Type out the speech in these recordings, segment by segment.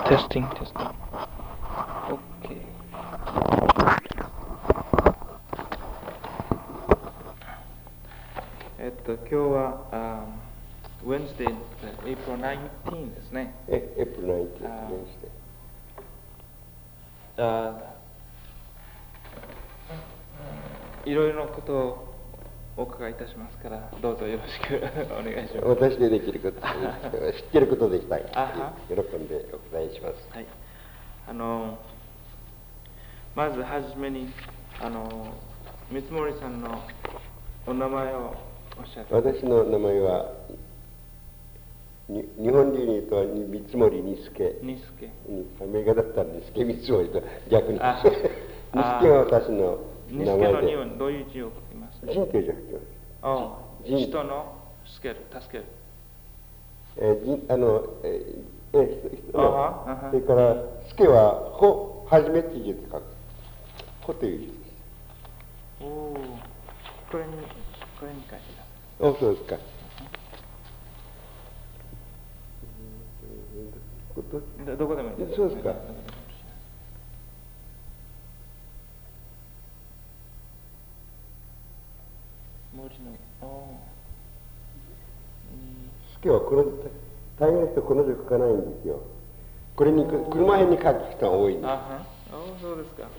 testing, testing. Okay. 今日はWednesday, April 19ですね。 April 19th, Wednesday. いろいろなことをお伺いいたしますから、どうぞよろしくお願いします。 私でできること、知ってることでしたら、喜んでお答えします。 はい。まずはじめに、三森さんのお名前をおっしゃって。 私の名前は、日本流に言うと三森二助。 二助。 アメリカだったら二助三森と逆に。二助は私の名前で。 二助の日本どういう字を書きますか？ 人という字を書きます。 人の助ける、助ける。 それから、助は、ほ、はじめっていう字で書く。ほという字です。 おお、これに書いてある。 お、そうですか。 どこでもいいです。 そうですか。 文字の、 助はこの、大概の人この字書かないんですよ。これに、車辺に書く人が多いんです。 そうですか。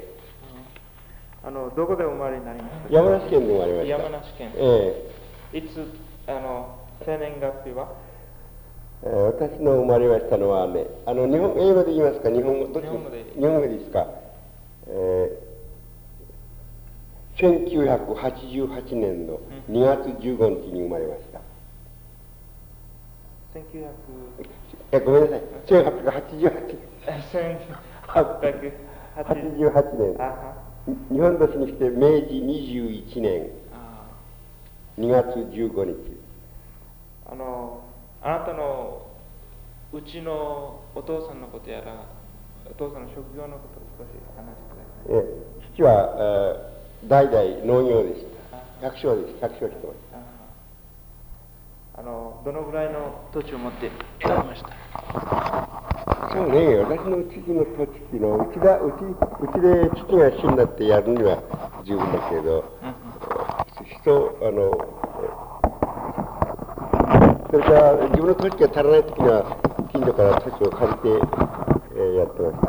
どこで生まれになりましたか？ 山梨県で生まれました。 山梨県。いつ、生年月日は？ 私の生まれましたのはね、日本、英語で言いますか、日本語、どっち？ 日本語で。 日本語でいいですか。1988年の2月15日に生まれました。ごめんなさい。1888年。日本年にして明治21年2月15日。 あなたのうちのお父さんのことやら、お父さんの職業のことを少し話してください。 父は代々農業でした。百姓してました。 どのぐらいの土地を持っておられました？ そうね、私の父の土地っていうのは、うちで父が死んだってやるには十分だけど、それから自分の土地が足らないときには、近所から土地を借りて、やってました。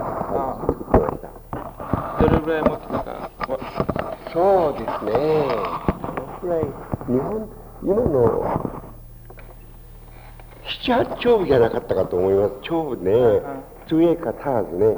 どれぐらい持ってたか？ そうですね。どのくらい、今の、7、8丁部じゃなかったかと思います。丁部ね。2エーカーターズね。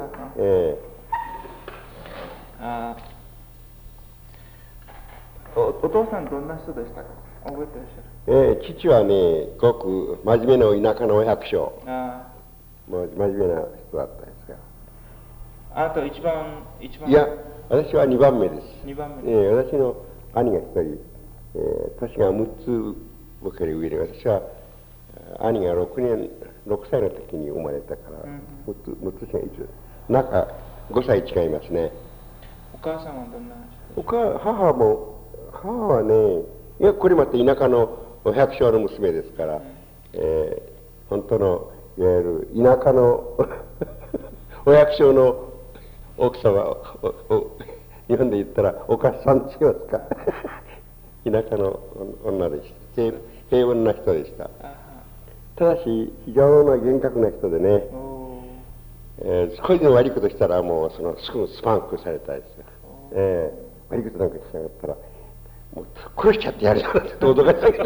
お父さんどんな人でしたか？覚えてらっしゃる？ 父はね、ごく真面目な田舎の百姓。真面目な人だったですが。 あなた一番いや、私は2番目です。 2番目私の兄が1人、年が6つ僕より上で、私は兄が6歳の時に生まれたから、6つがいつ、中5歳違いますね。 お母さんはどんな人？ 母はね、いや、これまた田舎の百姓の娘ですから、本当の、いわゆる田舎のお百姓の奥様、日本で言ったらお母さんって言いますか。田舎の女でした。平凡な人でした。ただし、非常に厳格な人でね、少しでも悪いことしたらもうすぐスパンクされたりですよ。悪いことなんかしなかったら、もう殺しちゃってやるよって脅かして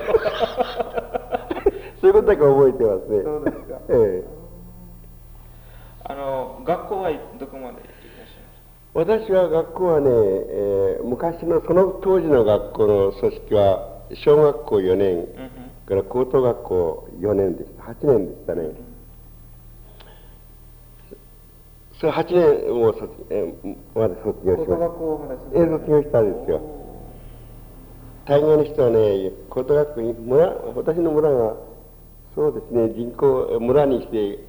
そういうことだけ覚えてますね。 そうですか。学校はどこまで行っていらっしゃいました？ 私は学校はね、昔のその当時の学校の組織は小学校4年から高等学校4年でした。8年でしたね。それ8年もまだ卒業しました。 高等学校まで卒業したんですよ。大概の人はね、高等学校に私の村がそうですね、村にして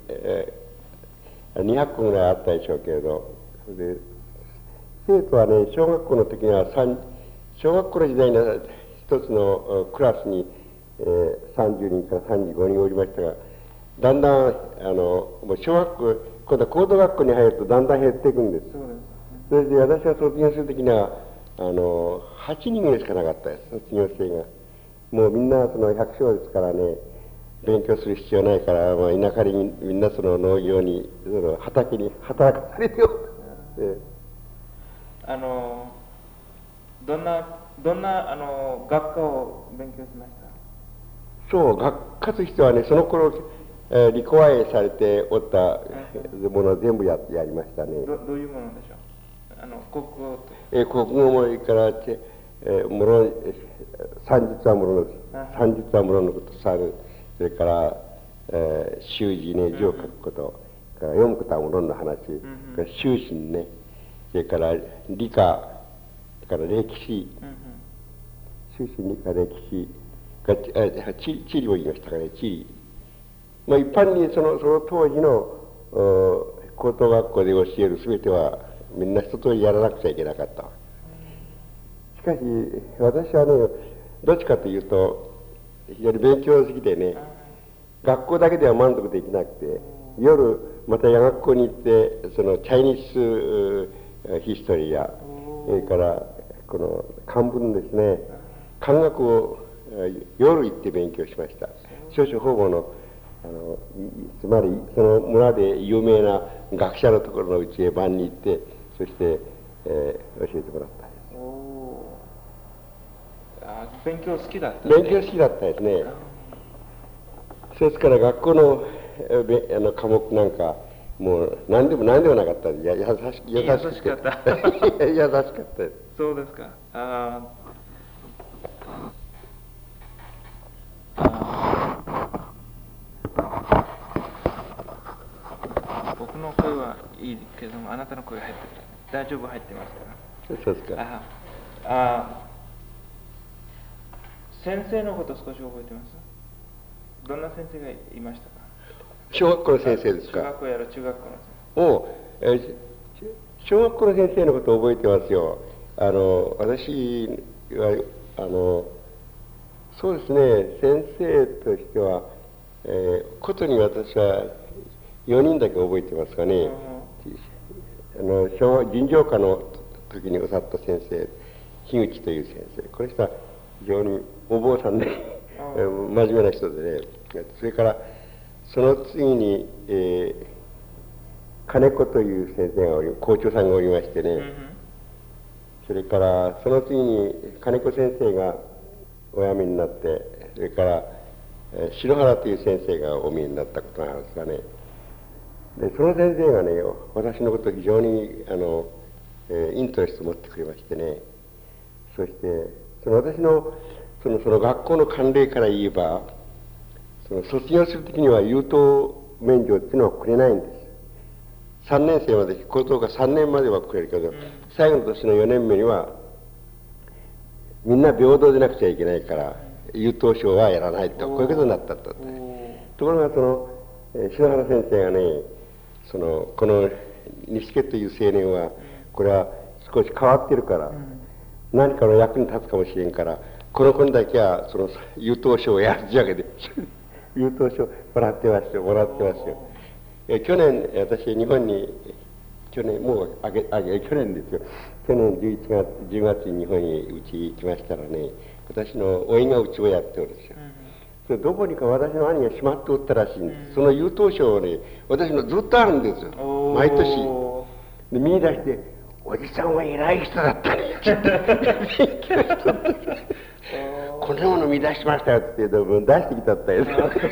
、200個ぐらいあったでしょうけれど、それで生徒はね、小学校の時には小学校の時代には一つのクラスに、30人から35人おりましたが、だんだんもう小学校今度は高等学校に入るとだんだん減っていくんです。 そうです。 それで私が卒業するときには、8人ぐらいしかなかったです、卒業生が。もうみんなその百姓ですからね、勉強する必要ないから、まあ、田舎にみんなその農業に、その畑に働かされてよ。 どんな学科を勉強しました？ そう、学科としてはね、その頃、理科愛されておったものを全部やりましたね。 どういうものでしょう？国語国語もいいから、もろ算術はもろの、算術はもろのことさる、それから、習字ね、字を書くこと、から読むことはもろの話、修身ね、それから理科、それから歴史、修身理科歴史、地理を言いましたかね、地理。まあ、一般にその当時の高等学校で教えるすべてはみんな一通りやらなくちゃいけなかった。しかし私はね、どっちかというと非常に勉強好きでね、学校だけでは満足できなくて、夜また夜学校に行ってそのチャイニーズヒストリーや、それからこの漢文ですね、漢学を夜行って勉強しました。少々方々のつまりその村で有名な学者のところのうちへ晩に行って、そして、教えてもらったです。勉強好きだった、ね、 勉強好きだったですね。ですから学校の科目なんかもう何でもなかったです。優しかった。優しかったです。 そうですか。僕の声はいいけども、あなたの声入ってる。大丈夫、入ってますか？ そうですか。 先生のこと少し覚えてます？どんな先生がいましたか？ 小学校の先生ですか？ 小学校やら中学校の先生。小学校の先生のことを覚えてますよ。私はそうですね、先生としては、ことに私は4人だけ覚えてますかね。尋常科の時に教わった先生、樋口という先生、この人は非常にお坊さんで真面目な人でね、それからその次に、金子という先生が校長さんがおりましてね、それからその次に金子先生がお辞めになって、それから篠原という先生がお見えになったことがあるんですがね、でその先生がね、私のことを非常にイントレストを持ってくれましてね、そして私のその学校の慣例から言えば、卒業するときには優等免状っていうのはくれないんです。3年生まで、高等科3年まではくれるけど、最後の年の4年目にはみんな平等でなくちゃいけないから、優等賞はやらないと、こういうことになったと。ところが篠原先生がね、この西家という青年は、これは少し変わってるから、何かの役に立つかもしれんから、この子にだけは優等賞をやるじゃけで、優等賞もらってますよ。去年、私、日本に、去年ですよ。去年10月に日本にうち行きましたらね、私の甥がうちをやっておるんですよ。それどこにか私の兄がしまっておったらしいんです。その優等賞をね、私のずっとあるんですよ。毎年。で、見出して、おじさんは偉い人だったね。こんなもの見出しましたよって言うと、出してきたったよ。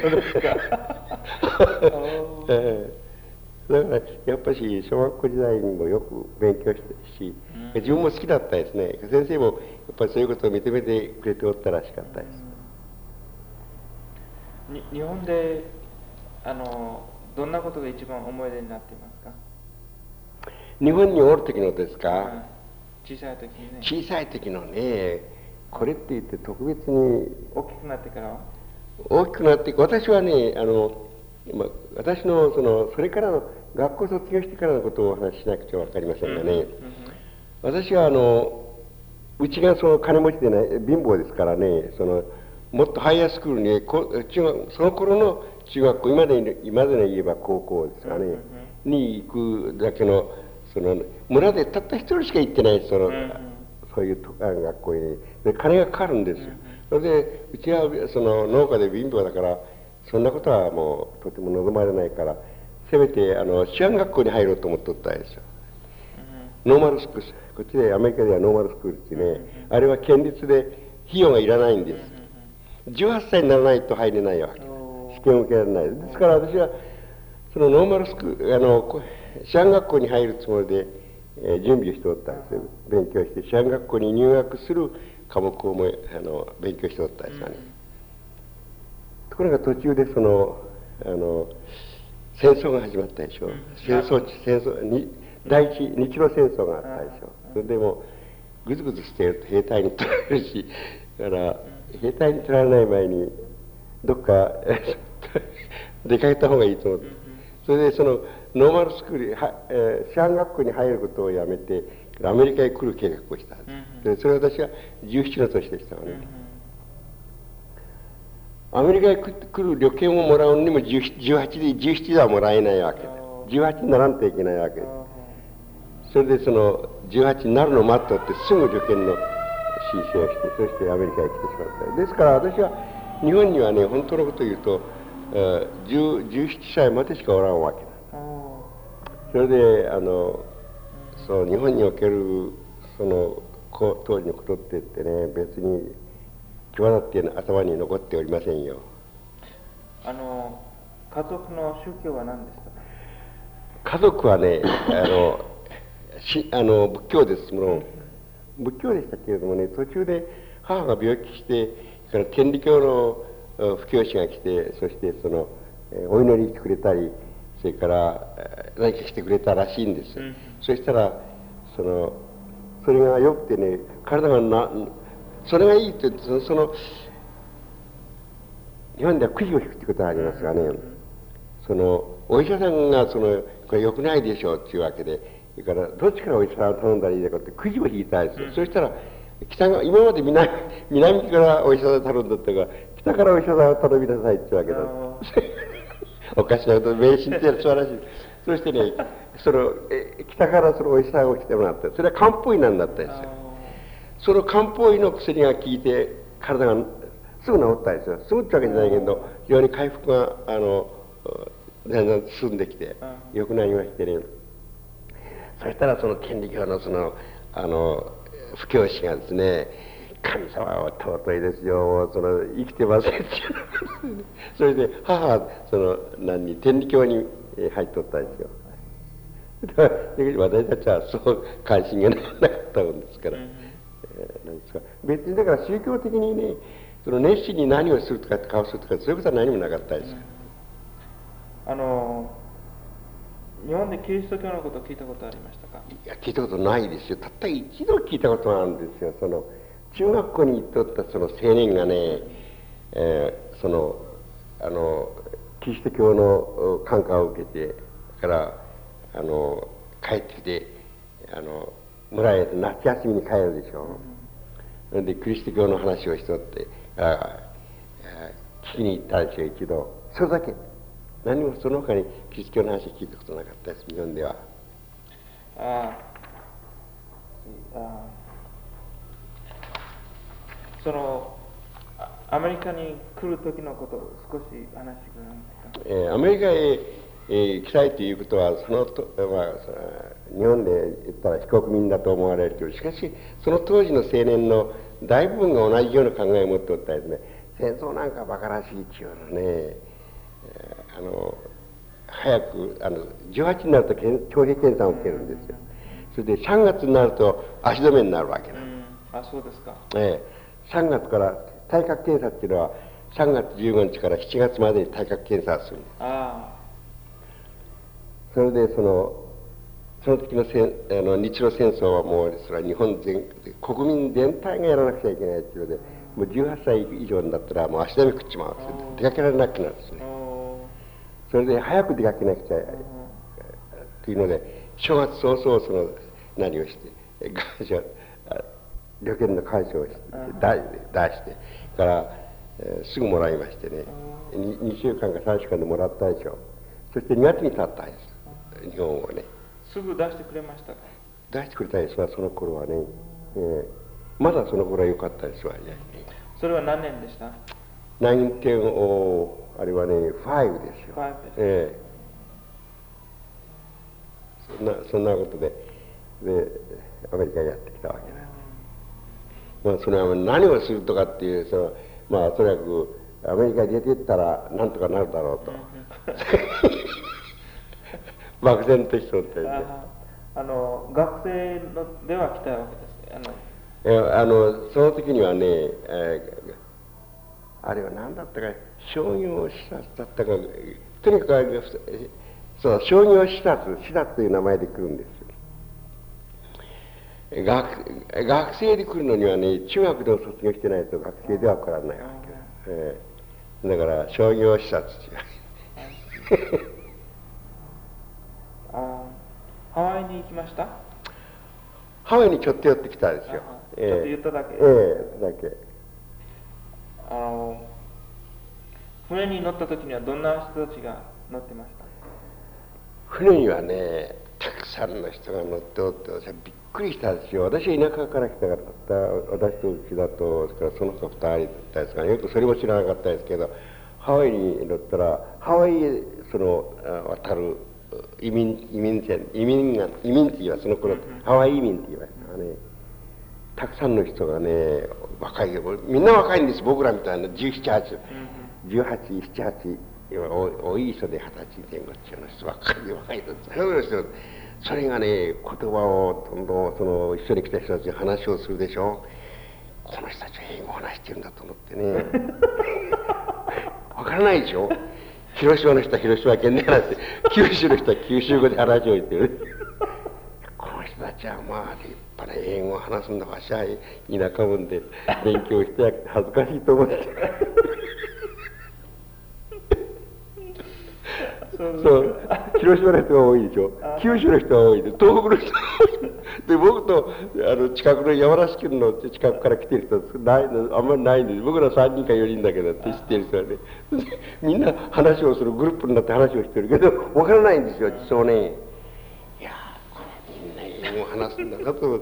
だからやっぱし小学校時代にもよく勉強したし、自分も好きだったですね。先生もやっぱりそういうことを認めてくれておったらしかったです。 日本でどんなことが一番思い出になっていますか？ 日本におる時のですか？ 小さい時にね。 小さい時のね、これって言って特別に大きくなってからは？ 大きくなって、私はね、私のそれからの学校卒業してからのことをお話ししなくちゃ分かりませんがね、私はうちが金持ちでない貧乏ですからね、 もっとハイヤースクールにその頃の中学校、今で言えば高校ですかね、に行くだけの、その村でたった一人しか行ってない、そういう学校にで金がかかるんですよ。それでうちはその農家で貧乏だから、そんなことはもうとても望まれないから、せめて士官学校に入ろうと思っておったんですよ。ノーマルスクール、こっちでアメリカではノーマルスクールってね、あれは県立で費用がいらないんです。18歳にならないと入れないわけ。試験を受けられない。ですから私はそのノーマルスクール、士官学校に入るつもりで、準備をしておったんですよ。勉強して、士官学校に入学する科目をも勉強しておったんですよね。ところが途中で戦争が始まったでしょ。第一日露戦争があったでしょ。それでもぐずぐずしていると兵隊に取られるし、だから兵隊に取られない前にどっか出かけた方がいいと思って、それでノーマルスクール、士官学校に入ることをやめてアメリカへ来る計画をしたんです。それは私は17の年でしたからね。アメリカへ来る旅券をもらうにも17ではもらえないわけです。18にならんといけないわけです。それで18になるのを待っておって、すぐ旅券の申請をして、そしてアメリカへ来てしまった。ですから私は日本にはね、本当のことを言うと、17歳までしかおらんわけだ。それで日本における当時のことって言ってね、別に際立って頭に残っておりませんよ。 家族の宗教は何ですか？ 家族はね、仏教ですもの。仏教でしたけれどもね、途中で母が病気して、から天理教の布教師が来て、そしてお祈りしてくれたり、それから何かしてくれたらしいんです。そしたらそれがよくてね、体がそれがいいって言って、日本ではくじを引くってことがありますがね、お医者さんがこれ良くないでしょうっていうわけで、それからどっちからお医者さんを頼んだらいいだかってくじを引いたんですよ。そしたら今まで南からお医者さんを頼んだったから、北からお医者さんを頼みなさいっていうわけだ。おかしなこと、迷信って素晴らしい。そしてね、北からお医者さんを来てもらって、それは漢方医なんだったんですよ。その漢方医の薬が効いて、体がすぐ治ったんですよ。すぐってわけじゃないけど、非常に回復がだんだん進んできて、良くなりましてね。そしたら天理教の布教師がですね、神様は尊いですよ、生きてませんってそれで母は天理教に入っとったんですよ。私たちはそう関心がなかったもんですから、なんですか、別にだから宗教的にね、熱心に何をするとか顔するとかそういうことは何もなかったです。 日本でキリスト教のことを聞いたことありましたか？ いや、聞いたことないですよ。たった一度聞いたことがあるんですよ。中学校に行っておった青年がね、キリスト教の感化を受けてから帰ってきて村へ夏休みに帰るでしょ。でキリスト教の話をしとって聞きに行ったんですよ、一度。それだけ。何もその他にキリスト教の話聞いたことなかったです、日本では。 アメリカに来る時のことを少し話してください。 アメリカへ行きたいということは、日本で言ったら非国民だと思われるけど、しかしその当時の青年の大部分が同じような考えを持っておったですね、戦争なんか馬鹿らしいっていうのね、早く18になると徴兵検査を受けるんですよ。それで3月になると足止めになるわけだ。 そうですか。 3月から体格検査っていうのは3月15日から7月までに体格検査をする。それでその時の日露戦争はもうそれは日本国民全体がやらなくちゃいけないっていうので、もう18歳以上になったらもう足止め食っちまう。出かけられなくなるんですね。それで早く出かけなくちゃというので、正月早々何をして旅券の解消をして出してからすぐもらいましてね、2週間か3週間でもらったでしょ。そして2月に経ったんです、日本語をね。 すぐ出してくれましたか？ 出してくれたですわ、その頃はね。まだその頃は良かったですわね。 それは何年でした ？19あれはね、5ですよ。 5です。 そんなことで、アメリカにやってきたわけです。それは何をするとかっていう、おそらくアメリカに出ていったらなんとかなるだろうと。漠然としとってね。 学生のでは来たわけです。 その時にはね、あれは何だったか、商業視察だったか、とにかく商業視察という名前で来るんですよ。学生で来るのにはね、中学でも卒業してないと学生では来らないわけ。だから商業視察違う。 ハワイに行きました？ ハワイにちょっと寄ってきたんですよ。 ちょっと言っただけ。 だけ。 船に乗った時にはどんな人たちが乗ってました？ 船にはね、たくさんの人が乗っておって、私はびっくりしたんですよ。私は田舎から来たから、私とうちだと、それからその他2人だったですから、よくそれも知らなかったですけど、ハワイに乗ったら、ハワイへ渡る移民って言います、その頃、ハワイ移民って言いましたがね、たくさんの人がね、若い、みんな若いんです、僕らみたいな、17、18、18、7、8、多い人で20歳前後っていうの人ばっかりで若い人、それがね、言葉をどんどん一緒に来た人たちに話をするでしょ。この人たちは英語を話してるんだと思ってね。わからないでしょ。広島の人は広島県で話して、九州の人は九州語で話をしてる。この人たちは立派な英語を話すんだ。わしは田舎者で勉強して恥ずかしいと思って。広島の人が多いでしょ。九州の人が多いで、東北の人が多いで、僕と近くの山梨県の近くから来てる人あんまりないんです。僕ら3人か4人だけどって知ってる人はね、みんな話をするグループになって話をしてるけどわからないんですよ。そうね、いやみんな英語を話すんだなと思って。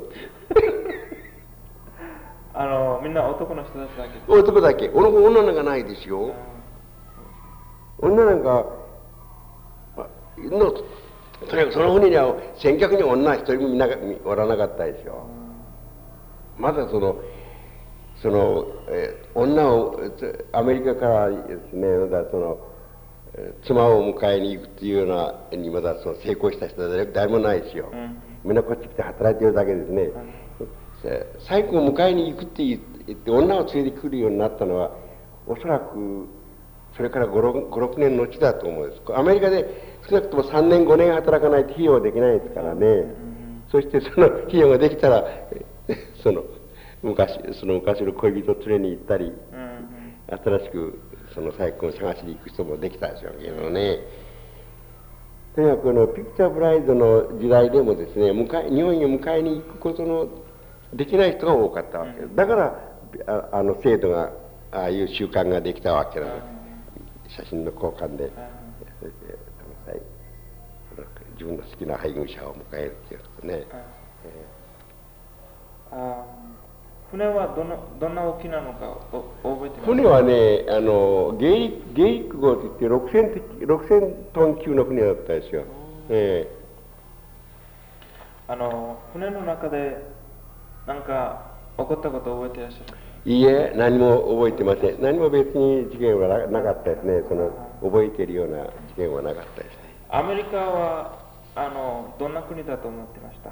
みんな男の人たちだけ？ 男だけ。女なんかないですよ。女なんかとにかくその船には先客に女は一人もおらなかったですよ。まだ女をアメリカからですね、まだ妻を迎えに行くっていうようなにまだ成功した人は誰もないですよ。みんなこっち来て働いてるだけですね。最後迎えに行くって言って女を連れてくるようになったのはおそらくそれから5、6年のうちだと思うんです。アメリカで少なくとも3年、5年働かないと費用はできないですからね。そしてその費用ができたら、昔の恋人を連れに行ったり、新しく再婚を探しに行く人もできたでしょうけどね。とにかくピクチャーブライドの時代でもですね、日本に迎えに行くことのできない人が多かったわけです。だから制度がああいう習慣ができたわけなんです。写真の交換で、そして自分の好きな配偶者を迎えるっていうことね。 船はどんな大きなのか覚えてますか？ 船はね、ゲイリック号といって6000トン級の船だったですよ。 船の中で何か起こったことを覚えていらっしゃる？ いいえ、何も覚えてません。何も別に事件はなかったですね。覚えているような事件はなかったですね。 アメリカはどんな国だと思ってました？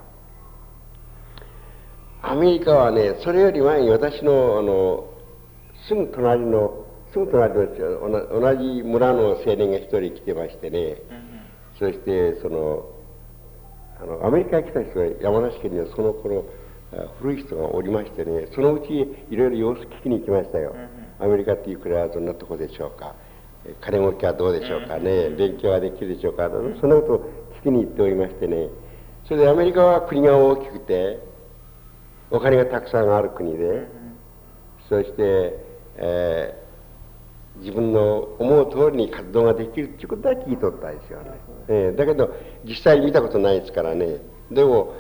アメリカはね、それより前に私のすぐ隣の同じ村の青年が一人来てましてね、そしてアメリカに来た人が山梨県にはその頃古い人がおりましてね、そのうちいろいろ様子聞きに行きましたよ。アメリカっていう国はどんなとこでしょうか、金儲けはどうでしょうかね、勉強はできるでしょうか、そんなことを聞きに行っておりましてね、それでアメリカは国が大きくてお金がたくさんある国で、そして、 自分の思う通りに活動ができるっていうことは聞いとったんですよね。だけど実際見たことないですからね。でも、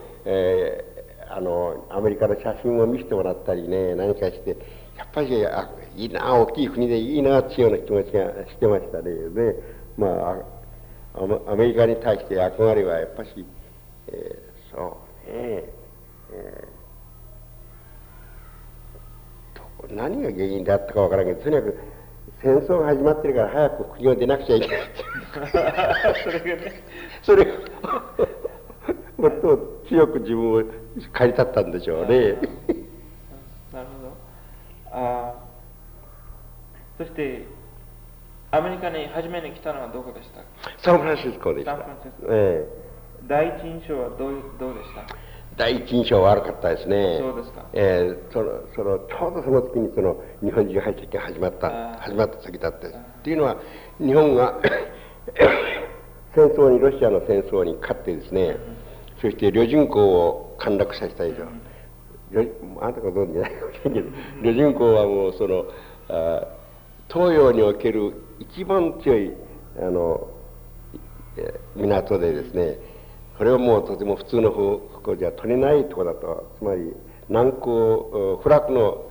アメリカの写真を見せてもらったりね、何かして、やっぱりいいな、大きい国でいいなっていうような気持ちがしてましたね。で、アメリカに対して憧れはやっぱし、そうね、何が原因であったかわからんけど、とにかく戦争が始まってるから早く国を出なくちゃいけないそれがね、 それがもっと強く自分を駆り立ったんでしょうね。 なるほど。そしてアメリカに初めに来たのはどこでしたか？ サンフランシスコでした。 サンフランシスコ。第一印象はどうでした？ 第一印象は悪かったですね。 そうですか。 ちょうどその時に日本人排斥が始まった時だったです。っていうのは日本がロシアの戦争に勝ってですね、そして旅順港を陥落させた以上、あなたがご存じないかもしれないけど、旅順港はもう東洋における一番強い港でですね、これはもうとても普通の航じゃ取れないところだと、つまり南港フラクの、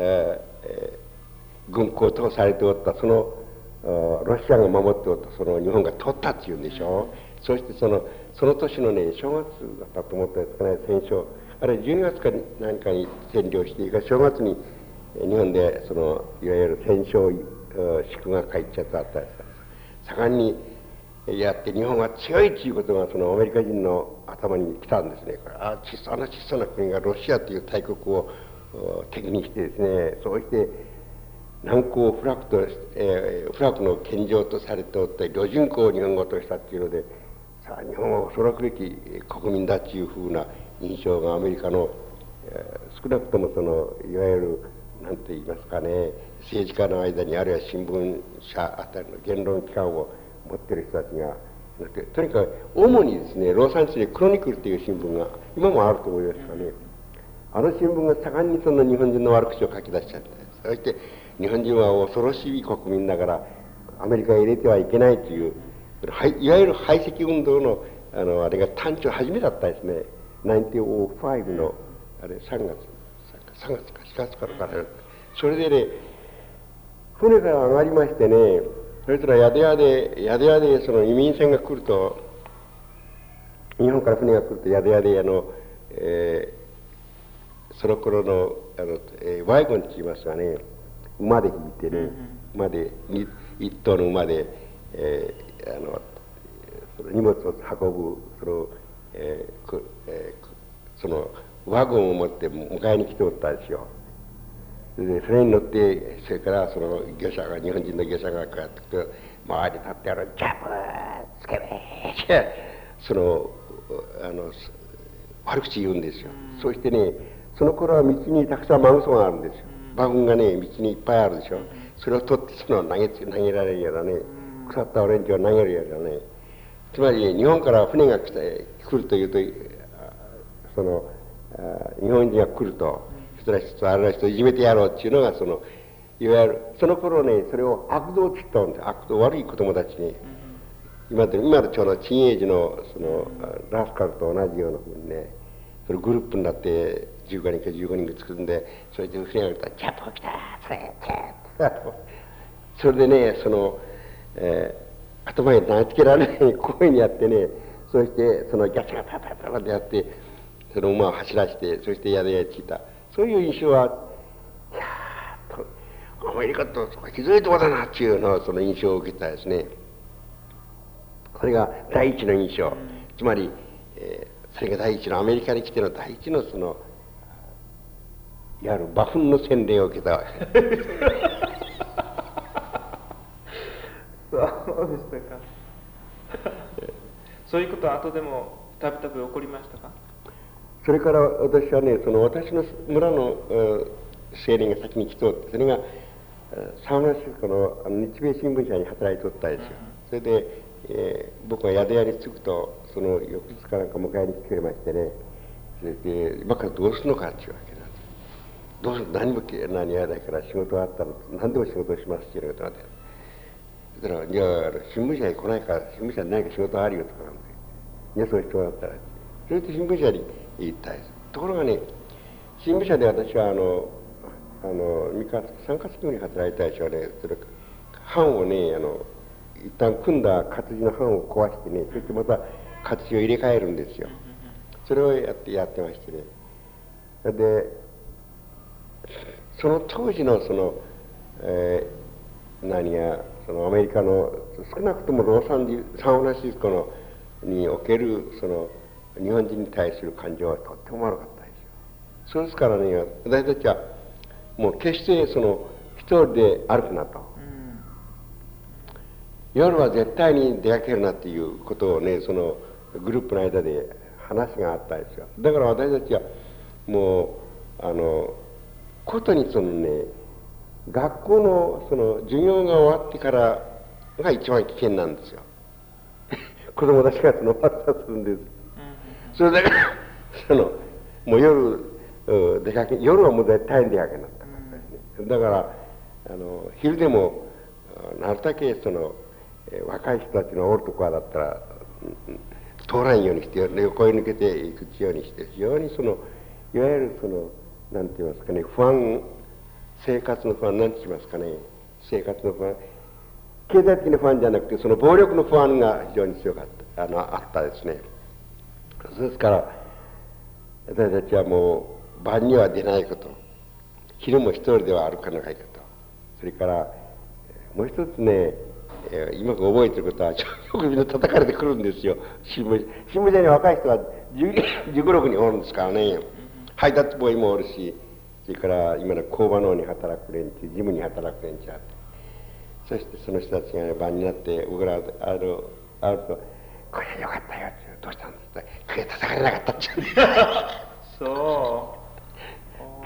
軍港とされておったロシアが守っておった日本が取ったっていうんでしょう。そしてその年のね、正月だったと思ったんですかね、戦勝。あれ12月か何かに占領して、正月に日本でいわゆる戦勝祝賀会ってやつがあったんです。盛んにやって、日本は強いということがアメリカ人の頭に来たんですね。小さな国がロシアという大国を敵にしてですね、そうして南港フラクの献上とされておった旅順港を日本語としたっていうので、さあ日本は恐れくべき国民だっていうふうな印象がアメリカの、少なくともいわゆるなんて言いますかね、政治家の間に、あるいは新聞社あたりの言論機関を持ってる人たちが、とにかく主にですね、ロサンゼルスでクロニクルという新聞が今もあると思いますかね。あの新聞が盛んに日本人の悪口を書き出しちゃって、そして日本人は恐ろしい国民だからアメリカへ入れてはいけないという、いわゆる排斥運動のあれが端緒初めだったですね。1905のあれ3月か4月からそれでね、船から上がりましてね、それから宿屋で移民船が来ると、日本から船が来ると宿屋でその頃のワイゴンって言いますがね、馬で引いてね、一頭の馬で、荷物を運ぶワゴンを持って迎えに来ておったんですよ。でそれに乗って、それから日本人の漁者がこうやってくると、周りに立ってジャブーつけべ悪口言うんですよ。そしてね、その頃は道にたくさんマグソがあるんですよ。馬群がね、道にいっぱいあるでしょ。それを取って投げられるようなね、腐ったオレンジを投げるようなね、つまり日本から船が来るというと、日本人が来ると、一つある人をいじめてやろうっていうのがいわゆるその頃ね、それを悪童って言ったんです。悪童、悪い子供たちに、今のちょうどチンエイジのラスカルと同じようなふうにね、それグループになって15人か15人が作るんで、それで船が来たら「ジャップ来たそれでね、頭に投げつけられないようにこういうふうにやってね、そしてギャツがパパパパってやって、その馬を走らせて、そして宿屋へ着いた。そういう印象は、いやーアメリカとひどいとこだなっていうのその印象を受けたですね。それが第一の印象。つまり、それが第一のアメリカに来ての第一のいわゆる馬糞の洗礼を受けたわけです。 そうでしたか。そういうことは後でもたびたび起こりましたか？ それから私はね、私の村の青年が先に来とって、それがサンフランシスコの日米新聞社に働いておったんですよ。それで、僕が宿屋に着くと、その翌日かなんか迎えに来てくれましてね、それで今からどうするのかっていうわけなんです。どうする、何も何やらないから仕事があったら何でも仕事をしますっていうことがあって、 だから、いや、新聞社に来ないから、新聞社に何か仕事あるよとかなんで、いや、そういう人だったら、それで新聞社に行ったんです。ところがね、新聞社で私は3月期に働いた人はね、それ版をね、一旦組んだ活字の版を壊してね、そしてまた活字を入れ替えるんですよ。それをやってましてね。で、その当時のそのアメリカの少なくともサンフランシスコにおける日本人に対する感情はとっても悪かったですよ。そうですからね、私たちはもう決して一人で歩くなと、夜は絶対に出かけるなっていうことをね、そのグループの間で話があったんですよ。だから私たちはもうことに学校の授業が終わってからが一番危険なんですよ。子供たちが悪さするんです。それだからもう夜はもう絶対に出かけなかったですね。だから昼でもなるだけ若い人たちのおるところだったら通らんようにして横へ抜けていくようにして、非常にいわゆるなんて言いますかね、生活の不安、なんて言いますかね、生活の不安、経済的な不安じゃなくて、暴力の不安が非常に強かった、あったですね。そうですから、私たちはもう晩には出ないこと、昼も一人では歩かないこと、それからもう一つね、今覚えてることは、よくみんな叩かれてくるんですよ。新聞社に若い人は15、16人おるんですからね。配達ボーイもおるし、それから今の工場の方に働く連中、事務に働く連中あって、そしてその人たちが晩になって僕らあると、これよかったよって、どうしたんですって、叩かれなかったって言うんそう。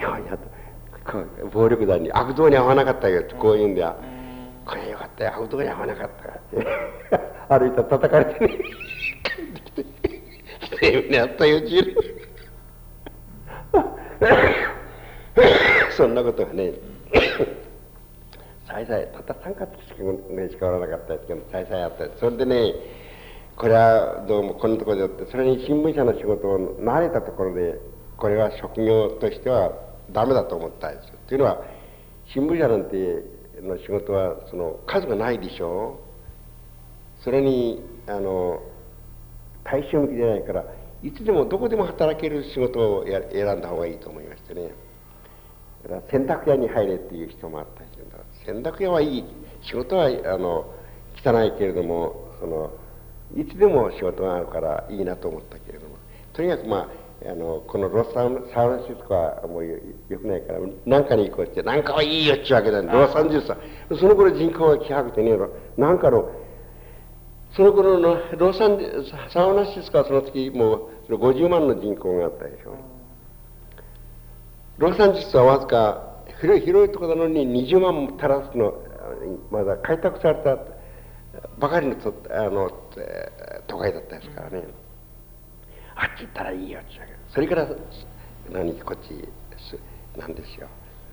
今日やっと暴力団に悪党に会わなかったよってこう言うんだよ。これよかったよ、悪党に会わなかったからって歩いたら叩かれてね、帰ってきてきてるねあったよちそんなことがねさいさいたった3月しかおらなかったですけど、さいさいあったです。それでね、これはどうもこんなところでよって、それに新聞社の仕事を慣れたところで、これは職業としてはダメだと思ったんですよ。というのは、新聞社なんての仕事は数がないでしょう。それに大衆向きじゃないから、いつでもどこでも働ける仕事を選んだ方がいいと思いましてね。だから洗濯屋に入れっていう人もあったりするんだ。洗濯屋はいい、仕事は汚いけれども、いつでも仕事があるからいいなと思ったけれども、とにかくこのサンフランシスコはもうよくないから、何かに行こうって、何かはいいよっちゅうわけだ。ロサンゼルスはその頃人口が希薄でね、なんかその頃のサンフランシスコはその時もう50万の人口があったでしょ。ロサンゼルスはわずか広いところなのに20万も足らずの、まだ開拓されたばかりの都会だったですからね。あっち行ったらいいよって言うわけ。それからこっちなんですよ、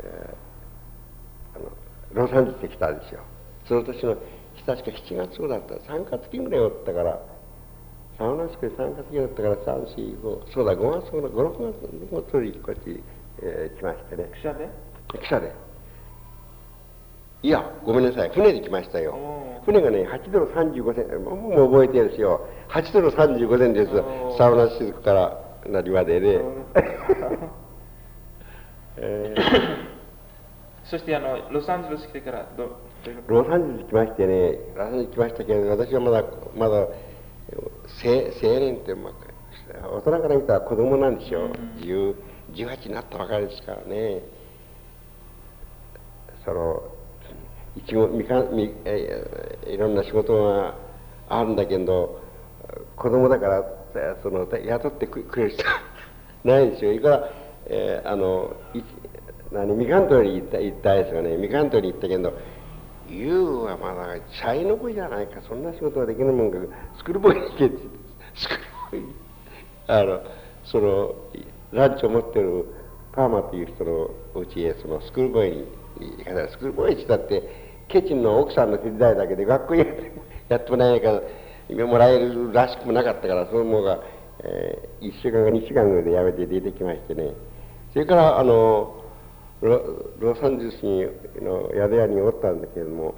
ロサンゼルスに来たんですよ。その年の確か7月頃だった3月期ぐらいおったから、サウナスクで3月期だったから3、4、5、そうだ、5月頃、5、6月のついこっち、来ましてね。汽車で。いや、ごめんなさい、船で来ましたよ。船がね、8ドル35セント、もう覚えてるんですよ。8ドル35セントです。サウナシズクからなりまでね。 そしてロサンゼルス来てからロサンゼルス来ましてね、ロサンゼルス来ましたけど、私はまだ青年って、大人から見たら子供なんですよ。18になったばかりですからね。いろんな仕事があるんだけど、子供だから雇ってくれる人ないんですよ。いくらミカントリー行ったですよね。ミカントリー行ったけど、ユウはまだチャイの子じゃないか、そんな仕事はできないもんか、スクールボーイに行けって、スクールボーイランチを持ってるパーマという人のうちへスクールボーイに行かない。スクールボーイって言ったってケチンの奥さんの手伝いだけで学校やってもらえないからもらえるらしくもなかったから、そのもが、1週間か2週間ぐらいで辞めて出てきましてね。それからロサンゼルスの宿屋におったんだけれども、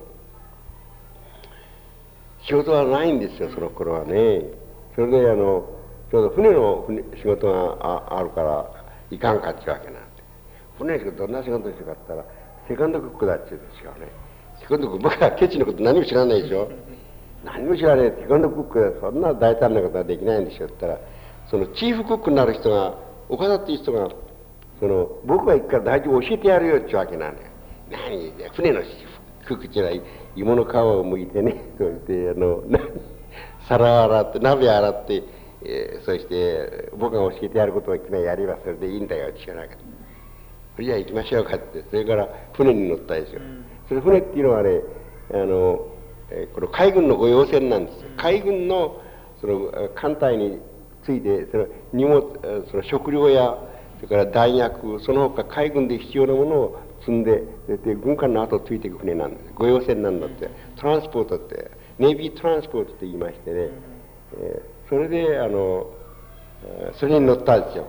仕事はないんですよ、その頃はね。それでちょうど船の仕事があるからいかんかっちゅうわけなんで。船の仕事どんな仕事しようかって言ったら、セカンドクックだっちゅうんですよね。セカンドクック、僕はケチのこと何も知らないでしょ。何も知らない、セカンドクックでそんな大胆なことはできないんでしょって言ったら、そのチーフクックになる人が、岡田っていう人が、僕が行くから大丈夫教えてやるよっていうわけなんだよ。何船のクックっていうのは芋の皮を剥いてね、そうして皿を洗って鍋洗って、そして僕が教えてやることをいきなりやればそれでいいんだよって言うわけで、それじゃあ行きましょうかって、それから船に乗ったですよ。それ船っていうのはね、この海軍の御用船なんですよ。海軍のその艦隊についてその荷物、その食料やそれから弾薬、その他海軍で必要なものを積んで、で軍艦の後をついていく船なんです。御用船なんだって。トランスポートって、ネイビートランスポートって言いましてね、それでそれに乗ったんですよ。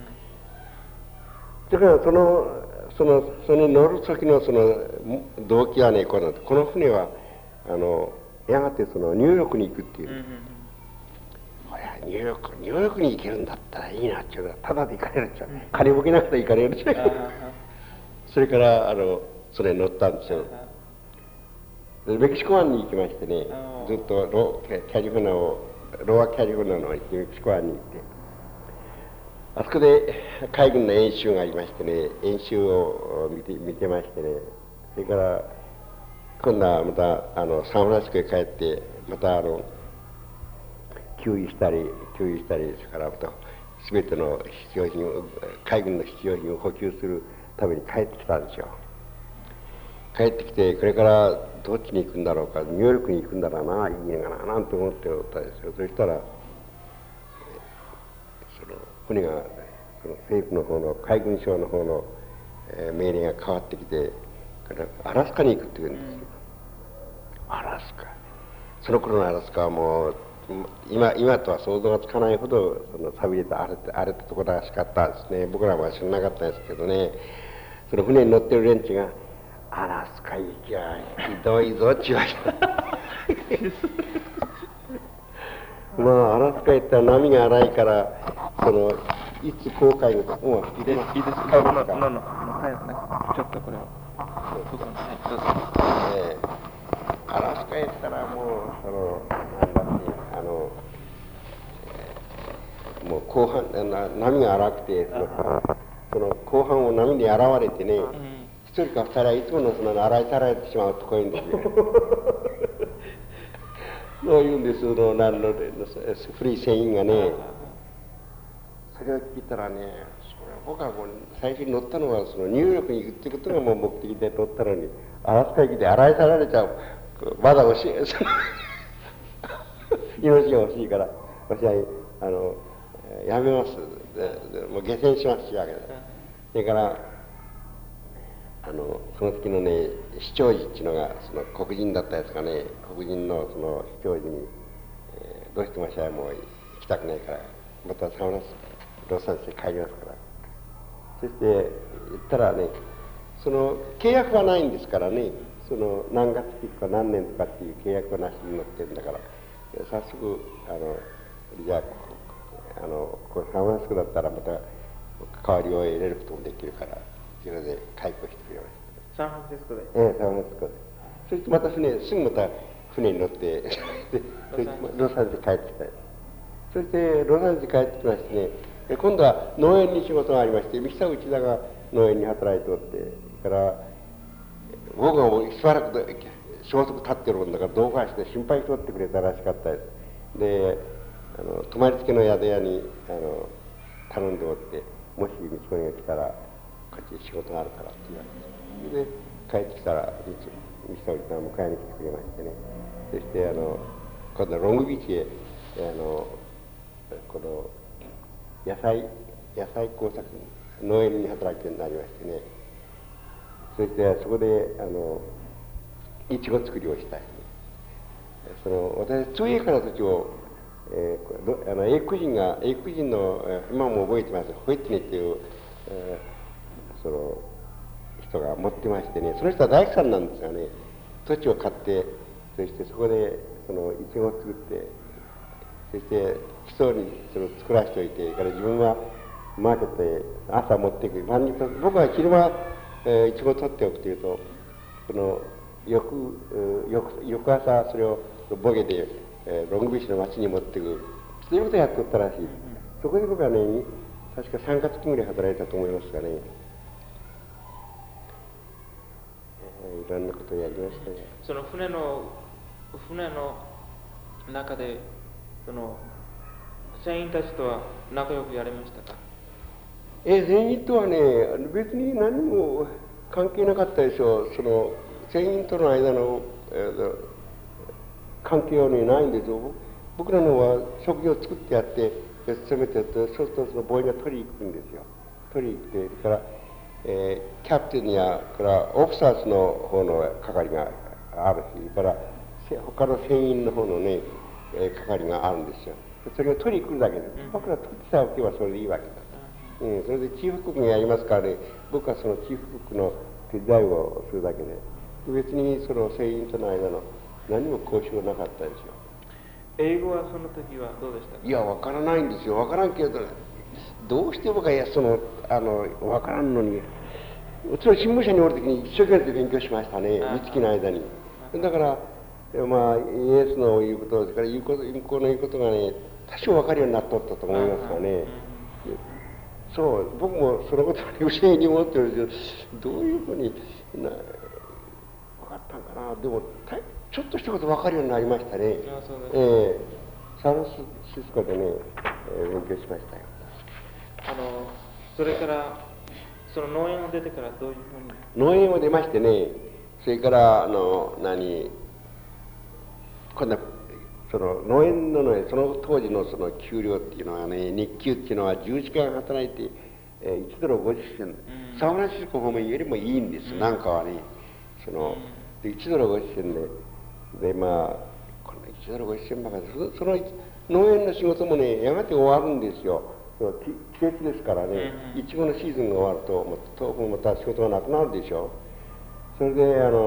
だからそれに乗る時のその動機はね、この船はやがてニューヨークに行くっていう。ニューヨークに行けるんだったらいいなっていうのは、ただで行かれるっちゃう。金もけなくて行かれるっちゃう。それからそれに乗ったんですよ。メキシコ湾に行きましてね、ずっとローアキャリフォルニアのメキシコ湾に行って、あそこで海軍の演習がありましてね、演習を見てましてね、それから今度はまたサンフランシスコへ帰って、また給油したり、それからまた全ての必要品を、海軍の必要品を補給するために帰ってきたんですよ。帰ってきて、これからどっちに行くんだろうか、ニューヨークに行くんだろうな、いいのかな、なんて思っておったんですよ。そしたら、船が、政府の方の、海軍省の方の、命令が変わってきて、アラスカに行くって言うんですよ。アラスカ。その頃のアラスカはもう、今とは想像がつかないほど寂れた荒れたところらしかったですね。僕らは知らなかったですけどね、その船に乗ってる連中が「アラスカ行きゃひどいぞ」って言われた。まあアラスカ行ったら波が荒いから、いつ航海のもういいですか？ちょっとこれをどうぞ。 アラスカ行ったらもうなんだってもう後半波が荒くてその後半を波に洗われてね、一人か二人はいつもの洗いさられてしまうとこういうんですよ。そういうんです古い船員がね、それを聞いたらね、僕はもう最初に乗ったのはニューヨークに行くってことがもう目的で乗ったのに、アラスカ行きで洗いさられちゃう。まだ欲しい命が欲しいから私はやめます。もう下船しますっていうわけです。それからその時のね市長寺っていうのが黒人だったやつがね、黒人の市長寺に、どうしても私はもう行きたくないからまたロサンゼルスに帰りますから、そして言ったらね、契約はないんですからね、何月とか何年とかっていう契約はなしに乗ってるんだから、早速じゃあこのサンフランシスコだったらまた代わりを入れることもできるから、それで開校してくれました。 サンフランシスコで？ サンフランシスコで。そしてまたすぐまた船に乗ってロサンゼルス帰ってきた。そしてロサンゼルス帰ってきましてね、今度は農園に仕事がありまして、ミキサー内田が農園に働いておって、それから僕がもうしばらく消息立ってるもんだから同行して心配しておってくれたらしかったです。で泊まりつけの宿屋に頼んでおって、もし道子が来たらこっちに仕事があるからって言われて、で帰ってきたらミキサー内田が迎えに来てくれましてね、そして今度はロングビーチへこの野菜工作農園に働くようになりましてね、そしてそこでいちご作りをしたい。私、通訳の時を、英国人の、今も覚えてます、ホイットニーっていう、その人が持ってましてね、その人は大工さんなんですがね、土地を買って、そしてそこでいちごを作って、そして基礎に作らせておいて、から自分はマーケットへ朝持っていく。僕は昼間、いちごを取っておくというと、翌朝それをボゲで、ロングビッシュの町に持っていく。そういうことをやっておったらしい。そこで僕はね、確か3ヶ月ぐらい働いたと思いますがね、いろんなことをやりましたね。 その船の中で、船員たちとは仲良くやりましたか？ 船員とはね、別に何も関係なかったでしょう。船員との間の、関係はね、ないんですよ。僕らのは食事を作ってやって、詰めてやって、そうするとそのボーイが取りに行くんですよ。取りに行って、それから、キャプテンや、からオフィサーズの方の係があるし、から他の船員の方のね、係があるんですよ。それを取りに来るだけです。僕ら取ってさえおけばそれでいいわけだ。それでチーフクックがやりますからね、僕はそのチーフクックの手伝いをするだけで、別にその船員との間の何も交渉なかったんですよ。 英語はその時はどうでしたか？ いや、わからないんですよ。わからんけど、どうして僕はわからんのに、新聞社におる時に一生懸命勉強しましたね、三月の間に。だから、まあ、イエスの言うこと、それから向こうの言うことがね、多少わかるようになっとったと思いますがね。そう、僕もそのことに不思議に思ってるんですけど、どういうふうに分かったんかな。でも、ちょっとしたこと分かるようになりましたね。サンフランシスコでね、勉強しましたよ。 それから、その農園を出てからどういうふうに？ 農園を出ましてね、それから、今度は、その農園のね、その当時のその給料っていうのはね、日給っていうのは10時間働いて、1ドル50セント、サンフランシスコ方面よりもいいんです、なんかはね。で1ドル50セントで、まあ、この1ドル50セントばかりで、その農園の仕事もね、やがて終わるんですよ。季節ですからね、いちごのシーズンが終わると、豆腐もまた仕事がなくなるでしょ。それで、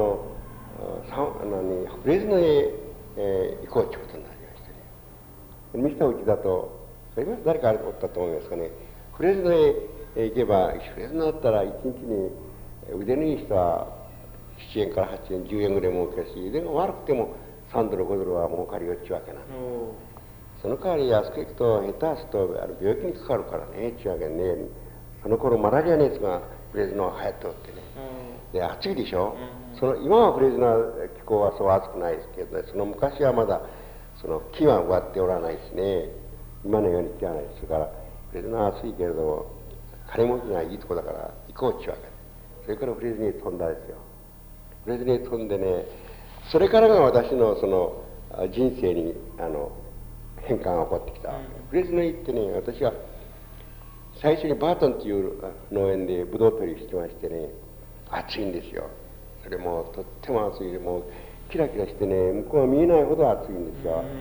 フレズノへ、行こうということになりましてね。ミスターウチだと、誰かおったと思いますかね。フレズノへ行けば、フレズノだったら1日に腕のいい人は7円から8円、10円ぐらい儲けるし、腕が悪くても3ドル、5ドルは儲かるよっちゅうわけなの。その代わり安く行くと、下手すると病気にかかるからね、っちゅうわけね。その頃マラリア熱がフレズノは流行っておってね。で、暑いでしょ。今はフレズノ気候はそう暑くないですけどね、その昔はまだ木は植わっておらないしね、今のように木はないです。それからフレズノは暑いけれども、金持ちがいいとこだから行こうっちゅうわけ。それからフレズノに飛んだですよ。フレズノに飛んでね、それからが私の人生に変化が起こってきた。フレズノに行ってね、私は最初にバートンという農園でブドウ取りしてましてね、暑いんですよ。それもとっても暑いで、もうキラキラしてね、向こうが見えないほど暑いんですよ。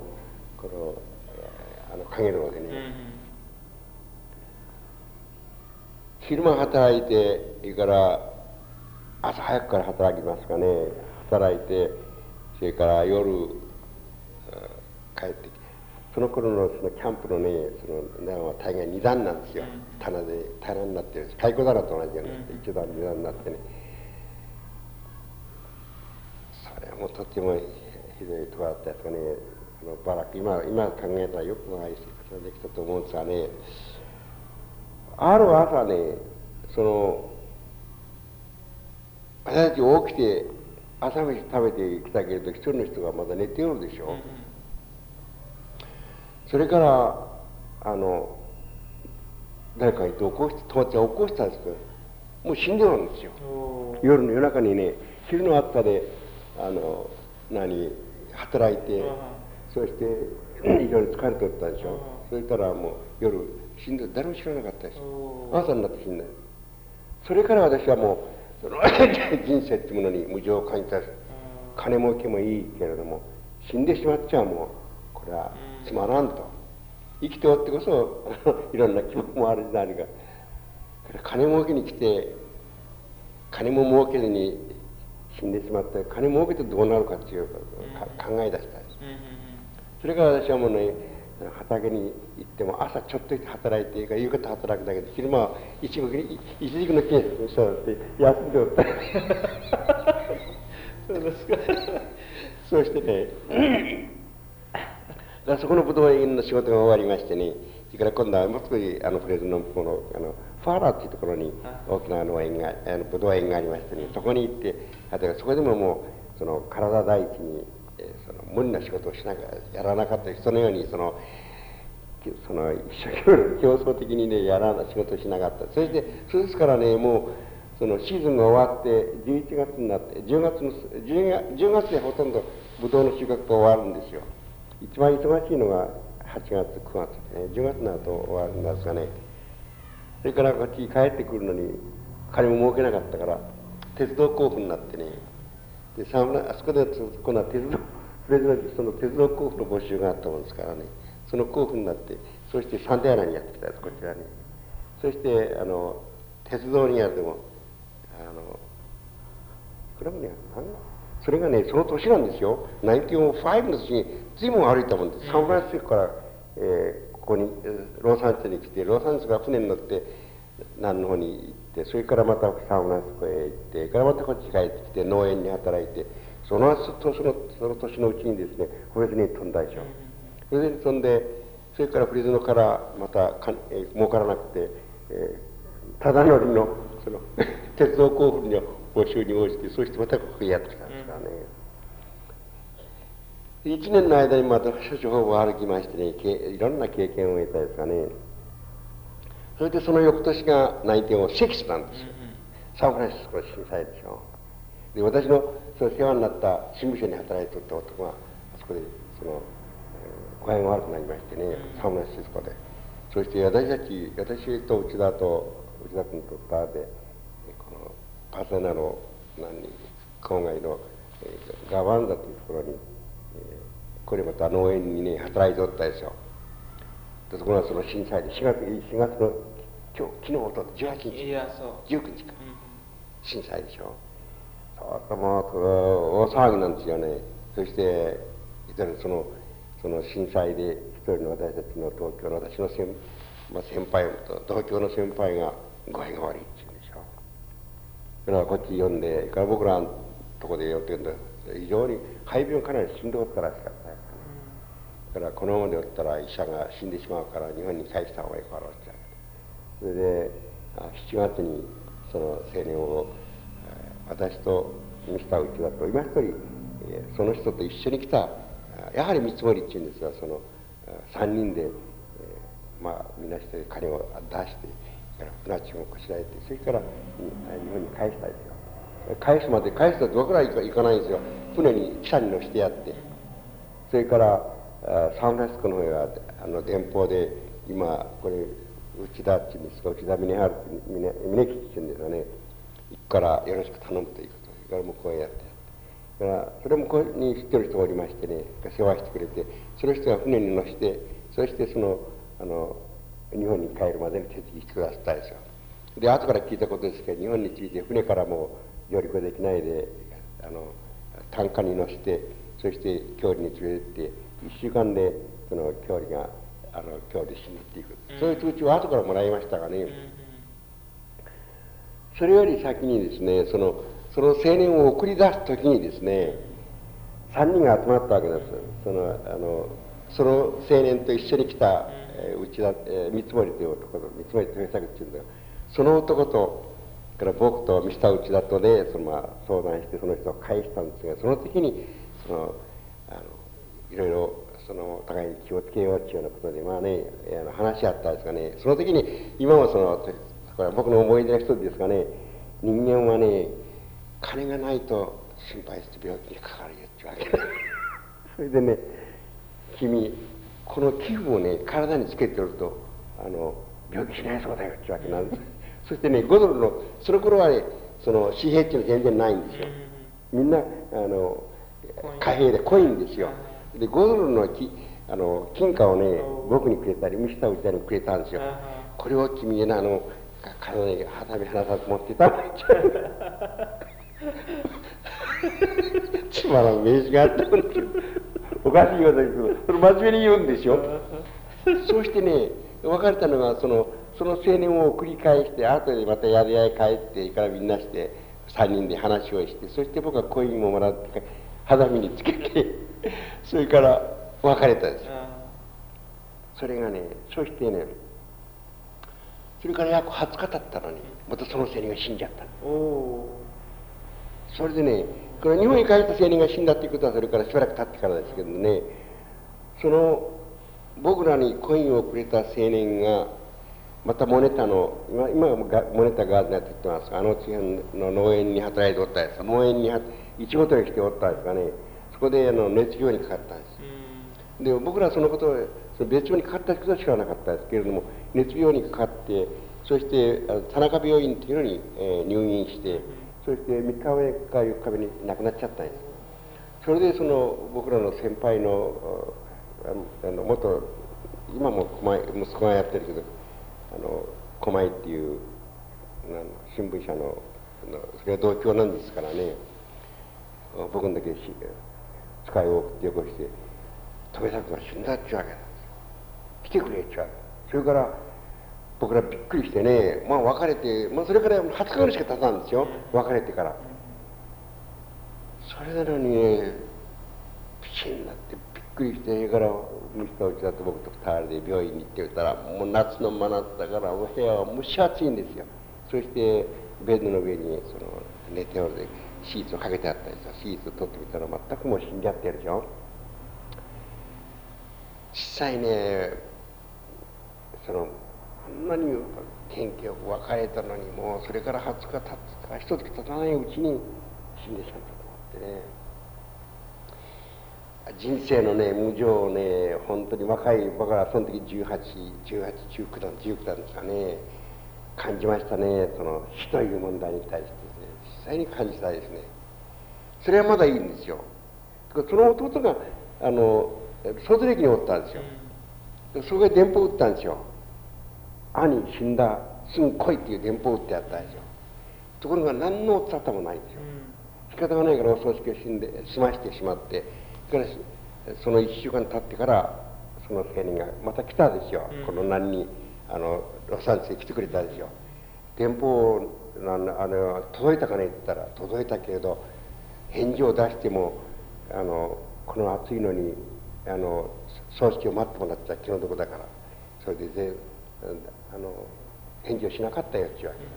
陰の方でね。昼間働いて、それから朝早くから働きますかね。働いて、それから夜帰ってきて、その頃のキャンプのね、大概2段なんですよ。棚になってるんです。蚕棚と同じようになって、1段2段になってね。それもとってもひどいとこだったですかね。バラック、今考えたらよくない生活ができたと思うんですがね、ある朝ね、私たち起きて朝飯食べてきたけれど、一人の人がまだ寝ておるでしょ。それから誰かに起こして、友達が起こしたんですけど、もう死んでおるんですよ。夜中にね、昼の暑さで働いて、そして非常に疲れておったんでしょ。そしたらもう夜死んで、誰も知らなかったです。朝になって死んだ。それから私はもう人生っていうものに無常を感じた。 金儲けもいいけれども、死んでしまっちゃもうこれはつまらんと。生きておってこそいろんな希望もあるじゃないか。金儲けに来て金も儲けずに死んでしまって、金儲けてどうなるかっていう考え出したんです。それから私はもうね、畑に行っても朝ちょっと働いて、夕方働くだけで、昼間は一時の金にそうって休んでおった。 そうですか。 そうしてね、だからそこのブドウ園の仕事が終わりましてね、それから今度はもう少しフレーズの向こうのファーラーっていうところに大きな農園がブドウ園がありましてね、そこに行って、そこでももうその体第一にその無理な仕事をやらなかった人のようにその一生懸命競争的にね仕事をしなかった。そですからね、もうそのシーズンが終わって11月になって10月でほとんどブドウの収穫が終わるんですよ。一番忙しいのが8月9月でね、10月になると終わるんですがね。それからこっちに帰ってくるのに金も儲けなかったから鉄道交付になってね、であそこで今度はその鉄道交付の募集があったもんですからね、その交付になって、そしてサンデーアナにやってきたんです、こちらに。そして鉄道にやるでもこれもね、それがね、その年なんですよ。1905の年に随分歩いたもんです。サンフランシスコから、ここにロサンゼルスに来て、ロサンゼルスから船に乗って南の方に行って、それからまたサンフランシスコへ行って、それからまたこっち帰ってきて農園に働いて、その年のうちにですね、フレズに飛んだでしょ。フレズに飛んで、それからフレズノからまた儲からなくて、ただ乗りの鉄道交付の募集に応じて、そしてまたここへやってきたんですからね。1年の間にまた諸地方を歩きましてね、いろんな経験を得たですがね、それでその翌年が1906なんですよ。サンフランシスコの震災でしょ。で、私の世話になった新聞社に働いておった男が、あそこで具合が悪くなりましてね、サンフランシスコで。そして私と内田君と2人で、このパサナの郊外のガバンダというところに、これまた農園にね、働いておったですよ。で、そこがその震災で4月の昨日おと18日、19日か、震災でしょ。そうもう大騒ぎなんですよね。そしてその震災で一人の私たちの東京の私の先輩と同郷の先輩が具合が悪いって言うんでしょ。それからこっち呼んで、から僕らのとこで呼ってるんだ。非常に肺病かなりしんどかったらしかったですね。だからこのままでおったら医者が死んでしまうから日本に帰した方がいいからって。それで7月にその青年を私とミスター内田と今一人その人と一緒に来たやはり見積もりっていうんですが、その3人でみんなして金を出して船賃をこしらえて、それから日本に返したいですよ。返すとどこから行かないんですよ。船に汽車に乗せてやって、それからサンフランシスコの方へは電報で今これ内田っていうんですか、内田峰吉っていうんですがね、行くからよろしく頼むということ、それから向こうへやってだからそれもここに知ってる人がおりましてね、世話してくれて、その人が船に乗せて、そして日本に帰るまでに手続きしてくださったんですよ。で後から聞いたことですけど、日本に着いて船からも上陸できないで担架に乗せて、そして郷里に連れてって1週間でその郷里が郷里で死ぬっていうこと、そういう通知を後からもらいましたがね、それより先にですね、その青年を送り出す時にですね、3人が集まったわけです。その青年と一緒に来た三森という男と、三森豊作っていうんだよ。その男とから僕とミスター内田とで相談してその人を返したんですが、その時にいろいろお互いに気をつけようっていうようなことで話し合ったんですがね、その時に今もこれは僕の思い出の一つですがね、人間はね金がないと心配して病気にかかるよってわけそれでね、君この寄付をね体につけておると病気しないそうだよってわけなんですそしてね5ドルのその頃はね紙幣っていうのは全然ないんですよ。みんな貨幣でコインですよ。で5ドルの金貨をね僕にくれたりミスター内田にくれたんですよ。これを君体に肌身離さず持ってたのつまらん名刺があったんですよ。おかしいようだけどそれ真面目に言うんですよ。そうしてね別れたのがその青年を繰り返して後でまたやり合い帰ってからみんなして3人で話をしてそして僕はコインももらって肌身につけてそれから別れたんですよ。それがねそしてねそれから約20日経ったのにまたその青年が死んじゃったの。それでねこの日本に帰った青年が死んだっていうことはそれからしばらく経ってからですけどねその僕らにコインをくれた青年がまたモネタの今はモネタガーデナーって言ってますが地方の農園に働いておったんです農園にイチゴ取りしておったんですがねそこで熱病にかかったんです。で僕らはそのことを別病にかかった人は知らなかったですけれども熱病にかかってそして田中病院っていうのに、入院してそして3日目か4日目に亡くなっちゃったんです。それで僕らの先輩の元今も息子がやってるけど狛江っていう新聞社のそれは同郷なんですからね僕のだけ使いを送ってよこして富作が死んだっちゅうわけなんですよ。来てくれっちゅうわけ。それから僕らびっくりしてね別れて、それから20日ぐらいしか経たんですよ別れてから。それなのにねピチになってびっくりしてそれからミスター内田と僕と2人で病院に行ってみたらもう夏の真夏だからお部屋は蒸し暑いんですよ。そしてベッドの上に寝ておるでシーツをかけてあったんですよ。シーツを取ってみたら全くもう死んじゃってるでしょ。実際ねあんなに天気よく別れたのにもうそれから20日経つか1月経たないうちに死んでしまったと思ってね人生のね無常をね本当に若い僕らその時19段ですかね感じましたね。死という問題に対してですね実際に感じたいですね。それはまだいいんですよ。その弟が総取駅におったんですよ。そこで電報を打ったんですよ。兄死んだすぐ来いっていう電報を打ってやったんですよ。ところが何の沙汰もないんですよ。仕方がないからお葬式を済ましてしまってその1週間経ってからその青年がまた来たですよ。この何にロサンゼルスに来てくれたですよ。電報届いたかねって言ったら届いたけれど返事を出してもこの暑いのに葬式を待ってもらったら気の毒だからそれで返事をしなかったよっていうわけ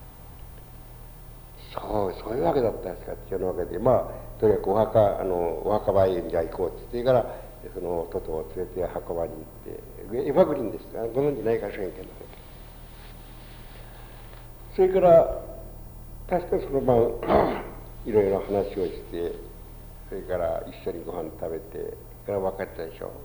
だ。そういうわけだったんですかっていうわけでとにかくお墓場へじゃあ行こうって言ってからその弟を連れて墓場に行ってエバグリーンですご存じないかしらんけどそれから確かその晩いろいろ話をしてそれから一緒にご飯食べてから別れたでしょ。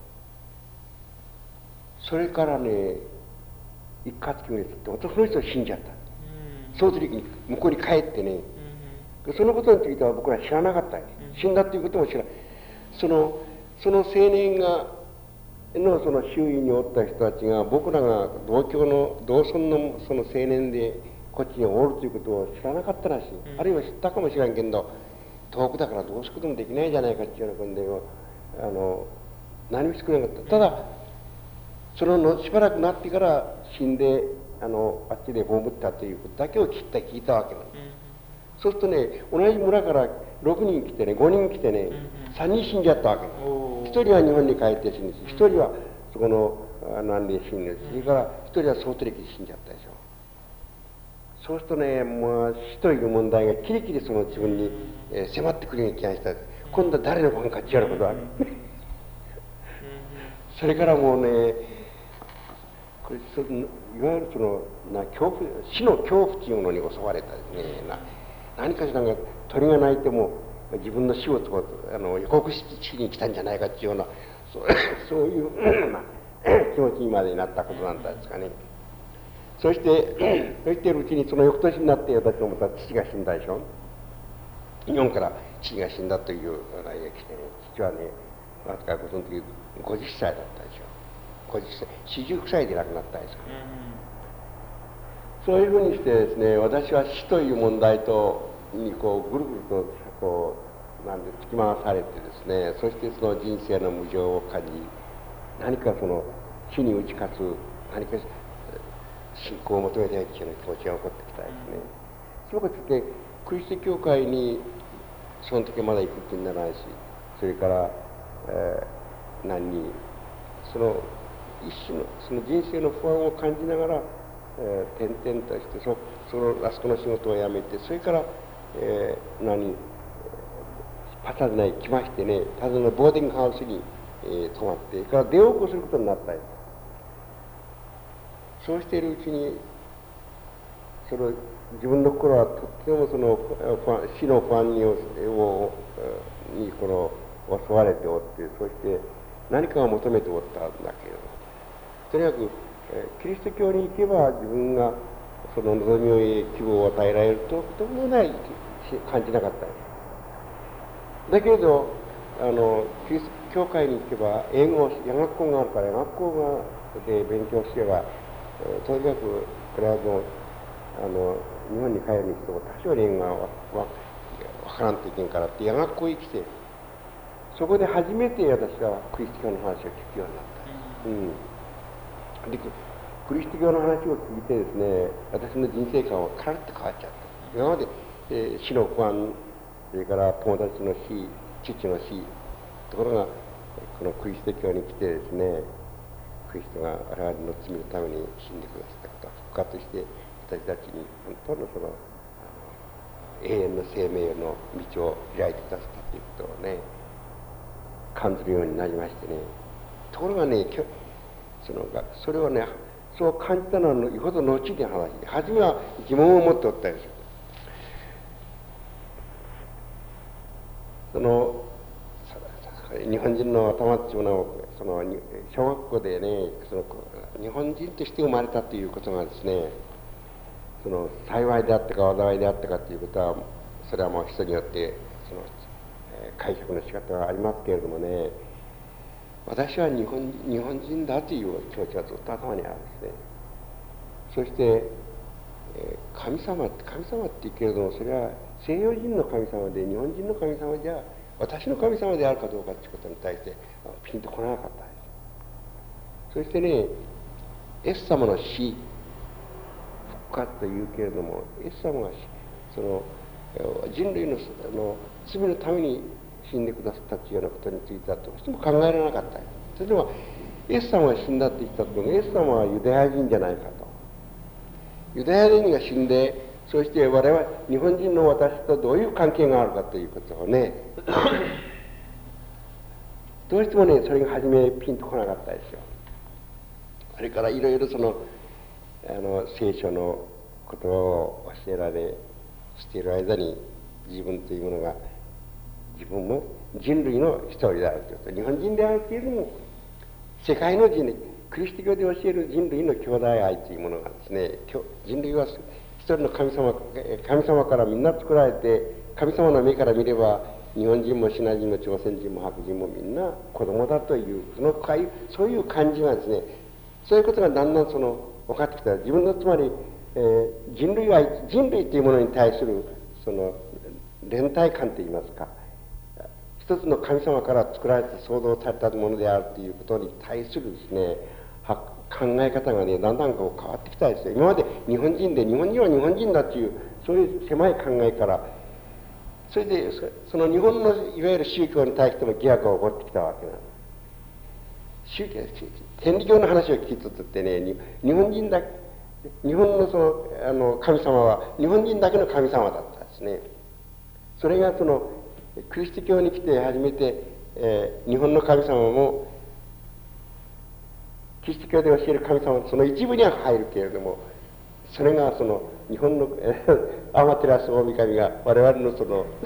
それからね1ヶ月ぐらい経ってまたその人死んじゃった。その時に向こうに帰ってねそのことについては僕ら知らなかったんです。死んだっていうことも知らない。その青年がその周囲におった人たちが僕らが同郷の同村のその青年でこっちにおるということを知らなかったらしい。あるいは知ったかもしれんけど遠くだからどうすることもできないじゃないかっていうような感じで何もしてくれなかった。ただしばらくなってから死んであっちで葬ったということだけを聞いたわけなんです。そうするとね同じ村から6人来てね5人来てね3人死んじゃったわけなんです。1人は日本に帰って死んで1人はそこの何で死んでそれから1人は総取引で死んじゃったでしょ。そうするとね死という問題がキリキリ自分に、迫ってくるような気がした。今度は誰の番かっていうようなことがある。それからもうねこれいわゆる死の恐怖っていうのに襲われたですね。何かしらが鳥が鳴いても自分の死を予告しに来たんじゃないかっていうようなそういう気持ちにまでなったことなんですかね。そしているうちにその翌年になって私のまた父が死んだでしょ。日本から父が死んだというような家来てね、父はね、わずかその時50歳だったでしょ。50歳、49歳で亡くなったんですから。そういうふうにしてですね、私は死という問題にこうぐるぐるとこうなんで突き回されてですね、そしてその人生の無常を感じ、何かその死に打ち勝つ何か信仰を求めていくような気持ちが起こってきたですね。そういうことでクリスト教会にその時はまだ行く気にならないし、それから、何にその一種のその人生の不安を感じながら、転々としてそのあそこの仕事を辞めて、それから、パターナに来ましてね、ただのボーディングハウスに、泊まって、それから出ようとすることになったんです。そうしているうちにその自分の心はとってもその死の不安にこの襲われておって、そして何かを求めておったんだけれども、とにかくキリスト教に行けば自分がその望みを希望を与えられるとともない感じなかったんです。だけれどキリスト教会に行けば英語夜学校があるから、夜学校で勉強すれば、とにかくこれはもう日本に帰るにしても多少英語がわからんといけんからって夜学校へ来て、そこで初めて私はクリスト教の話を聞くようになった。でクリスト教の話を聞いてですね、私の人生観はカラッと変わっちゃった。今まで、死の不安、それから友達の死、父の死、ところがこのクリスト教に来てですね、クリストが我々の罪のために死んでくださったことは復活して、私たちに本当のその永遠の生命の道を開いてくださったということをね、感じるようになりましてね。ところがね、それをね、そう感じたのはよほど後で話で、初めは疑問を持っておったんですよ。日本人の頭っていうのは小学校でね、日本人として生まれたということがですね、幸いであったか災いであったかということは、それはもう人によって解釈の仕方がありますけれどもね、私は日本人だという気持ちがずっと頭にあるんですね。そして、神様って言うけれども、それは西洋人の神様で日本人の神様じゃ、私の神様であるかどうかということに対してピンとこなかったんです。そしてね、イエス様の死復活というけれども、イエス様が人類の罪のために死んでくださったというようなことについてはどうしても考えられなかった。それでもイエス様が死んだと言ったときに、イエス様はユダヤ人じゃないかと。ユダヤ人が死んで、そして我々日本人の私とどういう関係があるかということをねどうしてもね、それが初めピンとこなかったですよ。それからいろいろ聖書のことを教えられしている間に、自分というものが自分も人類の一人であるということ、日本人であるけれども世界の人類、クリスト教で教える人類の兄弟愛というものがですね、人類は一人の神様からみんな作られて、神様の目から見れば日本人もシナ人も朝鮮人も白人もみんな子供だというそういう感じがですね、そういうことがだんだん分かってきた。自分のつまり、人類というものに対する連帯感といいますか、一つの神様から作られて創造されたものであるということに対するですね、考え方がね、だんだん変わってきたんですよ。今まで日本人は日本人だという、そういう狭い考えから、それでその日本のいわゆる宗教に対しても疑惑が起こってきたわけなんです。天理教の話を聞きとってね、日本の神様は日本人だけの神様だったんですね。それがクリスト教に来て初めて、日本の神様もキリスト教で教える神様のその一部には入るけれども、それが日本のアマテラス大神が我々の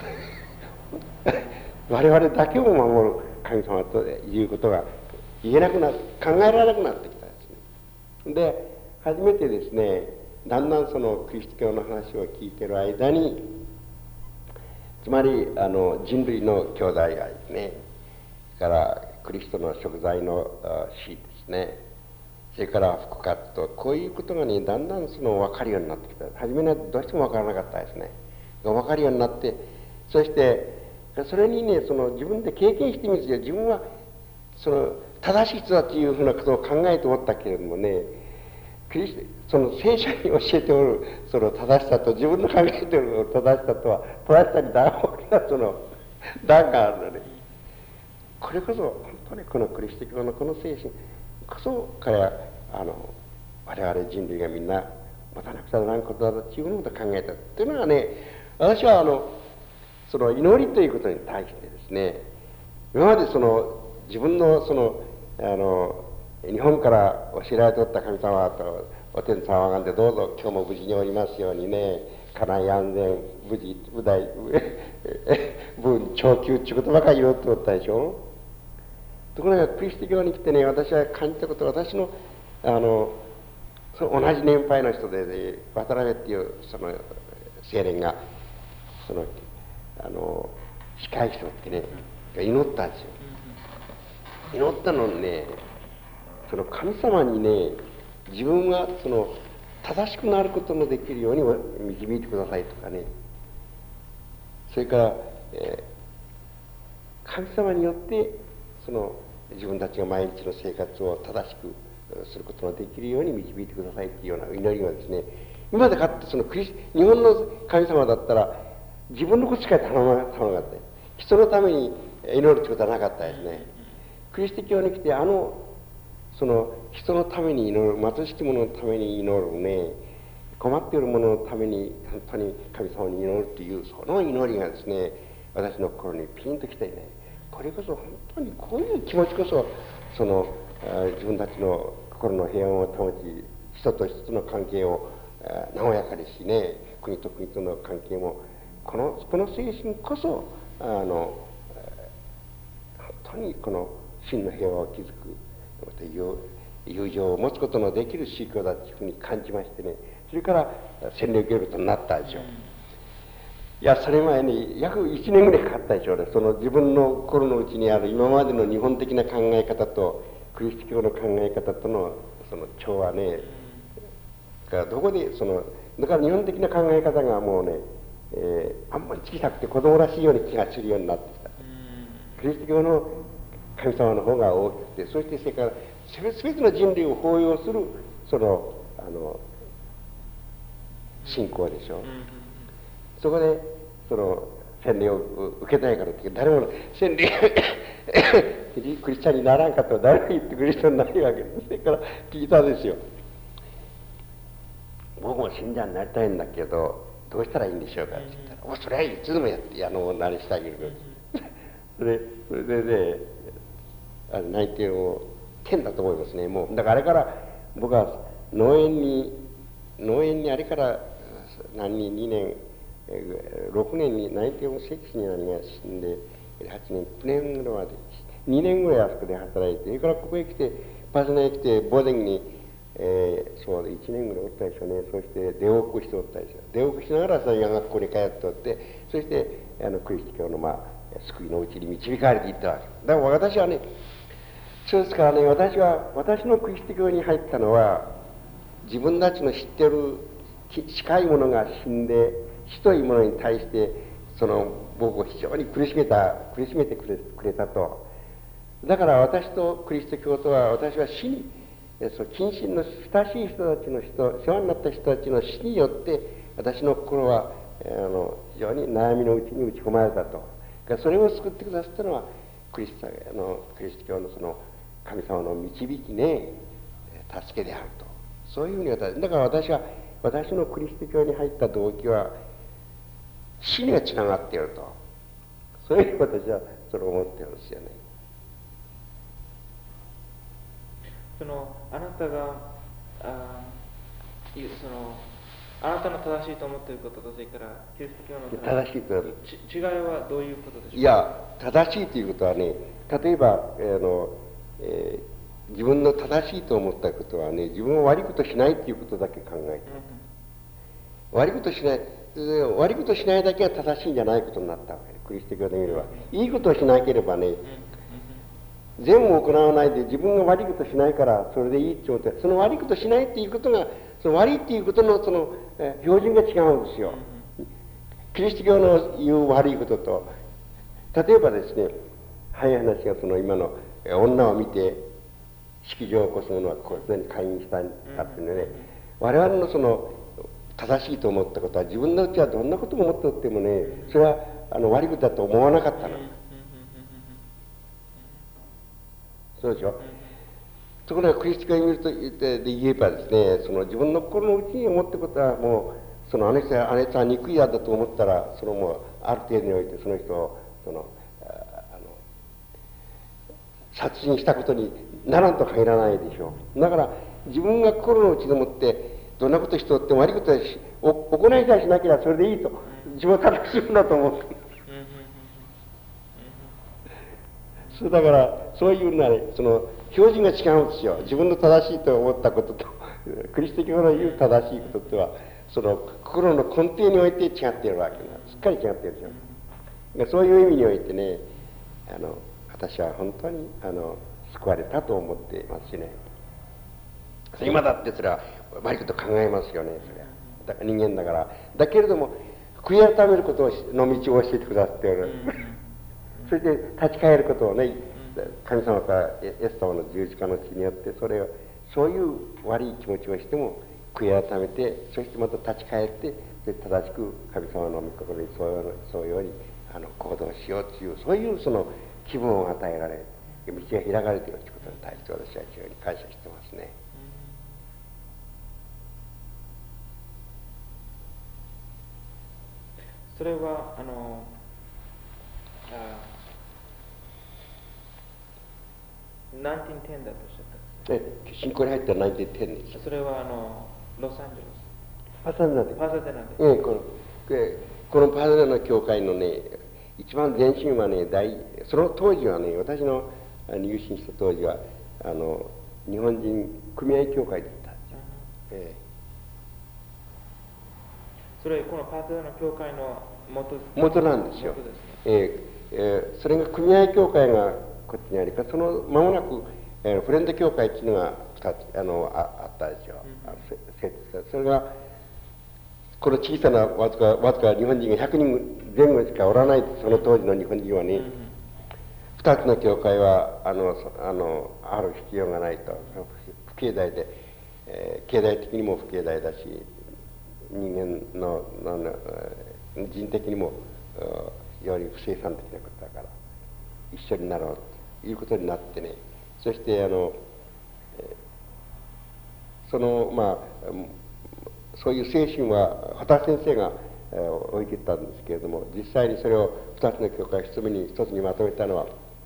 我々だけを守る神様ということが考えられなくなってきたんですね。で初めてですね、だんだんクリスト教の話を聞いている間に、 つまり人類の兄弟愛ですね。それからクリストの贖罪の死ですね。それから復活と、こういうことがね、だんだん分かるようになってきた。初めはどうしても分からなかったですね。分かるようになって、そしてそれにね、自分で経験してみると、自分は正しい人だというふうなことを考えておったけれどもね、聖書に教えておる正しさと、自分の考えておる正しさとは、正しさに大きな段があるのね。これこそ本当にこのクリスト教のこの精神こそから我々人類がみんな持たなくちゃならんことだということを考えたというのがね、私は祈りということに対してですね、今まで自分の日本から教えられておった神様とお天様がんで、どうぞ今日も無事におりますようにね、家内安全、無事、無大、文、長久ということばかり祈っておったでしょ。ところがクリスト教に来てね、私は感じたことは、私の同じ年配の人で、ね、渡辺っていう青年が控え室をってね、祈ったんですよ。祈ったのにね、神様にね、自分が正しくなることのできるように導いてくださいとかね、それから、神様によって自分たちが毎日の生活を正しくすることができるように導いてくださいっていうような祈りがですね、今までかって日本の神様だったら自分のことしか頼まなかった。人のために祈るってことはなかったですね。クリスト教に来て人のために祈る、貧しき者のために祈るね、困っている者のために本当に神様に祈るっていうその祈りがですね、私の心にピンときてね、これこそ本当にこういう気持ちこそ自分たちの心の平安を保ち、人と人との関係を和やかにしね、国と国との関係もこの精神こそ本当にこの真の平和を築く友情を持つことのできる宗教だというふうに感じましてね、それから洗礼を受けることになったでしょう。いや、それ前に約1年ぐらいかかったでしょうね。自分の心の内にある今までの日本的な考え方とクリスト教の考え方との調和ね、どこでだから日本的な考え方がもうね、あんまり小さくて子供らしいように気がするようになってきた。クリスト教の神様の方が大きくて、そしてそれから全ての人類を包容する信仰でしょう。そこで洗礼を受けたいからって誰も洗礼クリスチャンにならんかったら誰も言ってくれる人にないわけです。それから聞いたんですよ。僕も信者になりたいんだけどどうしたらいいんでしょうかって言ったら、それはいつでもやってなりしてあげるそれでね、内定を天だと思いますね。もうだからあれから僕は農園にあれから2年6年に内定をセキシになりが死んで8年9年ぐらいまで2年ぐらいあそこで働いて、それからここへ来てパスナへ来てボーデンに、そう1年ぐらいおったでしょうね。そして出往復しておったでしょ。出往復しながら山学校に通っておって、そしてクリスト教の救いのうちに導かれていったわけだから私はね、そうですからね、私のクリスト教に入ったのは自分たちの知ってる近い者が死んで死というものに対して僕を非常に苦しめてくれたと。だから私とクリスト教とは、私は死に近親の親しい人たちの世話になった人たちの死によって私の心は非常に悩みのうちに打ち込まれたと。それを救ってくださったのはクリスト教の神様の導きね、助けであると、そういうふうにだから私のクリスト教に入った動機は死にはつながっていると、そういうふうに私は思ってるんですよね。 あなたがあなたの正しいと思っていることと、それからキリスト教の正しいと違いはどういうことでしょうか。 いや、正しいということはね、例えば自分の正しいと思ったことはね、自分は悪いことしないということだけ考えて、悪いことしない。 悪いことをしないだけが正しいんじゃないことになったわけで、クリスト教で見れば。いいことをしなければね、善も行わないで自分が悪いことをしないからそれでいいって思って、その悪いことをしないっていうことが、その悪いっていうことのその標準が違うんですよ。キリスト教の言う悪いことと、例えばですね、早い話がその今の女を見て式場を起こす者はこうに会員したんだっていうのね、我々のその正しいと思ったことは自分のうちはどんなことも思っておってもね、それは悪いことだと思わなかったの。そうでしょ。ところがクリスト教に見るとで言えばですね、その自分の心の内に思ってることはもうそのあの人は憎いやだと思ったら、そのもうある程度においてその人を殺人したことにならんと限らないでしょう。だから自分が心の内でもってどんなことしておっても悪いことは行いさえしなければそれでいいと自分は正しいんだと思う。そうだからそういうのはね、その標準が違うんですよ。自分の正しいと思ったこととクリスト教の言う正しいこととはその心の根底において違っているわけなんです。しっかり違っているでしょ。そういう意味においてね、私は本当に救われたと思っていますしね。今だってそれは悪いこと考えますよね、それは。だから人間だから。だけれども悔い改めることの道を教えてくださっておる。それで立ち返ることをね、神様からイエス様の十字架の血によってそういう悪い気持ちをしても悔い改めて、そしてまた立ち返って正しく神様の御心にそういうように行動しようという、そういうその気分を与えられ、道が開かれているということに対して私は非常に感謝してますね。 それは1910だとおっしゃったんです。 信仰に入ったら1910です。 それはロサンゼルス。 パサデナで。 パサデナで。 このパサデナの教会のね、一番前身はね、その当時はね、私の入信した当時は日本人組合教会だったんですよ。 それこのパサデナ教会の元なんですよ。それが組合教会がこっちにありか、その間もなくフレンド教会っていうのが2つあったですよ。それがこの小さなわずか日本人が100人前後しかおらないその当時の日本人はね、2つの教会はある必要がないと。不経済で、経済的にも不経済だし、人間の人的にもより不生産的なことだから一緒になろうということになってね、そしてそういう精神は畑先生が置いていったんですけれども、実際にそれを2つの教会一つにまとめたのは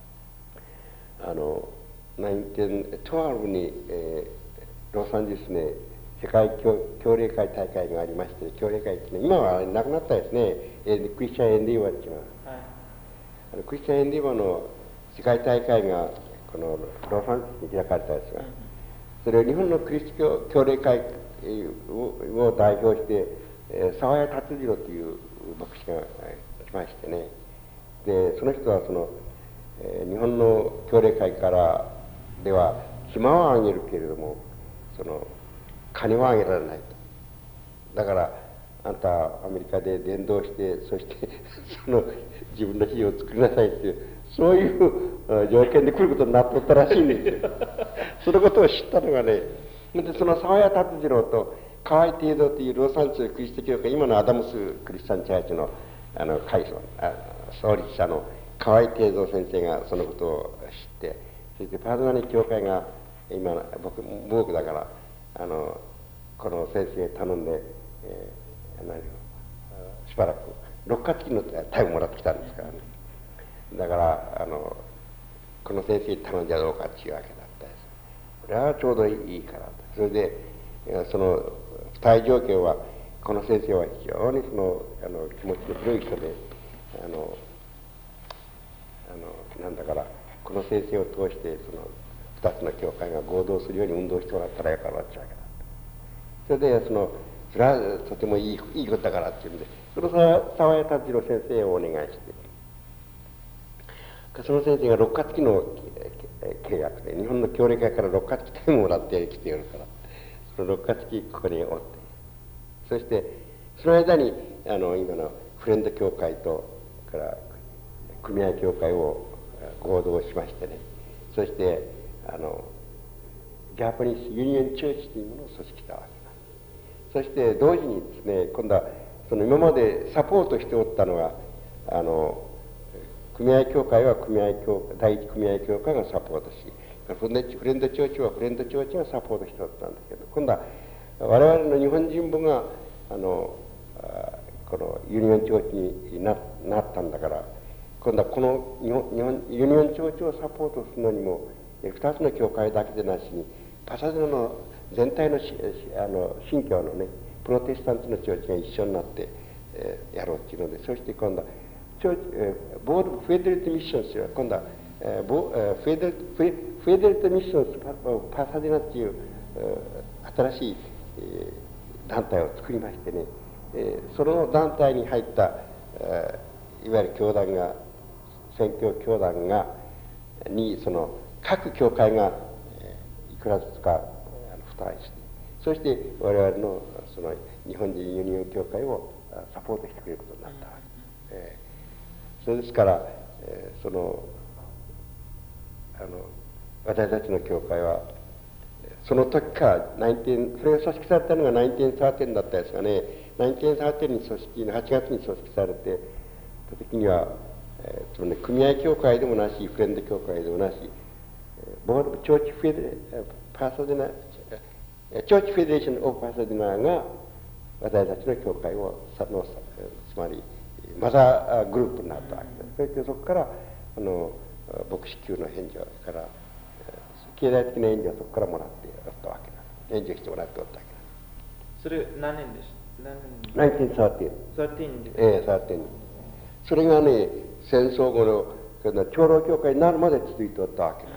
1912に、ロサンゼルスに世界協励会大会がありまして、協励会っていうのは今はなくなったですね、クリスチャン・エンディーバーっていうのは、クリスチャン・エンディーバーの世界大会がこのロサンゼルスに開かれたんですが、それを日本のクリスチャン協励会を代表して沢谷達次郎という牧師が来ましてね、でその人は日本の協励会からでは暇はあげるけれども金はあげられないと。だからあんたアメリカで伝道して、そして自分の費用を作りなさいっていう、そういう条件で来ることになっとったらしいんですよ。そのことを知ったのがね、でその沢谷達次郎と河合貞三というロサンゼルスクリスト教会、今のアダムス・クリスチャン・チャーチの創立者の河合貞三先生がそのことを知って、そしてパードナニ教会が今僕だからこの先生に頼んで、しばらく6ヶ月のタイムもらってきたんですからね。だからこの先生に頼んじゃどうかっていうわけだったです。これはちょうどいいからと。それでその付帯条件は、この先生は非常に気持ちの広い人でなんだから、この先生を通して2つの教会が合同するように運動してもらったらよかろうってわけだ。それでそれはとてもいいことだからっていうんで、その沢谷達郎先生をお願いして、その先生が6月期の契約で、日本の協力会から6月期もらってきているから、その6月期ここにおって、そしてその間に今のフレンド協会とから組合協会を合同しましてね、そしてジャパニーズユニオンチョーチというものを組織したわけです。そして同時にですね、今度はその今までサポートしておったのが組合協会は第一組合協会がサポートし、フレンドチョーチはフレンドチョーチがサポートしておったんですけど、今度は我々の日本人部がこのユニオンチョーチになったんだから、今度はこの日本ユニオンチョーチをサポートするのにも2つの教会だけでなしにパサデナの全体の信教のねプロテスタントのチョーチが一緒になって、やろうっていうので、そして今度はボードフェデレットミッションズは今度はフェデレットミッションズパサデナっていう新しい団体を作りましてね、その団体に入ったいわゆる教団が宣教教団がにその各教会がいくらずつか付帯して、そして我々のその日本人ユニオン教会をサポートしてくれることになったわけです。それですから、私たちの教会はその時からそれが組織されたのが1913だったですがね、1913に8月に組織されてた時には、組合協会でもなしフレンド協会でもなしチョーチフェデレーション・オブ・パサデナが私たちの教会をつまりマザーグループになったわけです。そこから牧師級の援助から経済的な援助はそこからもらっておったわけです。援助してもらっておったわけです。 それ何年でした？ 1913。 13 それがね、戦争後の長老教会になるまで続いておったわけです。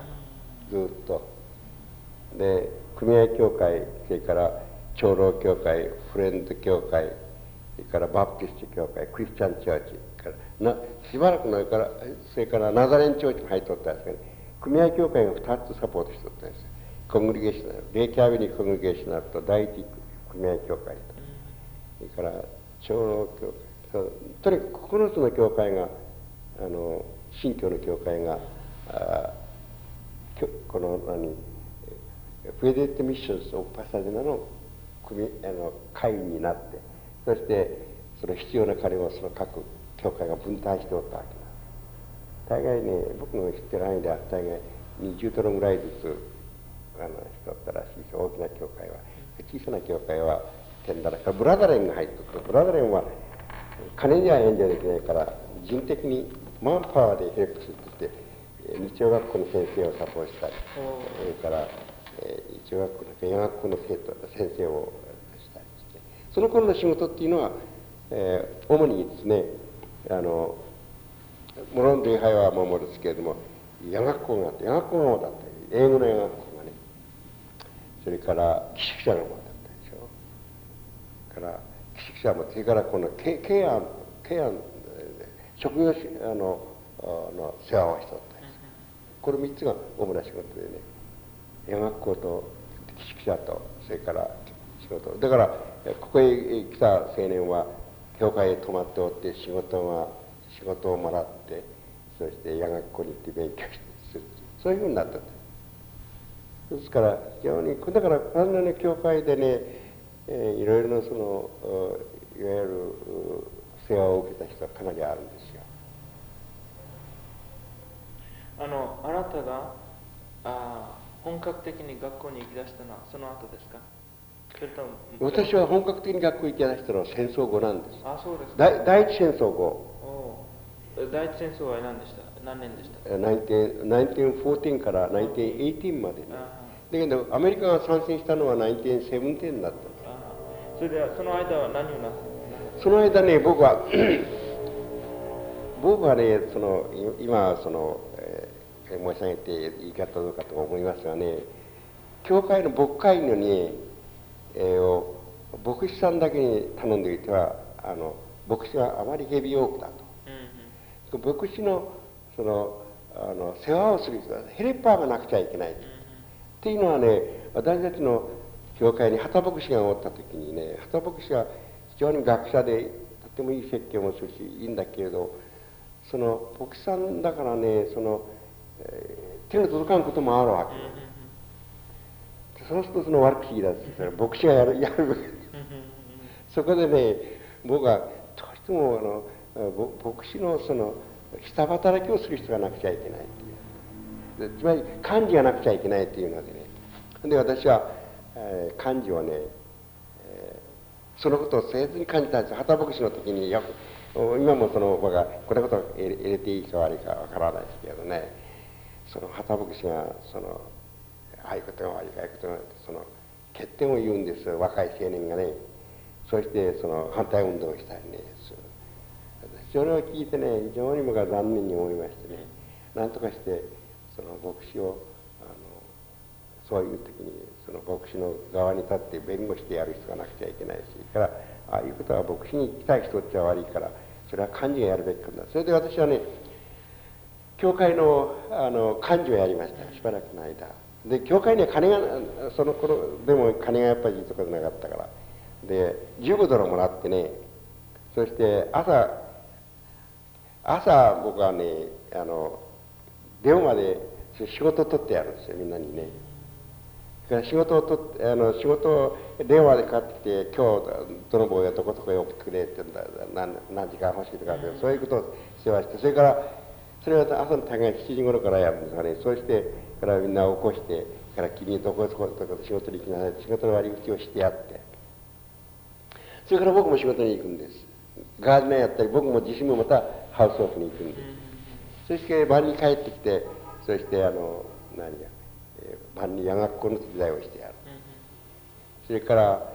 ずっと。で、組合教会、それから長老教会、フレンド教会、それからバプティスト教会、クリスチャンチャーチからしばらく前からそれからナザレンチョーチも入っておったんですけど、組合教会が2つサポートしておったんです。コングリゲーショナル、レイキャービニーコングリゲーショナルと第一組合教会と、それから長老教会、とにかく9つの教会が新教の教会がこのフェデレットミッションズ・オブ・パサデナの会員になって、そしてその必要な金をその各教会が分担しておったわけです。大概ね、僕の知ってる範囲では大概20ドルぐらいずつしておったらしいです。大きな教会は。小さな教会は10ドルからブラザレンが入っておって、ブラザレンは金では援助できないから人的にマンパワーでヘルプするって言って、日曜学校の先生をサポートしたり、それから日曜学校の夜学校の先生をしたりして、その頃の仕事っていうのは、主にですね、もちろん礼拝は守るんですけれども、夜学校があって、夜学校が多かった。英語の夜学校がね、それから寄宿舎が多かったでしょ。それから寄宿舎も、それからこのケア職業の世話をしておったんです。これ3つが主な仕事でね、夜学校と寄宿舎と、それから仕事。だから、ここへ来た青年は、教会へ泊まっておって、仕事をもらって、そして夜学校に行って勉強する。そういうふうになったんです。ですから、非常に、だから、あんなね、教会でね、いろいろなその、いわゆる世話を受けた人はかなりあるんですよ。 あなたが本格的に学校に行き出したのはその後ですか？それとも私は本格的に学校に行き出したのは戦争後なんです。 そうですか。 第一戦争後。 第一戦争は何年でした？ 1914から1918までね。だけどアメリカが参戦したのは1917だったんです。 それではその間は何をなさった？ その間ね、僕はね、今申し上げていいかどうかと思いますがね、教会の牧会のね、を牧師さんだけに頼んでいては牧師はあまりヘビー多くだと、牧師の世話をする人はヘルパーがなくちゃいけない、っていうのはね、私たちの教会に旗牧師がおった時にね、旗牧師は非常に学者でとてもいい説教もするしいいんだけれど、その牧師さんだからね、手の届かんこともあるわけ、そうするとその悪口言い出す、牧師がやるそこでね、僕はどうしても牧師の下働きをする人がなくちゃいけないっていう、つまり幹事がなくちゃいけないっていうのでね、で私は、幹事をね、そのことをせずに感じたんです。旗牧師の時に今も僕はこれこと入れていいか悪いかわからないですけどね、その旗牧師がああいうことが悪いかああいうことが欠点を言うんですよ、若い青年がね。そして反対運動をしたりね、それを聞いてね、非常に僕は残念に思いましてね、なんとかして牧師をそういう時に牧師の側に立って弁護してやる人がなくちゃいけないし、それからああいうことは牧師に来たい人っちゃ悪いから、それは幹事がやるべきことだ。それで私はね、教会の幹事をやりました、しばらくの間で。教会には金がその頃でも金がやっぱりとかなかったから、で15ドルもらってね、そして朝僕はね電話で仕事を取ってやるんですよ、みんなにね。仕事電話でかかってきて、今日どの坊やどこどこへ送ってくれって何時間欲しいとか、そういうことを世話して、それは朝の大概7時頃からやるんですがね、そうしてからみんなを起こして、から君どこどこ仕事に行きなさい、仕事の割り口をしてやって、それから僕も仕事に行くんです。ガーデナーやったり、僕も自身もまたハウスオフに行くんです。そして晩に帰ってきて、そして晩に夜学校の手伝いをしてやる。それから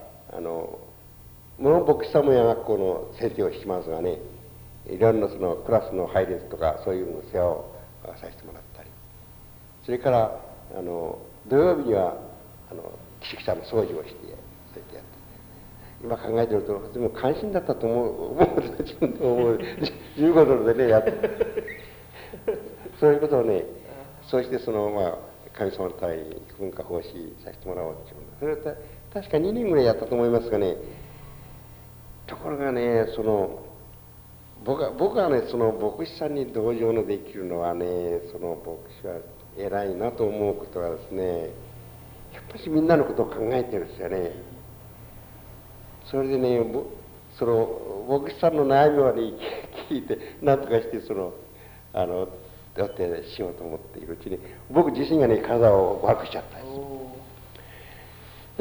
牧師さんも夜学校の先生をしますがね、いろんなクラスの配列とかそういうの世話をさせてもらったり、それから土曜日には寄宿舎の掃除をして、そうやってやって、今考えてるとでも関心だったと思う自分で思う15ドルでねやってそういうことをね、そうして神様のために文化奉仕させてもらおうっていうの、それは確か2年ぐらいやったと思いますがね。ところがね、僕はね、牧師さんに同情のできるのはね、牧師は偉いなと思うことはですね、やっぱりみんなのことを考えてるんですよね。それでね、牧師さんの悩みまで聞いて、なんとかしてだってしようと思っているうちに、僕自身がね、体を悪くしちゃったんです。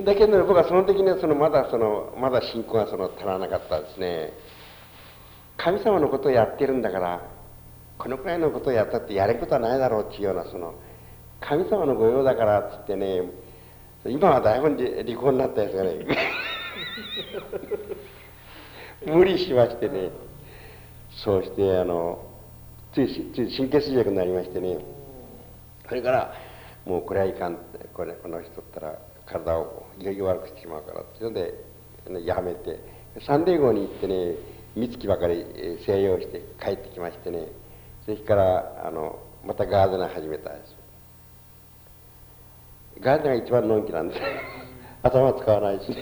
だけど、僕はその時にまだ信仰が足らなかったですね。神様のことをやってるんだから、このくらいのことをやったってやれることはないだろうっていうような、神様の御用だからって言ってね、今は大本で離婚になったやつがね、無理しましてね、そうして、つい神経衰弱になりましてね、それからもうこれはいかんって、この人ったら体をいよいよ悪くしてしまうからっていうのでやめて、サンデー号に行ってね、三月ばかり静養して帰ってきましてね、それからまたガーデナー始めたんです。ガーデナーが一番のんきなんです頭使わないし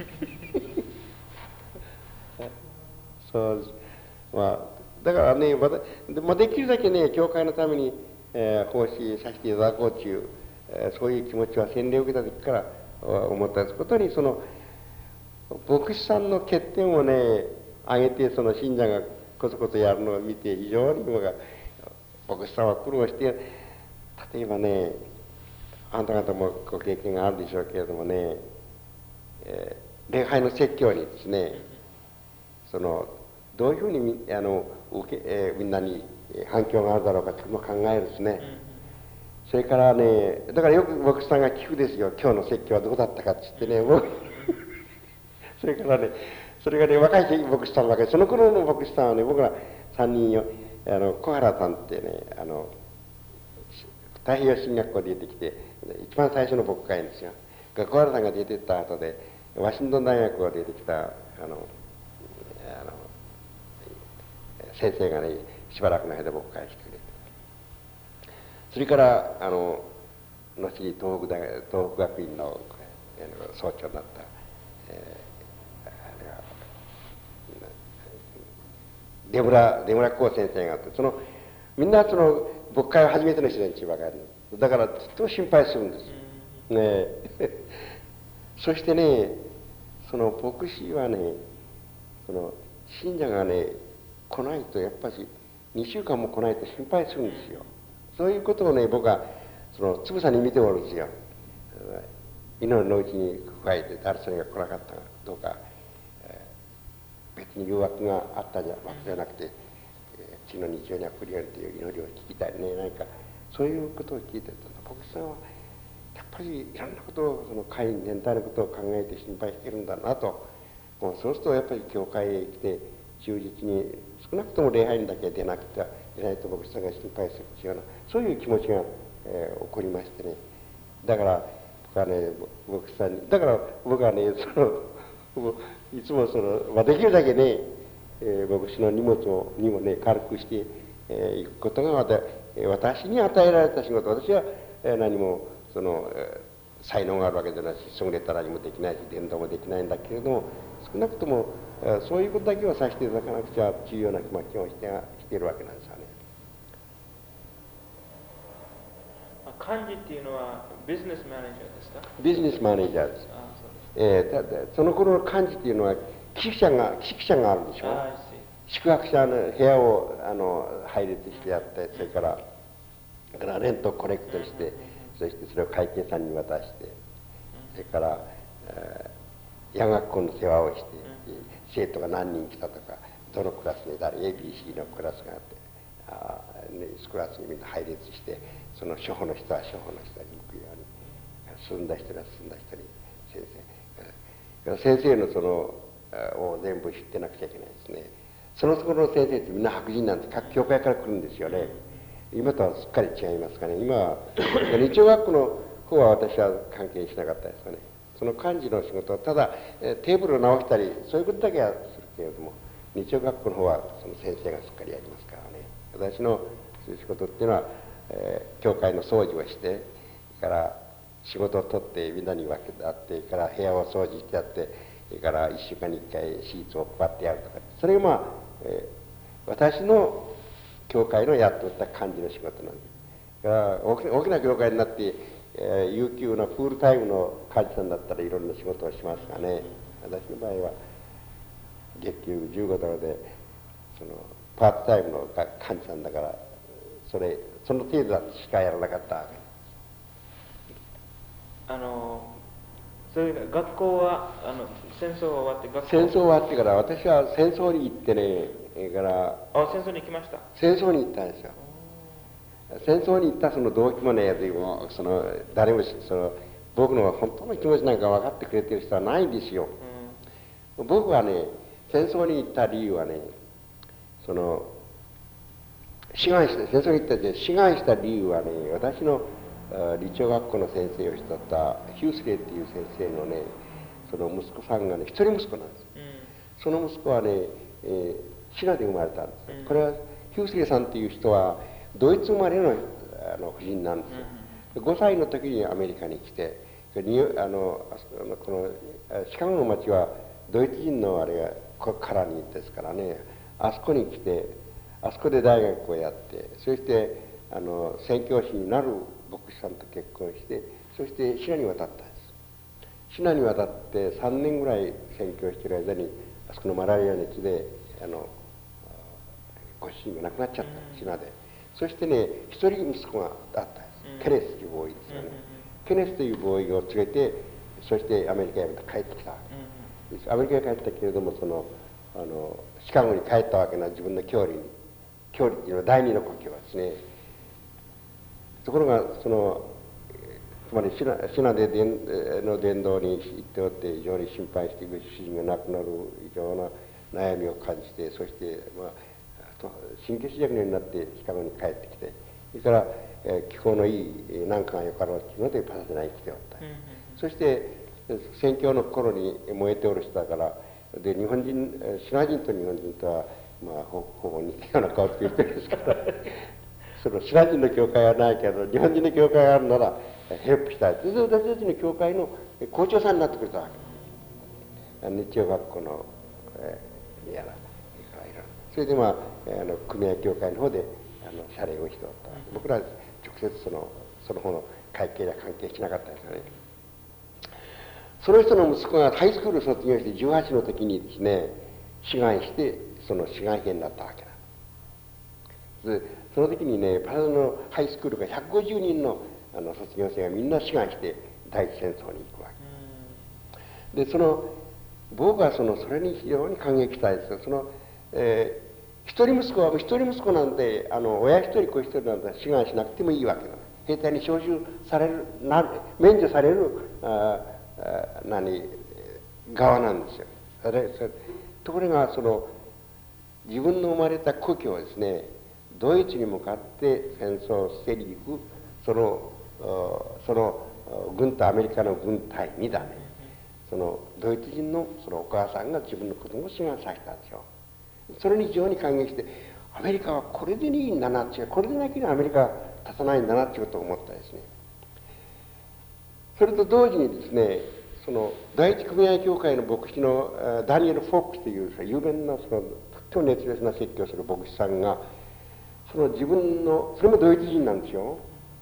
そうです。だからね、できるだけね、教会のために、奉仕させていただこうという、そういう気持ちは洗礼を受けた時から思ったことに、牧師さんの欠点をね、挙げて、信者がこそこそやるのを見て、非常に僕が、牧師さんは苦労して、例えばね、あんた方もご経験があるでしょうけれどもね、礼拝の説教にですね、どういうふうにみんなに反響があるだろうかというのを考えるんですね。それからね、だからよく牧師さんが聞くですよ、今日の説教はどうだったかって言ってね、それからね、それがね、若い牧師さんばかり、その頃の牧師さんはね、僕ら3人よ、小原さんってね、太平洋進学校で出てきて、一番最初の牧会ですよ。小原さんが出てった後で、 ワシントン大学が出てきた先生がね、しばらくの間僕を返してくれて、それから後に東北学院の総長になった、出村光先生があって、みんな牧会を初めての人たちばかりだからとっても心配するんですね。そしてね、牧師はね、信者がね来ないと、やっぱり2週間も来ないと心配するんですよ。そういうことをね、僕はつぶさに見ておるんですよ。祈りのうちに加えて誰それが来なかったかどうか、別に誘惑があったわけじゃなくて、次の日曜には来るようにという祈りを聞きたいね。何かそういうことを聞いてると、牧師さんはやっぱりいろんなことを会員全体のことを考えて心配してるんだなと。そうするとやっぱり教会へ来て忠実に少なくとも礼拝にだけ出なくてはいないと牧師さんが心配するような、そういう気持ちが、起こりましてね。だから僕はね、牧師さんに、だから僕はね、いつもできるだけね、牧師の荷物にもね軽くしていくことが私に与えられた仕事。私は何も才能があるわけじゃないし、優れた何もできないし、伝道もできないんだけれども、少なくともそういうことだけはさせていただかなくちゃ重要な気持ちをしているわけなんですよね。 幹事っていうのはビジネスマネージャーですか？ ビジネスマネージャーです。その頃の幹事っていうのは寄宿舎があるでしょ。宿泊者の部屋を配列してやって、それからレントをコレクトして、そしてそれを会計さんに渡して、それから夜学校の世話をして、生徒が何人来たとか、どのクラスに誰 ABC のクラスがあって、クラスにみんな配列して、その初歩の人は初歩の人に行くように、進んだ人が進んだ人に先生のを全部知ってなくちゃいけないですね。そのところの先生ってみんな白人なんです。各教会から来るんですよね。今とはすっかり違いますかね。今は日曜学校の方は私は関係しなかったですかね。その幹事の仕事はただテーブルを直したりそういうことだけはするけれども、日曜学校の方はその先生がしっかりやりますからね。私のそういう仕事っていうのは、教会の掃除をして、から仕事を取ってみんなに分けてあって、から部屋を掃除してやって、それから1週間に1回シーツを配ってやるとか、それが私の教会のやっておった幹事の仕事なんです。だから大きな教会になって、有給のフルタイムの幹事さんだったらいろんな仕事をしますがね、私の場合は月給$15でパートタイムの幹事さんだから、その程度しかやらなかったわけ。 それが学校は戦争が終わって戦争終わってから私は戦争に行ってね、 戦争に行きました。 戦争に行ったんですよ。戦争に行ったその動機もね、誰も僕の本当の気持ちなんか分かってくれてる人はないんですよ。僕はね、戦争に行った理由はね、戦争に行った志願した理由はね、私の理長学校の先生をしてたヒュースレーっていう先生のね、その息子さんがね、一人息子なんです。その息子はね、シナで生まれたんです。これはヒュースレーさんっていう人はドイツ生まれの婦人なんですよ。5歳の時にアメリカに来て、このシカゴの町はドイツ人のあれがカラニですからね、あそこに来て、あそこで大学をやって、そして宣教師になる牧師さんと結婚して、そしてシナに渡ったんです。シナに渡って3年ぐらい宣教している間に、あそこのマラリア熱でご主人が亡くなっちゃった、シナで。そしてね、一人息子があったんです。ケネスというボーイですよね。ケネスというボーイを連れて、そしてアメリカへまた帰ってきたわけです。アメリカへ帰ったけれども、シカゴに帰ったわけな自分の郷里っていうのは第二の故郷ですね。ところがつまりシナでの伝道に行っておって非常に心配している主人が亡くなる異常な悩みを感じて、そして神経質弱になってシカゴに帰ってきて、それから気候のいい南下がよかろうというのでパサデナに来ておった。そして宣教の頃に燃えておる人だから、で日本人、シナ人と日本人とは、まあ、ほぼ似たような顔つきしてるんですからそのシナ人の教会はないけど日本人の教会があるならヘルプしたい。それで私たちの教会の校長さんになってくれたわけ。日曜学校の、やらそれでまあ組合協会の方で謝礼をしておった。僕らは直接その方の会計や関係しなかったですよね。その人の息子がハイスクール卒業して18の時にですね、志願してその志願兵になったわけだ。でその時にね、パラダのハイスクールが150人の卒業生がみんな志願して第一戦争に行くわけで、僕はそれに非常に感激したいです。一人息子なんて親一人子一人なんて志願しなくてもいいわけだ。兵隊に招集される免除される側なんですよ。ところが自分の生まれた故郷をですね、ドイツに向かって戦争をしていくその軍とアメリカの軍隊にだね、ドイツ人のお母さんが自分の子供を志願させたんですよ。それに非常に感激して、アメリカはこれでいいんだなっていう、これでなければアメリカは立たないんだなっていうことを思ったですね。それと同時にですね、第一組合協会の牧師のダニエル・フォックスという有名なとっても熱烈な説教をする牧師さんが、自分のそれもドイツ人なんですよ。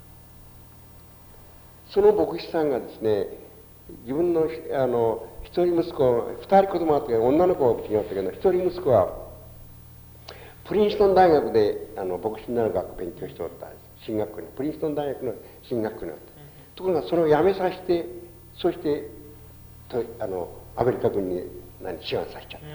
その牧師さんがですね、自分の一人息子、二人子供あって女の子が違ったけど、一人息子はプリンストン大学で牧師になる学勉強しておったんです。進学校にプリンストン大学の進学校におった。ところがそれを辞めさせて、そしてアメリカ軍に志願させちゃった。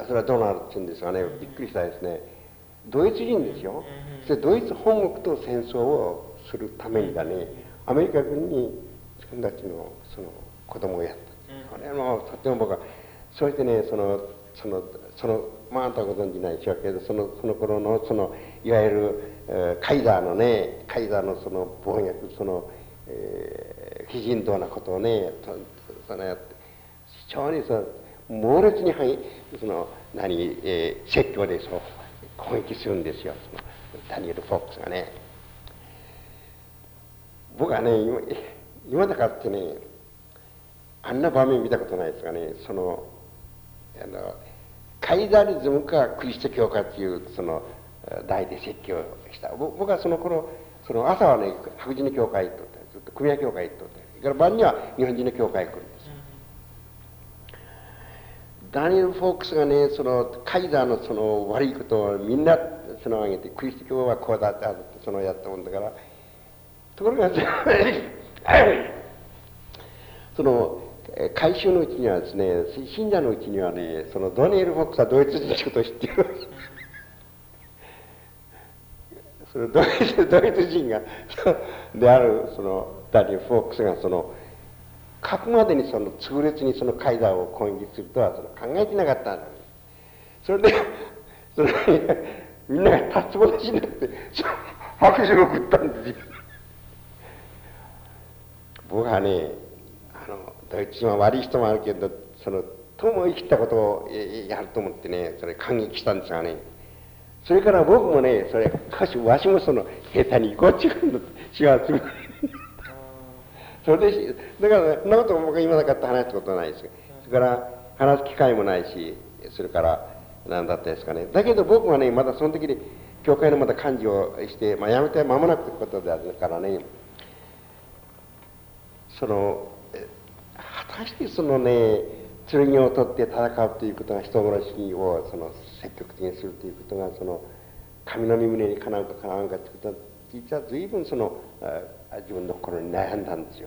それはどうなるって言うんですがね、びっくりしたですね。ドイツ人ですよ。それドイツ本国と戦争をするためにだね、アメリカ軍に自分たちの子供をやった。これもとても僕は、そしてね、まああんたはご存じないでしょうけど、その頃のいわゆるカイザーの暴虐、非人道なことをね、非常に猛烈に説教で攻撃するんですよ、ダニエル・フォックスがね。僕はね、今だからってね、あんな場面見たことないですがね、カイザリズムかクリスト教かっていう題で説教した。僕はその頃朝はね白人の教会行っとったり、ずっと組合教会行っとったり、それから晩には日本人の教会行くんです。ダニエル・フォックスがね、カイザーの悪いことをみんな挙げて、クリスト教はこうだってやったもんだから、ところが改宗のうちにはですね、信者のうちにはね、ダニエル・フォックスはドイツ人のことを知っている。ドイツ人がであるダニエル・フォックスが書くまでに痛烈にカイザーを攻撃するとは考えてなかったのに、それでみんなが立つぼしになって拍手を送ったんですよ。僕はね、ドイツ人は悪い人もあるけど、とも生きたことをやると思ってね、それ感激したんですがね、それから僕もね、わしも兵隊に行こうっていうの志願する。それで、だから、そんなことも僕は今だかって話したことはないです。それから話す機会もないし、それから何だったですかね。だけど僕はね、まだその時に教会のまだ幹事をして、辞めて間もなくということであるからね、果たして剣を取って戦うということが、人殺しを積極的にするということが神の御胸にかなうかかなわんかということは、実は随分自分の心に悩んだんですよ。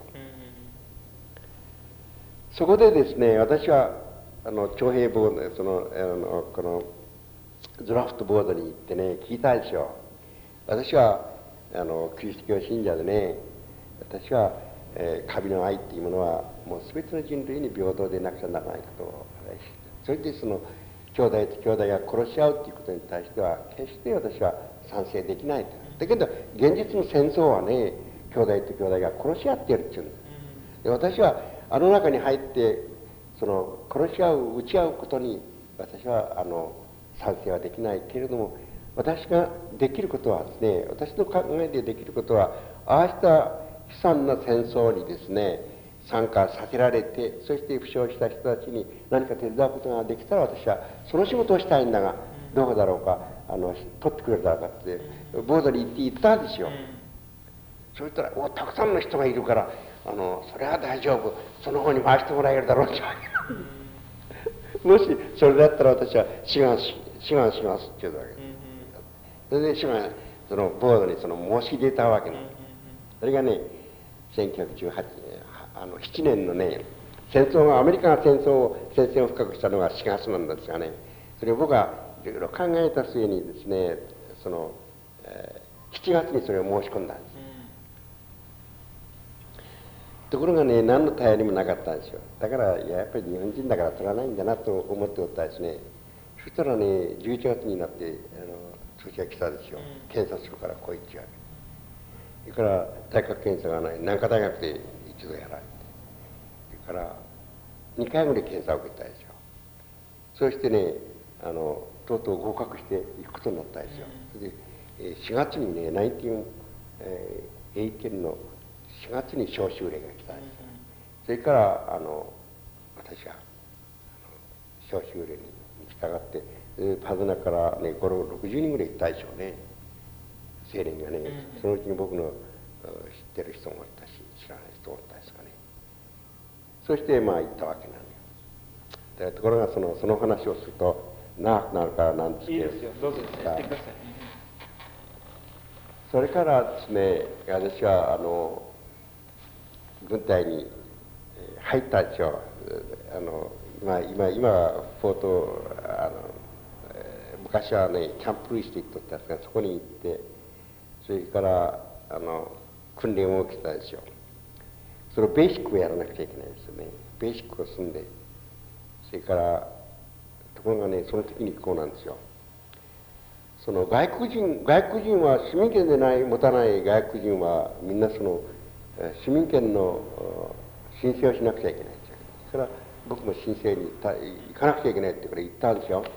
そこでですね、私は徴兵ボードこのドラフトボードに行ってね、聞いたでしょ。私はキリスト教信者でね、私は神の愛っていうものはもう全ての人類に平等でなくちゃならないことを、それで兄弟と兄弟が殺し合うということに対しては決して私は賛成できないと。だけど現実の戦争はね、 兄弟と兄弟が殺し合ってるっていうんです。で私はあの中に入ってその殺し合う打ち合うことに私は賛成はできないけれども、私ができることはですね、私の考えでできることは、ああした悲惨な戦争にですね参加させられて、そして負傷した人たちに何か手伝うことができたら、私はその仕事をしたいんだが、どこだろうか、取ってくれるだろうかってボードに行って言ったんですよ。そうしたら、たくさんの人がいるから、それは大丈夫、その方に回してもらえるだろうってもしそれだったら私は志願しますっていうわけです。それで志願、そのボードに申し出たわけなんです。それがね、1918年、7年のね、アメリカが戦線を深くしたのが4月なんですがね、それを僕はいろいろ考えた末にですね、7月にそれを申し込んだんです。ところがね、何の頼りもなかったんですよ。だから、やっぱり日本人だから取らないんだなと思っておったですね。そしたらね、11月になって、通知が来たんですよ。検査するから来いって言われて。それから、大学検査がない、南華大学で一度やられて。それから、2回ぐらい検査を受けたんですよ。そしてね、とうとう合格していくことになったんですよ。それで、4月にね、1918の4月に召集令が来たんです。それから私が召集令に従ってパズナからね60人ぐらい行ったでしょうね、青年がね。そのうちに僕の知ってる人もいたし、知らない人もいたですかね。そして行ったわけなんで、ところがその話をすると長くなるからなんですけど、 いいですよ、どうぞやってください。 それからですね、私は軍隊に入ったんですよ。今はフォート昔はねキャンプルイスと言っとったんですが、そこに行って、それから訓練を受けたんですよ。そのベーシックをやらなくちゃいけないんですよね。ベーシックを済んで、それからところがね、その時にこうなんですよ。外国人は市民権で持たない外国人はみんな市民権の申請をしなくちゃいけないんですよ。それから僕も申請に行かなくちゃいけないってから言ったんですよ。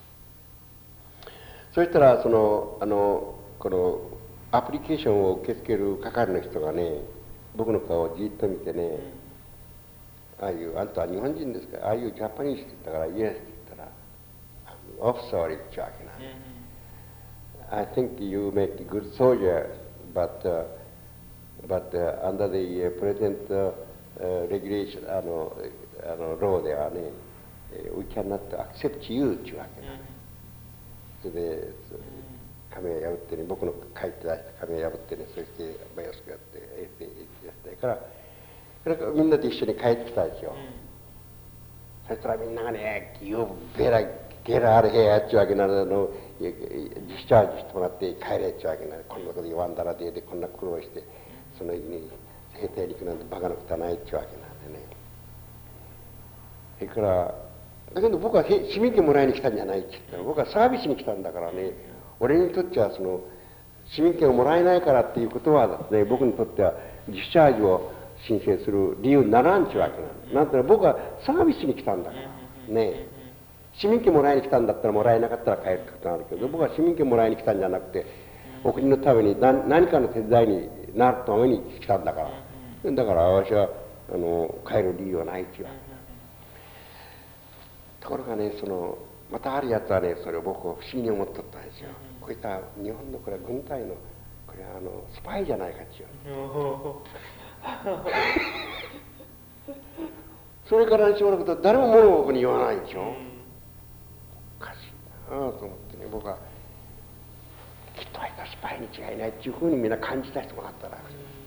そしたらこのアプリケーションを受け付ける係の人がね、僕の顔をじっと見てね、あんたは日本人ですか、ジャパニーズって言ったから、イエスって言ったら、オフィサーって言っちゃうわけなんです。I think you make a good soldier, but under the present regulation, law ではね、we cannot accept you っていうわけなんです。それで、紙を破ってね、僕の書いて出した紙を破ってね、そしてバイオスクやって、やったから、みんなで一緒に帰ってきたんですよ。そしたらみんながね、You better get out of here っていうわけなの、ディスチャージしてもらって帰れっていうわけなの。こんなこと言わんだらでこんな苦労して、その日に兵隊に行くなんてバカなことはないっていうわけなんでね。それから、だけど僕は市民権もらいに来たんじゃないって言ったら、僕はサービスに来たんだからね、俺にとっては市民権をもらえないからっていうことはですね、僕にとってはディスチャージを申請する理由にならんっていうわけなんです。なんていうの、僕はサービスに来たんだからね。市民権もらいに来たんだったらもらえなかったら帰ることになるけど、僕は市民権もらいに来たんじゃなくて、お国のために何かの手伝いになるために来たんだから。だから私は帰る理由はないっていうわけ。ところがね、またあるやつはね、それを僕を不思議に思っとったんですよ。こういった日本のこれは軍隊のこれはスパイじゃないかっていうそれからしばらくと誰も物を僕に言わないんでしょ。おかしいなと思ってね、僕はきっとあいつはスパイに違いないっていうふうにみんな感じた人もあったら、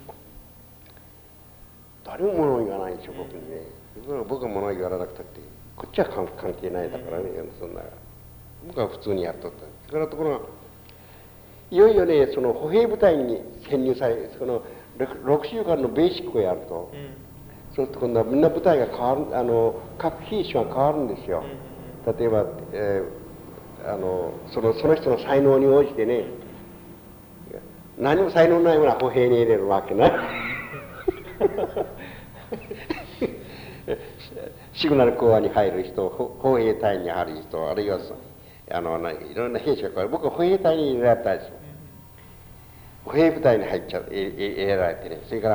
誰も物を言わないんですよ、僕にね。僕は物を言わなくたってこっちは関係ないだからね、そんな僕は普通にやっとった。それからところがいよいよね、歩兵部隊に潜入され、6週間のベーシックをやると、そうすると今度はみんな部隊が変わる、各兵種が変わるんですよ。例えば、その人の才能に応じてね、 何も才能ないものは歩兵に入れるわけない。シグナル講話に入る人、歩兵隊に入る人、あるいはいろんな兵士がこれ、僕は歩兵隊に入れられたんですよ。歩兵部隊に入れられてね、それ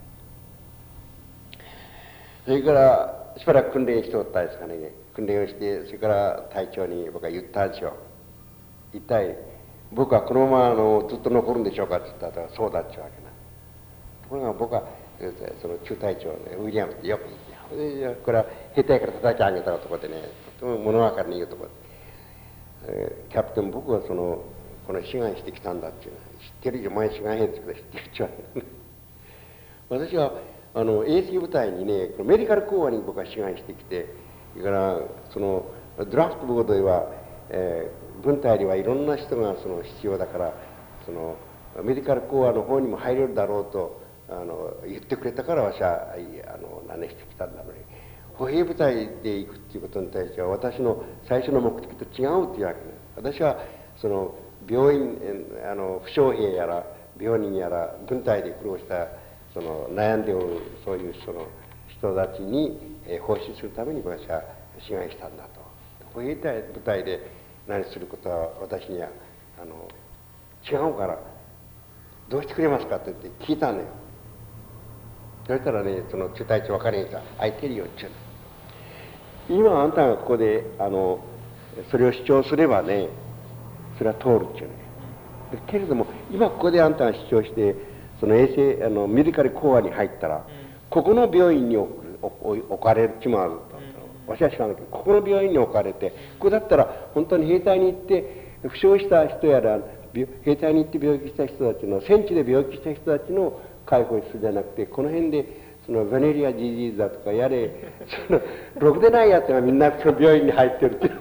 からしばらく訓練しておったんですかね。訓練をして、それから隊長に僕は言ったんですよ。一体僕はこのままずっと残るんでしょうかって言ったら、そうだっていうわけな。ところが僕はその中隊長ね、ウィリアムってよく言って、これは兵隊から叩き上げた男でね、とても物分かりのいい男で、キャプテン、僕はこの志願してきたんだっていうのは、知ってるよ、お前志願兵ってことは知ってるっちゅうわけね。私は衛生部隊にね、メディカル講話に僕は志願してきて、それからドラフトボードでは、軍隊ではいろんな人が必要だから、メディカル講話の方にも入れるだろうと言ってくれたから、私は何してきたんだろうね。歩兵部隊で行くっていうことに対しては、私の最初の目的と違うっていうわけね。私は病院、負傷兵やら病人やら軍隊で苦労した悩んでおるそういう人たちに奉仕するために私は志願したんだと。歩兵部隊で何することは私には違うからどうしてくれますかって言って聞いたのよ。そしたらね、中隊長分かりました。空いてるよって言うの。今あんたがここでそれを主張すればね、それは通るっていうね。けれども今ここであんたが主張して衛生メディカル講話に入ったら、ここの病院に置かれる気もあると。私は知らないけど、ここの病院に置かれて、ここだったら本当に兵隊に行って負傷した人やら兵隊に行って病気した人たちの戦地で病気した人たちの介護をするじゃなくて、この辺でベネリア・ジーズだとかやれ、ろくでないやつがみんなその病院に入ってるって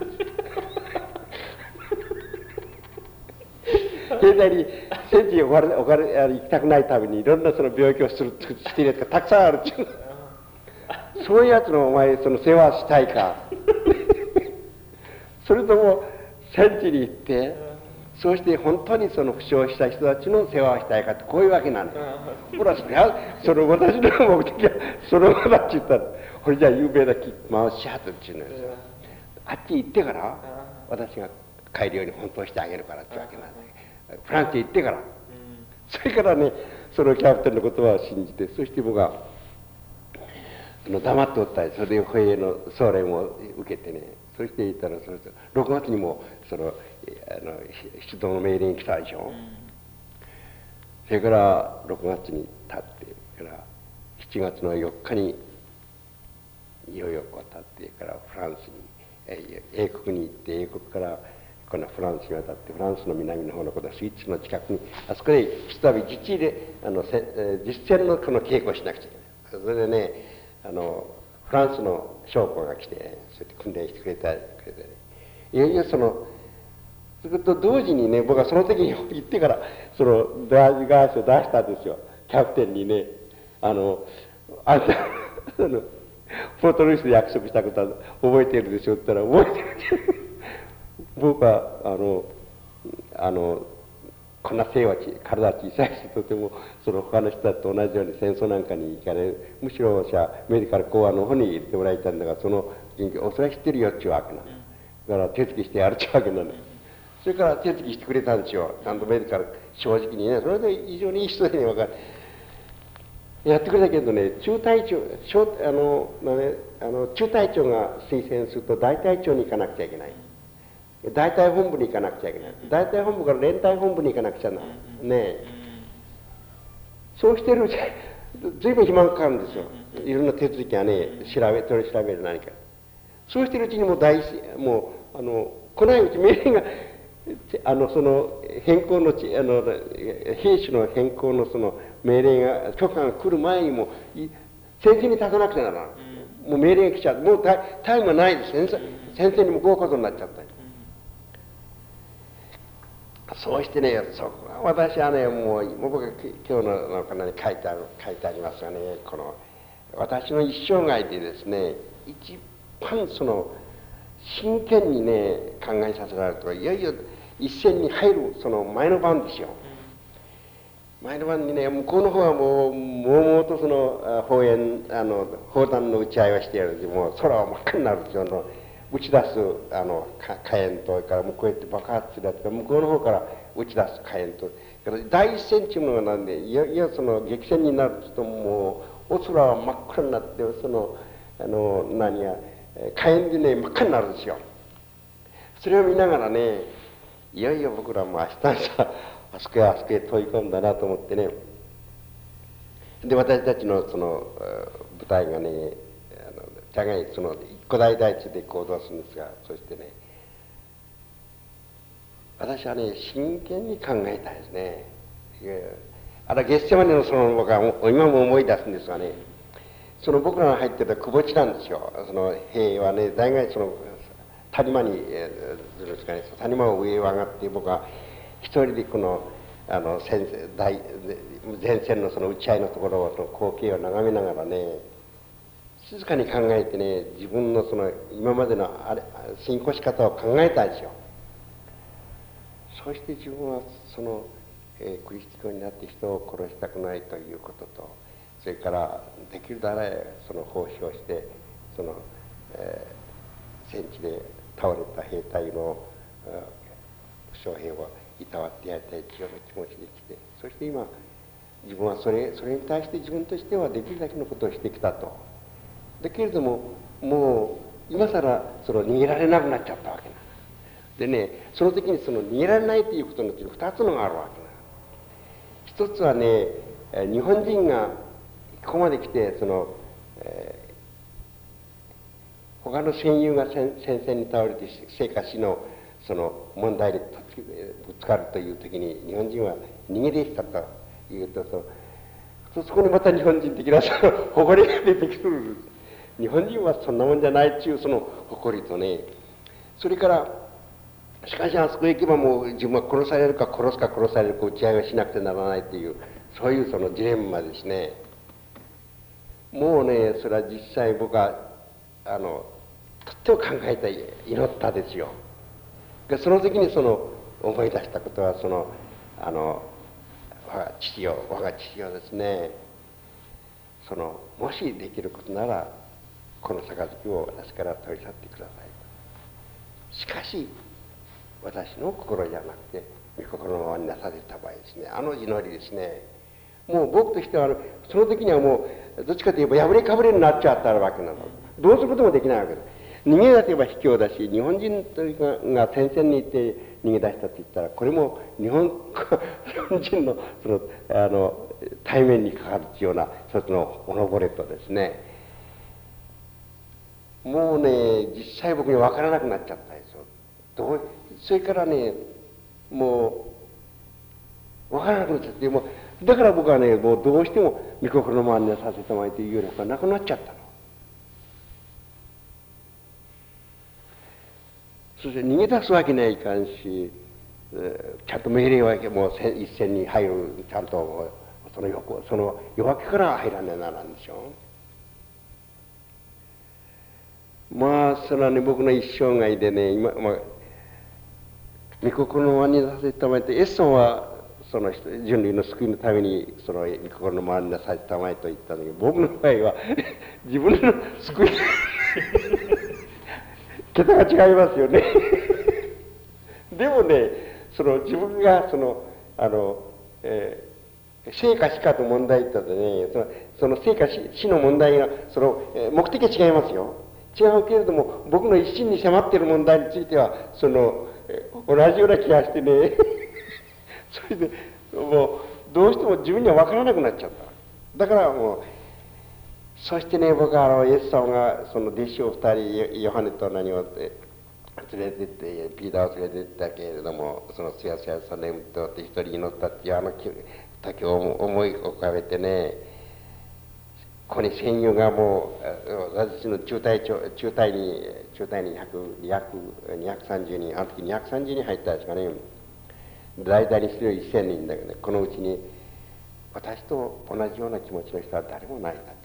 兵隊に戦地に行きたくないためにいろんな病気をしているやつがたくさんあるっていう。そういうやつのお前世話したいかそれとも戦地に行ってそうして本当に負傷した人たちの世話をしたいかってこういうわけなんです。ほら私の目的はそのままだって言ったら、これじゃあ有名なマウスシャートっていうのですよ。あっち行ってから私が帰るように本当してあげるからってわけなんです。フランスへ行ってから、それからね、キャプテンの言葉を信じて、そして僕は黙っておったり、それで歩兵の総連を受けてね、そしていたら6月にも出動の命令に来たでしょ。それから6月に経ってから7月の4日にいよいよこう経ってからフランスに英国に行って、英国からこのフランスに渡って、フランスの南の方のことはスイッチの近くに、あそこでひとたび実地で実戦の稽古をしなくちゃいけない。それでね、フランスの将校が来て、ね、そうやって訓練してくれて、ね、いよいよそれと同時にね、僕はその時に行ってからダージガースを出したんですよ。キャプテンにね、あんたポートルイスで約束したことは覚えているでしょって言ったら、覚えてる僕はこんな体小さいし、とても他の人たちと同じように戦争なんかに行かれる、むしろ私はメディカル講話の方に入れてもらいたいんだが、その人気それは知ってるよっちゅうわけなの。だから手つきしてやるっちゅうわけなの。それから手つきしてくれたんですよ。ちゃんとメディカル正直にね、それで非常にいい人でね、分かる。やってくれたけどね、中隊長が推薦すると大隊長に行かなくちゃいけない。大隊本部に行かなくちゃいけない。大隊本部から連隊本部に行かなくちゃな。ねえ。そうしてるうち随分暇がかかるんですよ。いろんな手続きがね、取り調べる何か。そうしてるうちにも来ないうち命令が変更の兵士の変更の命令が許可が来る前にも戦線に立たなくちゃならない。もう命令が来ちゃう。もうタイムがないです。戦線に向こうことになっちゃった。そうしてね、私はね、もう僕が今日の中に書いてありますがね、私の一生涯でですね、一番真剣にね、考えさせられると、いよいよ一戦に入る前の晩ですよ。 前の晩にね、向こうの方はもう、もうもうとその、砲弾の撃ち合いをしてやるんで、もう空は真っ赤になるんですよ。打ち出す、火炎と、それから向こうへって爆発するやつが、向こうの方から打ち出す火炎と、第一線っていうのがなんで、いやその激戦になると、もう、お空は真っ暗になって、その、火炎でね、真っ赤になるんですよ。それを見ながらね、いよいよ僕らも明日さ、あそこへ飛び込んだなと思ってね。で、私たちのその部隊がね、互いその一個大隊地で行動するんですが、そしてね、私はね、真剣に考えたいですね。ゲッセマネのその僕は今も思い出すんですがね、その僕らが入ってたくぼ地なんですよ。その兵はね、大概その谷間に、ですかね、谷間を上へ上がって僕は一人でこの前線のその打ち合いのところを、その光景を眺めながらね、静かに考えてね、自分のその今までの進行し方を考えたんですよ。そして自分はその、クリスチャンになって人を殺したくないということと、それからできるだけその奉仕をしてその、戦地で倒れた兵隊の負傷兵をいたわってやりたい気持ちできて、そして今自分はそれに対して自分としてはできるだけのことをしてきたと。だけれどももう今更その逃げられなくなっちゃったわけな。でね、その時にその逃げられないということの2つのがあるわけな。一つはね、日本人がここまで来てその、他の戦友が戦線に倒れて生か死のその問題でぶつかるという時に日本人は逃げてきたというと、そこにまた日本人的なその誇りが出てくる。日本人はそんなもんじゃないっていうその誇りとね、それからしかしあそこへ行けばもう自分は殺されるか殺すか殺されるか打ち合いをしなくてならないっていう、そういうそのジレンマですね。もうね、それは実際僕はとっても考えた祈ったですよ。でその時にその思い出したことは、その我が父よですね、そのもしできることならこの杯を私から取り去ってください。しかし私の心じゃなくて御心のままになされた場合ですね、祈りですね、もう僕としてはその時にはもうどっちかといえば破れかぶれになっちゃったわけなの。どうすることもできないわけです。逃げ出せば卑怯だし、日本人が戦線に行って逃げ出したと言ったら、これも日本人のその対面にかかるような一つのおのぼれとですね、もうね、実際僕に分からなくなっちゃったんですよ。それからね、もう分からなくなっちゃって、もうだから僕はね、もうどうしても御心のままにさせてもらいというよりはなくなっちゃったの。そして逃げ出すわけにはいかんし、ちゃんと命令はもう一線に入る、ちゃんとその夜明けから入らねえならんでしょ。まあそれはね、僕の一生涯でね、今御心のままにさせてもらって、エッソンはその人類の救いのためにその御心のままになさせてもらいと言ったんだけど、僕の場合は自分の救い桁が違いますよねでもね、その自分がその生か死かと問題ってね、その生か死の問題がその目的は違いますよ。違うけれども、僕の一心に迫っている問題についてはその同じような気がしてねそれでもうどうしても自分には分からなくなっちゃった。だからもう、そしてね、僕はイエス様がその弟子を2人、ヨハネと何を連れてって、ピーターを連れてったけれども、そのすやすやさ眠っておって一人祈ったっていう時を思い浮かべてね、ここに戦友がもう私の中隊に230人、あの時230人入ったんですかね。大体にする1000人だけどね、このうちに私と同じような気持ちの人は誰もないんだと。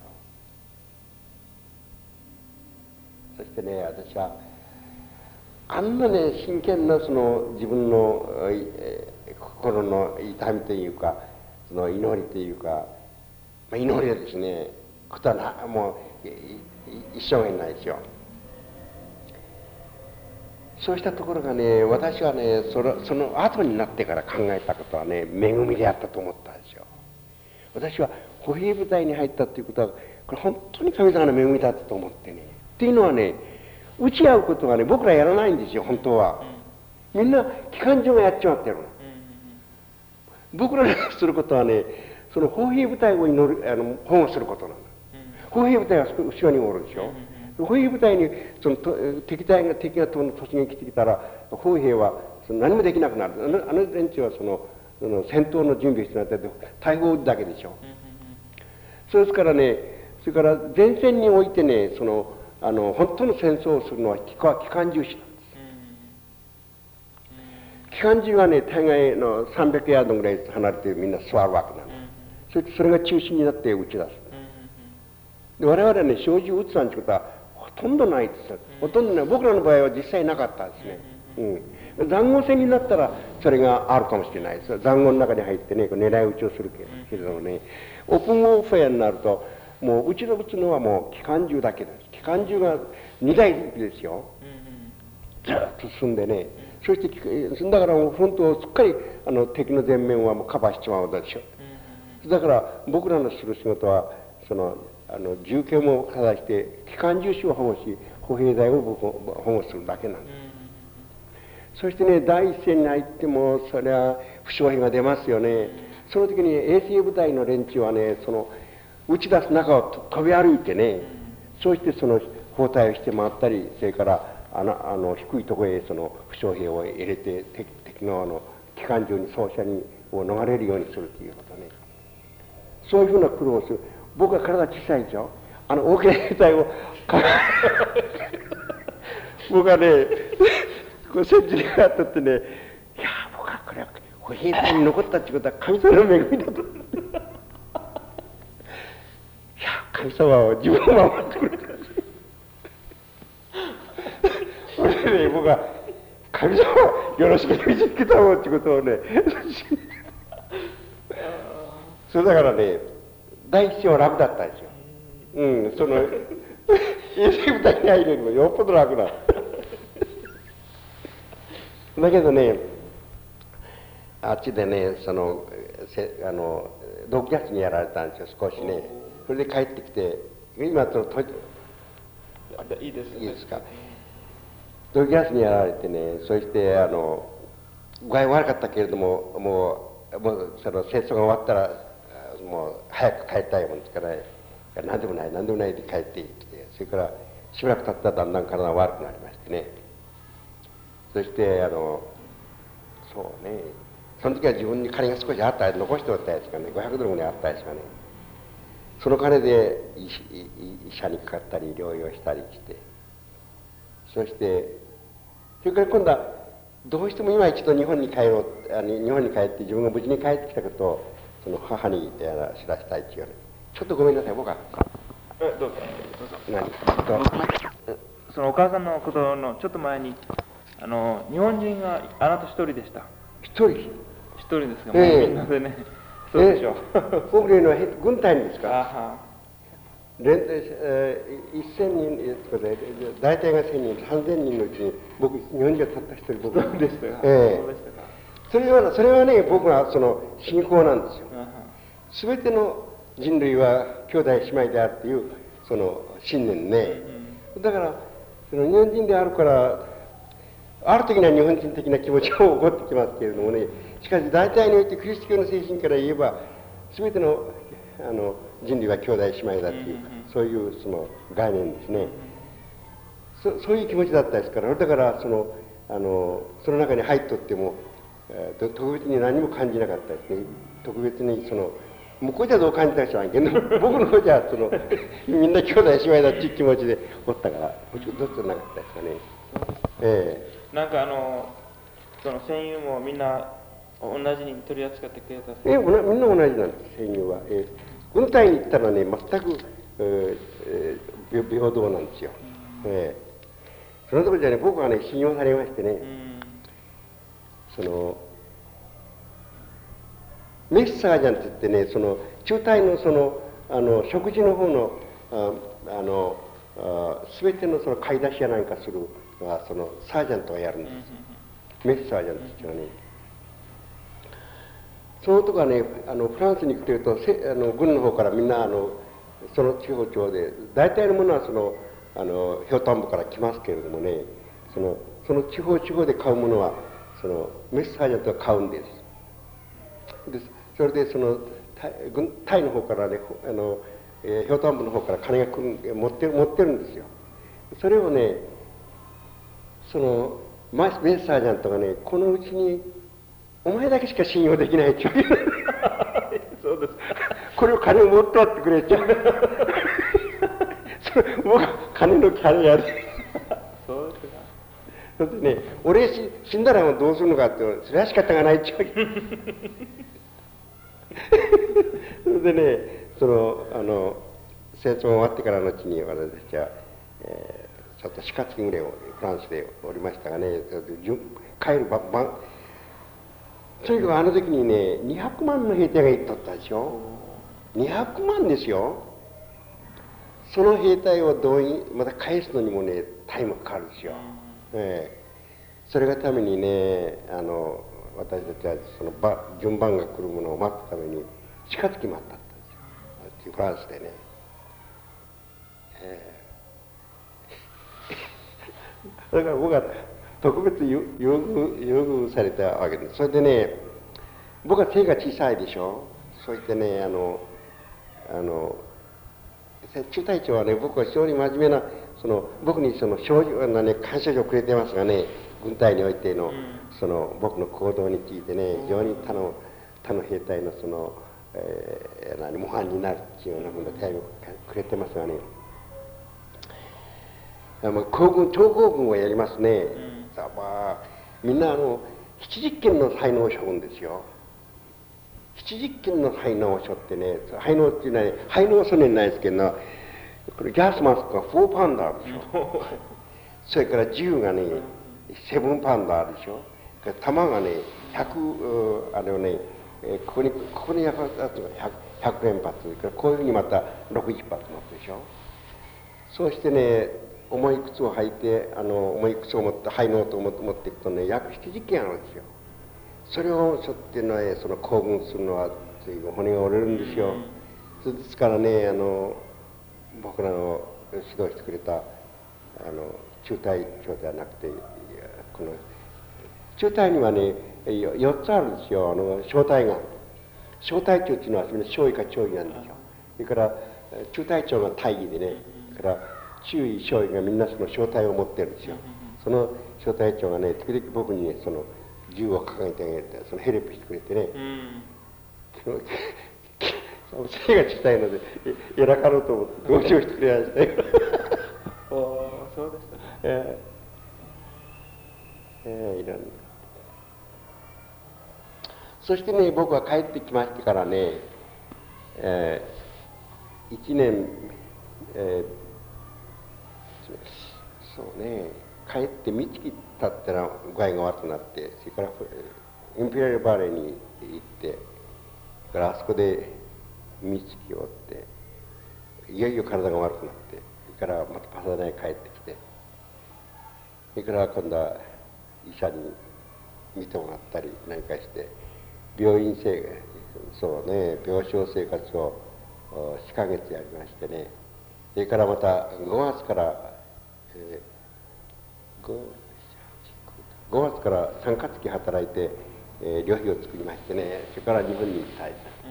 そしてね、私はあんなね、真剣なその自分の心の痛みというか、 その祈りというか、祈りはですね、ことはもう一生懸ないですよ。そうしたところがね、私はね、その後になってから考えたことはね、恵みであったと思ったんですよ。私は歩兵部隊に入ったということは、これ本当に神様の恵みだったと思ってね。っていうのはね、打ち合うことがね、僕らやらないんですよ、本当は。みんな機関銃がやっちまってるの。僕らがすることはね、その歩兵部隊を保護することなの。歩兵部隊は後ろにおるでしょ。歩兵部隊にその敵が突撃してきたら、歩兵は何もできなくなる。あの連中はその戦闘の準備をしてなって大砲を撃つだけでしょ。そうですからね、それから前線においてね、本当の戦争をするのは機関銃士なんです。機関銃はね、大概の300ヤードぐらい離れてみんな座るわけなんです。それが中心になって撃ち出す。で我々はね、小銃撃つなんてことはほとんどないです。ほとんどない。僕らの場合は実際なかったですね。塹壕戦になったらそれがあるかもしれないです。塹壕の中に入ってね、狙い撃ちをするけれどもね、オープンウォーフェアになると、もう撃ち撃つのはもう機関銃だけです。機関銃が2台ですよ。ずっと進んでね、そしてだからもう本当すっかり敵の前面はもうカバーしちまうでしょ。だから僕らのする仕事は銃剣をかざして機関銃士を保護し、歩兵隊を保護するだけなんです。そしてね、第一線に入ってもそれは負傷兵が出ますよね。その時に衛星部隊の連中はね、打ち出す中を飛び歩いてね、そうして包帯をして回ったり、それから低いところへ負傷兵を入れて敵の機関銃に走者を逃れるようにするということね。そういうふうな苦労をする。僕は体小さいでしょ。大きな兵隊を僕はね、戦時にあったってね、いや僕はこれは兵隊に残ったってことは神様の恵みだと。いや神様は自分を守ってくれた。それでね、僕は神様はよろしく導けたもんってことをねそれだからね、第一線は楽だったんですよ。衛星部隊に入るよりもよっぽど楽だ。だけどね、あっちでね、6月にやられたんですよ、少しね。それで帰ってきて、今いいですか。6月にやられてね、そして具合悪かったけれども、もう戦争が終わったらもう早く帰りたいもんですから、何でもないで帰ってきて、それからしばらく経ったらだんだん体が悪くなりましてね。そしてそうね、その時は自分に金が少しあったり残しておったやつがね、500ドルぐらいあったやつがね、その金で医者にかかったり療養したりして、それから今度はどうしても今一度日本に帰って自分が無事に帰ってきたことを母に知らせたいっていうね。ちょっとごめんなさい、僕は。 どうぞ。 何？ お母さんのことのちょっと前に日本人があなた一人でした。 一人ですが、もうみんなでね、そうでしょう。 僕の軍隊にですか。1000人大体が1000人、3000人のうちに僕日本人がたった一人僕でしたか。 それはね、僕は信仰なんですよ。すべての人類は兄弟姉妹であるという信念ね。だから日本人であるからある時には日本人的な気持ちが起こってきますけれどもね、しかし大体においてキリスト教の精神から言えばすべての人類は兄弟姉妹だという、そういう概念ですね。そういう気持ちだったですから、だからその中に入っとっても特別に何も感じなかったですね。特別に向こうじゃどう感じた人はんけど、僕の方じゃみんな兄弟姉妹だっていう気持ちでおったから、どっちもなかったですかね。 なんか戦友もみんな同じに取り扱ってくれた。 みんな同じなんです、戦友は。軍隊に行ったらね、全く、平等なんですよ。そのところじゃね、僕はね、信用されましてね、 メッサージャンって言ってね、その中隊のその食事の方の全てのその買い出しやなんかするのはそのサージャントがやるんです。メッサージャントっていうのはね。そのとこはね、フランスに来てると軍の方からみんなその地方で大体のものはそのひょうたんぼから来ますけれどもね、その地方で買うものはそのメッサージャントが買うんです。それでそのタイの方からねひょうたんぼの方から金が持ってるんですよ。それをねそのメッサージャントがね、このうちにお前だけしか信用できないって言うそうです。これを金を持ってってくれちゃうそれ僕は金のキャリアでそうですか。 それでね、俺死んだらどうするのかって、それは仕方がないっちゃうそれでね、戦争が終わってからのうちに私たちは、ちょっと4月ぐらいをフランスでおりましたがね、帰る晩とにかくあの時にね、200万の兵隊が行っとったでしょ。200万ですよ。その兵隊を動員また返すのにもね、タイムかかるんですよ。それがためにね、私たちはその順番が来るものを待つために4月決まったんですよ、フランスでね。だから僕は特別優遇されたわけです。それでね、僕は背が小さいでしょ。そうしてね、中隊長はね、僕は非常に真面目な僕に感謝状をくれてますがね、軍隊においての僕の行動についてね、非常に他の兵隊の模範になるっていうようなものを手紙をくれてますがね、超高軍をやりますね。みんな七十件の才能を背負うんですよ。七十件の才能を背負ってね、才能っていうのはね、才能はそんなにないですけど、これギャスマスクが4パウンダーでしょ。それから銃がね、7パウンダーでしょ。弾がね、100、あれをね、ここに100連発、こういうふうにまた60発持つでしょ。そうしてね、重い靴を履いて、重い靴を持って、ハイノートを持っていくとね、約70件あるんですよ。それを背負ってね、行軍するのは、骨が折れるんですよ。ですからね、僕らの指導してくれた、中隊長ではなくて、この、中隊にはね、4つあるんですよ、小隊が。小隊長っていうのは、少尉か長尉なんですよ。それから、中隊長が大尉でね、それから、中尉、少尉がみんなその小隊を持ってるんですよ。その小隊長がね、時々僕にね、銃を掲げてあげて、ヘルプしてくれてね、背が小さいので、やらかろうと思って同情してくれましたよ。 そうでしたね。 いろんな。そしてね、僕は帰ってきましてからね、1年、そうね、帰って三月経ったら具合が悪くなって、それからインペリアルバレーに行って、それからあそこで三月を追って、いよいよ体が悪くなって、それからまたパサダナに帰ってきて、それから今度は医者に見てもらったり何かして、病床生活を4ヶ月やりましてね、それからまた5月から3ヶ月働いて、旅費を作りましてね、それから日本に行ったり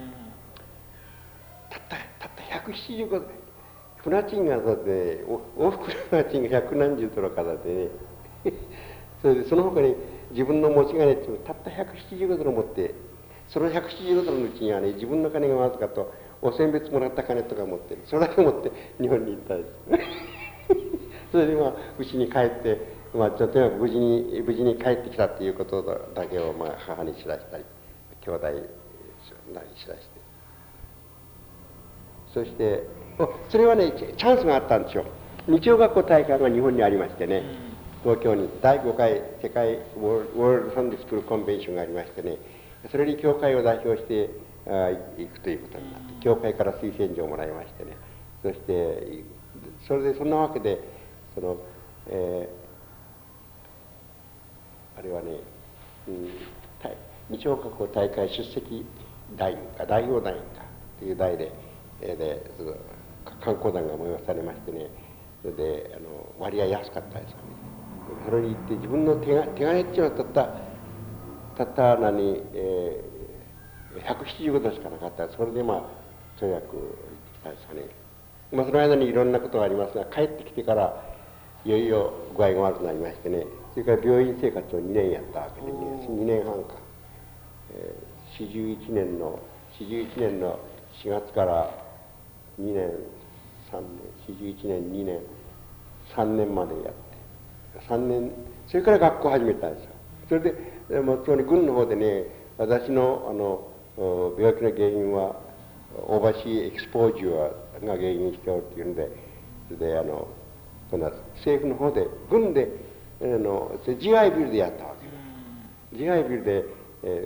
たった175船賃がそうで、往復船賃が百何十ドルからでねそれでその他に自分の持ち金っていうのをたった175ドル持って、その175ドルのうちにはね、自分の金がわずかとお選別もらった金とか持ってる、それだけ持って日本に行ったんですそれでうちに帰って、とにかく無事に帰ってきたっていうことだけを母に知らしたり、兄弟に知らして、そしてそれはね、チャンスがあったんですよ。日曜学校大会が日本にありましてね、東京に第5回世界ウォールド・サンデースクール・コンベンションがありましてね、それに教会を代表して行くということになって、教会から推薦状をもらいましてね、そしてそれでそんなわけであれはね、日本国語大会出席団員か代表団員かという題で、その観光団が催されましてね、それで割合安かったですよね。それに行って自分の手金っていうのはたった何、175度しかなかった。それで通訳行ってきたですかね。その間にいろんなことがありますが、帰ってきてからいよいよ具合が悪くなりましてね、それから病院生活を2年やったわけで、2年半か、41年の4月から2年3年41年2年3年までやって3年、それから学校始めたんですよ。それでつまり軍の方でね、私の病気の原因はオーバーシーエクスポージュアが原因しておるっていうんで、それで今度は政府の方で軍で自愛ビルでやったわけです。自愛ビルで、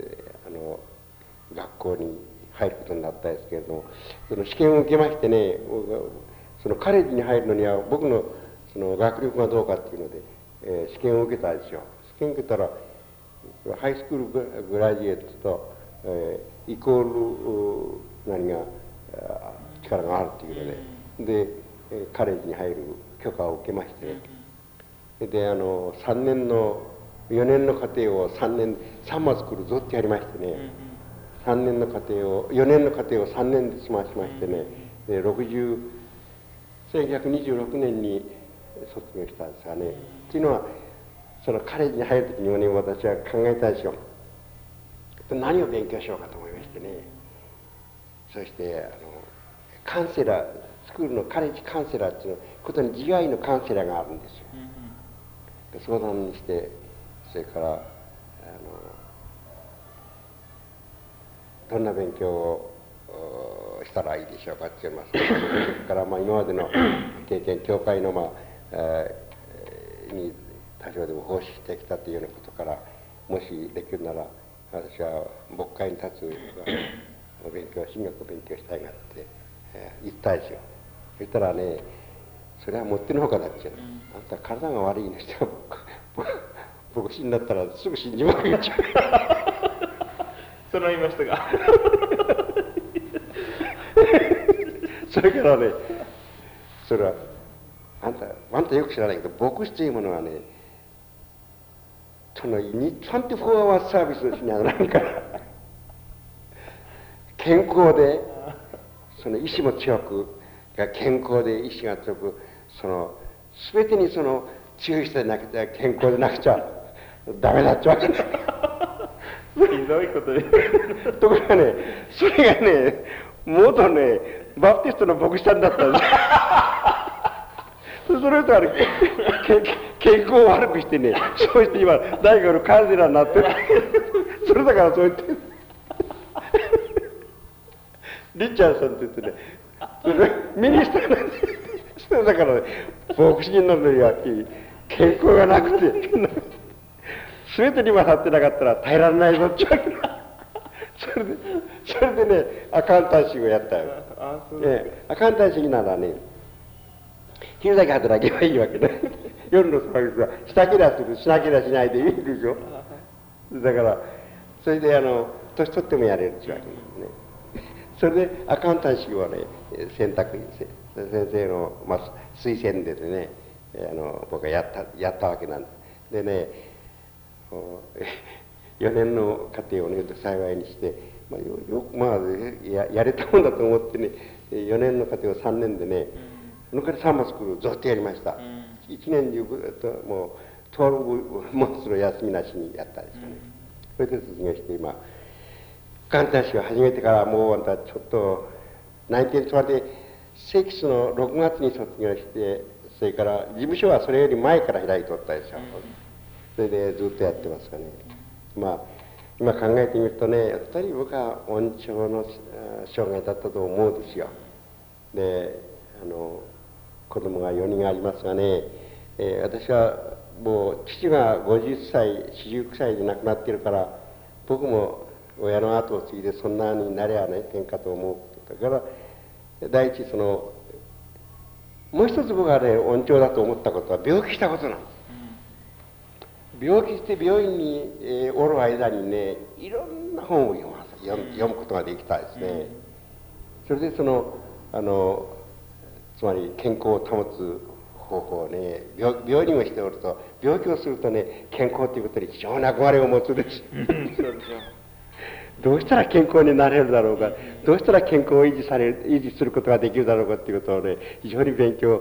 学校に入ることになったんですけれども、その試験を受けましてね、そのカレッジに入るのには僕のその学力がどうかっていうので、試験を受けたんですよ。試験を受けたらハイスクールグラジエットと、イコール何が力があるっていうので、カレッジに入る許可を受けまして、で4年の課程を3マスクールずっとやりましてね、4年の課程を3年で済ましましてね、1926年に卒業したんですがね。っていうのはそのカレッジに入る時にもね、私は考えたんですよ。何を勉強しようかと思いましてね。そしてカウンセラー、スクールのカレッジカウンセラーっていうことに自愛のカウンセラーがあるんですよ。で相談にして、それからどんな勉強をしたらいいでしょうかって言います。それから今までの経験、教会のに多少でも奉仕してきたというようなことから、もしできるなら私は牧会に立つ神学を勉強したいなって言ったんですよ。そしたらね、それはもってのほかだっていうの。あんた体が悪いの人は牧師になったらすぐ死んじまうよ。 その言いましたがそれからね、それはあんたよく知らないけど、牧師というものはね、24 hours サービスしながら健康で、その意志も強く、健康で意志が強く、全てに強い人でなくて、健康でなくちゃダメだってわけだ。 ひどいことでところがね、それがね、元ね、バプテストの牧師さんだったんです。それと健康を悪くしてね、そうして今大学のカウンセラーになってる。それだからそう言ってリッチャーさんって言ってね、ミニスターなんです。だからね、牧師になるのには健康がなくて全てに勝ってなかったら耐えられないぞって言われた。それでね、アカウンタンシーをやったよ。アカウンタンシーならね、昼だけ働けばいいわけね。夜のサービスはしたけりゃする、しなけりゃしないでいいでしょ。だからそれで年取ってもやれるってわけですね。それでアカウンタンシーをね、選択先生の、推薦でね、僕はやったわけなんです。でね、4年の課程をね幸いにして、やれたもんだと思ってね、4年の課程を3年でね、そのから3マスクずっとやりました。1年中もう12マンスの休みなしにやったんですよね。それで卒業して今、カウンタンシーを始めてからもうちょっと1926の6月に卒業して、それから事務所はそれより前から開いておったですよ。それでずっとやってますかね。今考えてみるとね、やっぱり僕は恩寵の生涯だったと思うんですよ。で子供が4人ありますがね、私はもう父が50歳49歳で亡くなっているから、僕も親の後を継いでそんなになりゃないけんかと思う。だから第一もう一つ僕がね恩寵だと思ったことは病気したことなんです。病気して病院に、おる間にねいろんな本を読むことができたですね。それでつまり健康を保つ方法をね病人をしておると病気をするとね健康ということに非常に憧れを持つです。どうしたら健康になれるだろうか、どうしたら健康を維持することができるだろうかっていうことをね非常に勉強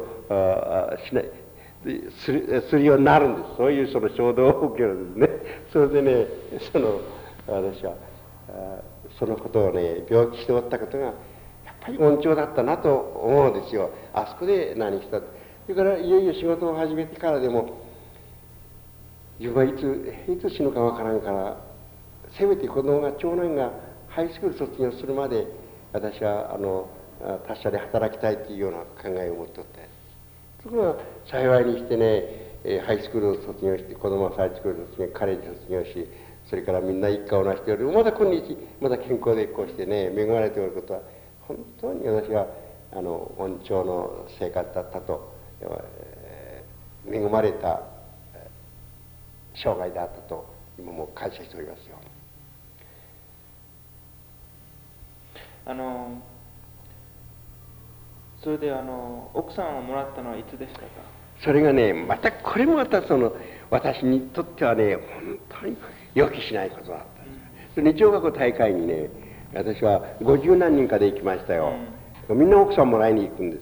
するようになるんです。そういう衝動を受けるんですね。それでね私はそのことをね病気しておったことがやっぱり恩寵だったなと思うんですよ。あそこで何した。それからいよいよ仕事を始めてからでも自分はいつ死ぬかわからんから、せめて子供が長男がハイスクール卒業するまで私は達者で働きたいというような考えを持っておった。そこが幸いにしてね、ハイスクールを卒業して、子供はハイスクールを卒業、カレッジを卒業し、それからみんな一家を成しておる。まだ今日まだ健康でこうしてね恵まれておることは本当に私は恩寵の生活だったと、恵まれた生涯であったと今も感謝しておりますよ。 それで奥さんをもらったのはいつでしたか？ それがねこれもまた私にとってはね本当に予期しないことだったんです。日曜学校大会にね私は50何人かで行きましたよ。みんな奥さんもらいに行くんです。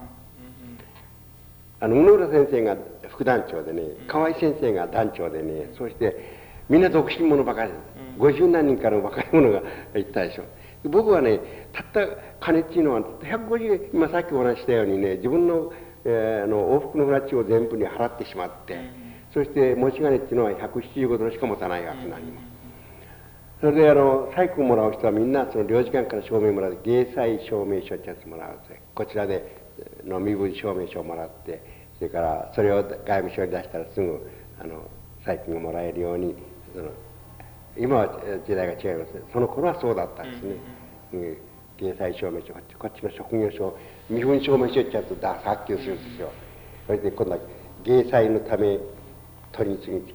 宇野浦先生が副団長でね、河合先生が団長でね、そしてみんな独身者ばかりです。50何人からの若い者が行ったでしょ。僕はねたった金っていうのは150、今さっきお話ししたようにね自分の、往復の船賃を全部に払ってしまって、そして持ち金っていうのは175ドルしか持たないわけ何も。それで債務をもらう人はみんな領事館から証明もらって芸債証明書ってやつもらうと、こちらで身分証明書をもらって、それからそれを外務省に出したらすぐ債務がもらえるように、今は時代が違いますね。その頃はそうだったんですね。芸債証明書、こっちの職業証、身分証明書ってやつを発給するんですよ。それで今度は芸債のため取り次ぎ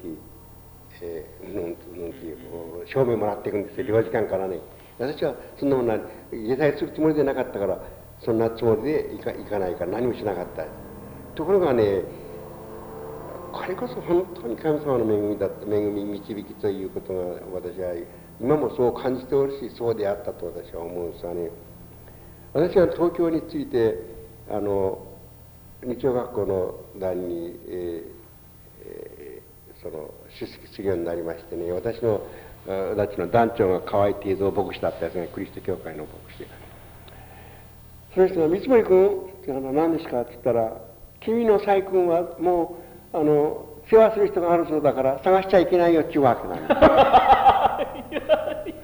証明もらっていくんですよ、領事館からね。私はそんなものは下剤するつもりでなかったから、そんなつもりで行かないから何もしなかった。ところがね、これこそ本当に神様の恵みだった、恵み導きということが私は今もそう感じておるし、そうであったと私は思うんですがね。私が東京について日曜学校の団に、出席するようになりましてね、私の団長が河合定蔵牧師だったやつがクリスト教会の牧師で、その人が「三森君何ですか?」って言ったら「君の細君はもう世話する人があるそうだから探しちゃいけないよ」っていうわけなんです。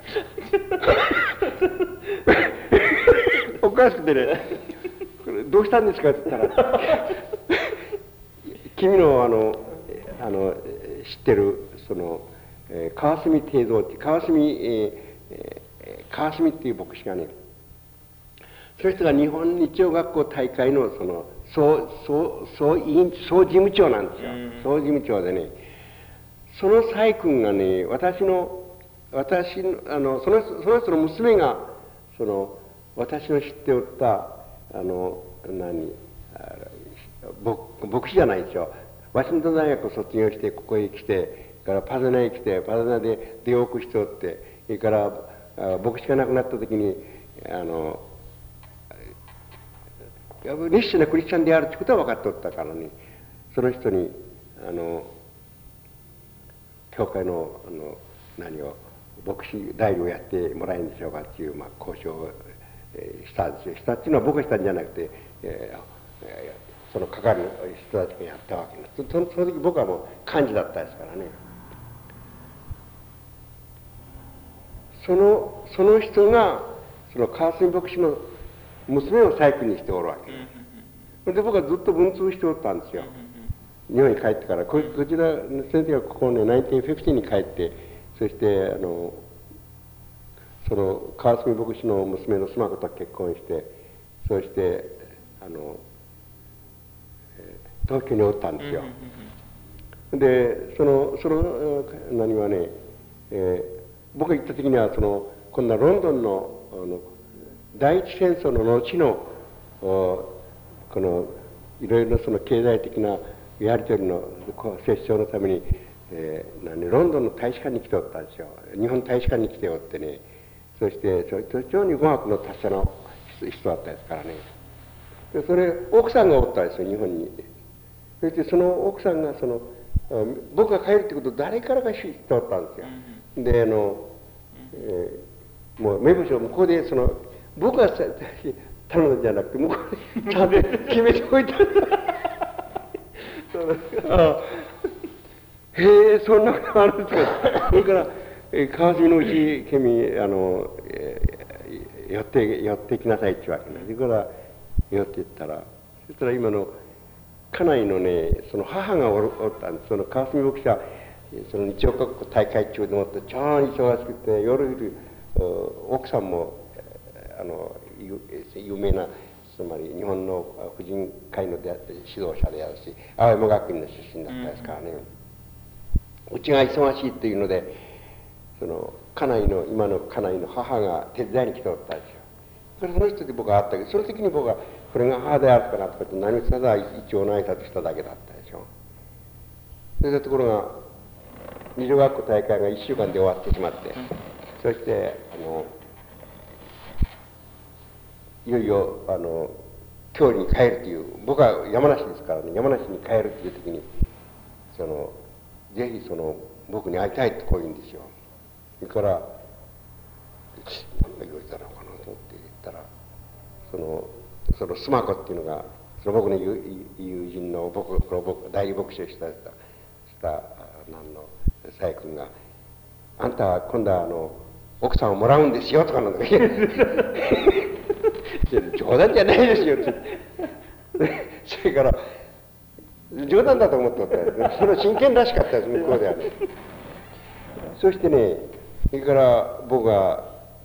おかしくてね「どうしたんですか?」って言ったら「君の知ってる川澄定蔵って川澄っていう牧師がね、その人が日本日曜学校大会の総事務長なんですよ。総事務長でね、その細君がね、その人の娘が私の知っておった牧師じゃないですよ。ワシントン大学を卒業してここへ来て、からパザナへ来て、パザナで出奥しておって、それから牧師が亡くなった時に熱心なクリスチャンであるということは分かっておったからね、その人に教会の牧師代理をやってもらえるんでしょうかっていう、交渉をしたんですよ。したっていうのは僕がしたんじゃなくて、その係の人たちがやったわけです。その時僕はもう幹事だったですからね。その人が川澄牧師の娘を細君にしておるわけです。それで僕はずっと文通しておったんですよ。日本に帰ってからこちら先生がここね1950に帰って、そしてその川澄牧師の娘の須磨子と結婚して、そして東京におったんですよ。でその何はね、僕が言った時にはこんなロンドンの第一戦争の後のこのいろいろなその経済的なやり取りの折衝のために、ロンドンの大使館に来ておったんですよ。日本大使館に来ておってね、そして非常に語学の達者な人だったですからね。でそれ奥さんがおったんですよ、日本に。そしてその奥さんが僕が帰るってことを誰からか知っておったんですよ。でもう目星を向こうで僕が頼んだんじゃなくて向こうでちゃんと決めておいた。へえ、そんなことあるんですか。それから川澄のうち君寄ってきなさいって言うわけね。それから寄っていったら、そしたら今の家内のね、その母がおったんです。その川澄牧師はその日曜国大会中でもって超忙しくて、夜奥さんも有名な、つまり日本の婦人会の指導者であるし、青山学院の出身だったですからね。うちが忙しいっていうので、今の家内の母が手伝いに来ておったんですよ。その人で僕は会ったけど、その時に僕はこれが母であるかなとかって何もただ一応の挨拶しただけだったでしょ。そういったところが二女学校大会が1週間で終わってしまって、そしていよいよ京に帰るという、僕は山梨ですからね、山梨に帰るという時にぜひ僕に会いたいってこう言うんですよ。それから何が言われたのかなと思って言ったら、須磨子っていうのが僕の友人の大牧師をした何の佐伯君が「あんたは今度は奥さんをもらうんですよ」とかなんだけど冗談じゃないですよって。それから冗談だと思っておった。それは真剣らしかったです、向こうではね。そしてね、それから僕は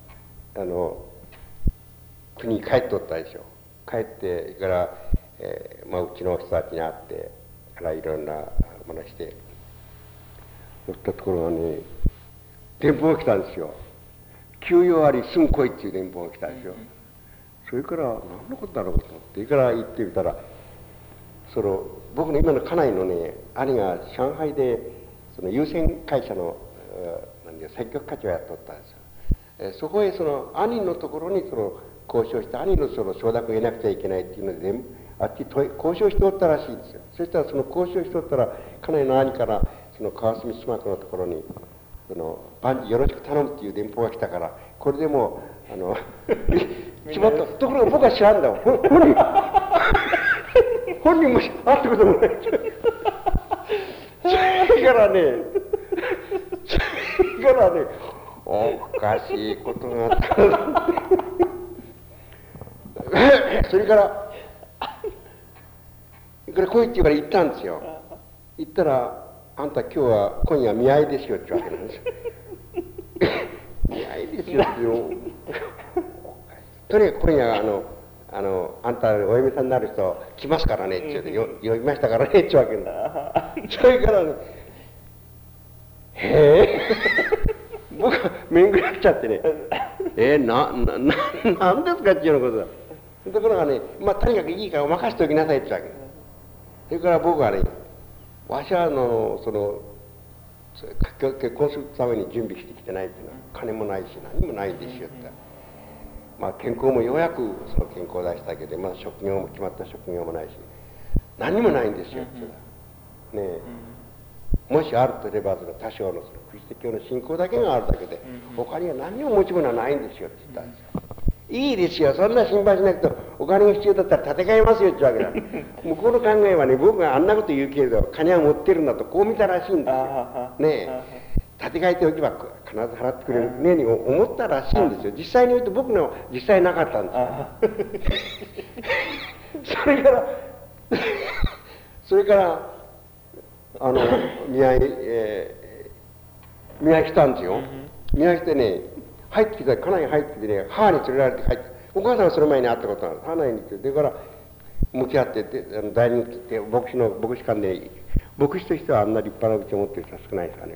国に帰っておったでしょ。帰って、それから、うちの人たちに会って、からいろんなものして、そういったところがね、電報が来たんですよ。休養ありすぐ来いっていう電報が来たんですよ。それから何のことだろうと思って、それから行ってみたら、僕の今の家内のね、兄が上海で有線会社の積極課長をやっておったんですよ。そこへ兄のところに交渉して、兄の承諾を得なくちゃいけないっていうので、あっち交渉しておったらしいんですよ。そしたら交渉しておったら、家内の兄から川澄須磨子のところに万事よろしく頼むっていう電報が来たから、これでも決まった。ところが僕は知らんだもん。本人も会ったこともない。それからね、おかしいことがあった。それから来いって言うから行ったんですよ。行ったら、あんた今夜見合いですよって言うわけなんですよ。見合いですよってとにかく今夜あんたお嫁さんになる人来ますからねって言って呼びましたからねって言うわけだ。それからね、へえ僕は面食らっちゃってね、なんですかっていうようなことだ。ところがね、とにかくいいから任せておきなさいって言うわけ。それから僕はね、わしは結婚するために準備してきてないっていうのは、金もないし何もないんですよって。健康もようやく健康を出したけど、職業も決まった職業もないし、何もないんですよって言うから。ねえ、もしあるとすれば多少のクリスト教の信仰だけがあるだけで、他には何も持ち物はないんですよって言ったんですよ。いいですよ、そんな心配しなくて、お金が必要だったら建て替えますよってわけだ。向こうの考えはね、僕があんなこと言うけれど金は持ってるんだとこう見たらしいんですよ。ねえ、建て替えておけば必ず払ってくれるねに思ったらしいんですよ。実際に言うと僕の実際なかったんですよ。それから見合いしたんですよ。見合いしてね、 入ってきた、家内が入ってきてね、母に連れられて入って、お母さんはその前に会ったことがある。母内に来て、だから向き合ってて、大人気って牧師館で、牧師としてはあんな立派なうちを持ってる人は少ないですからね。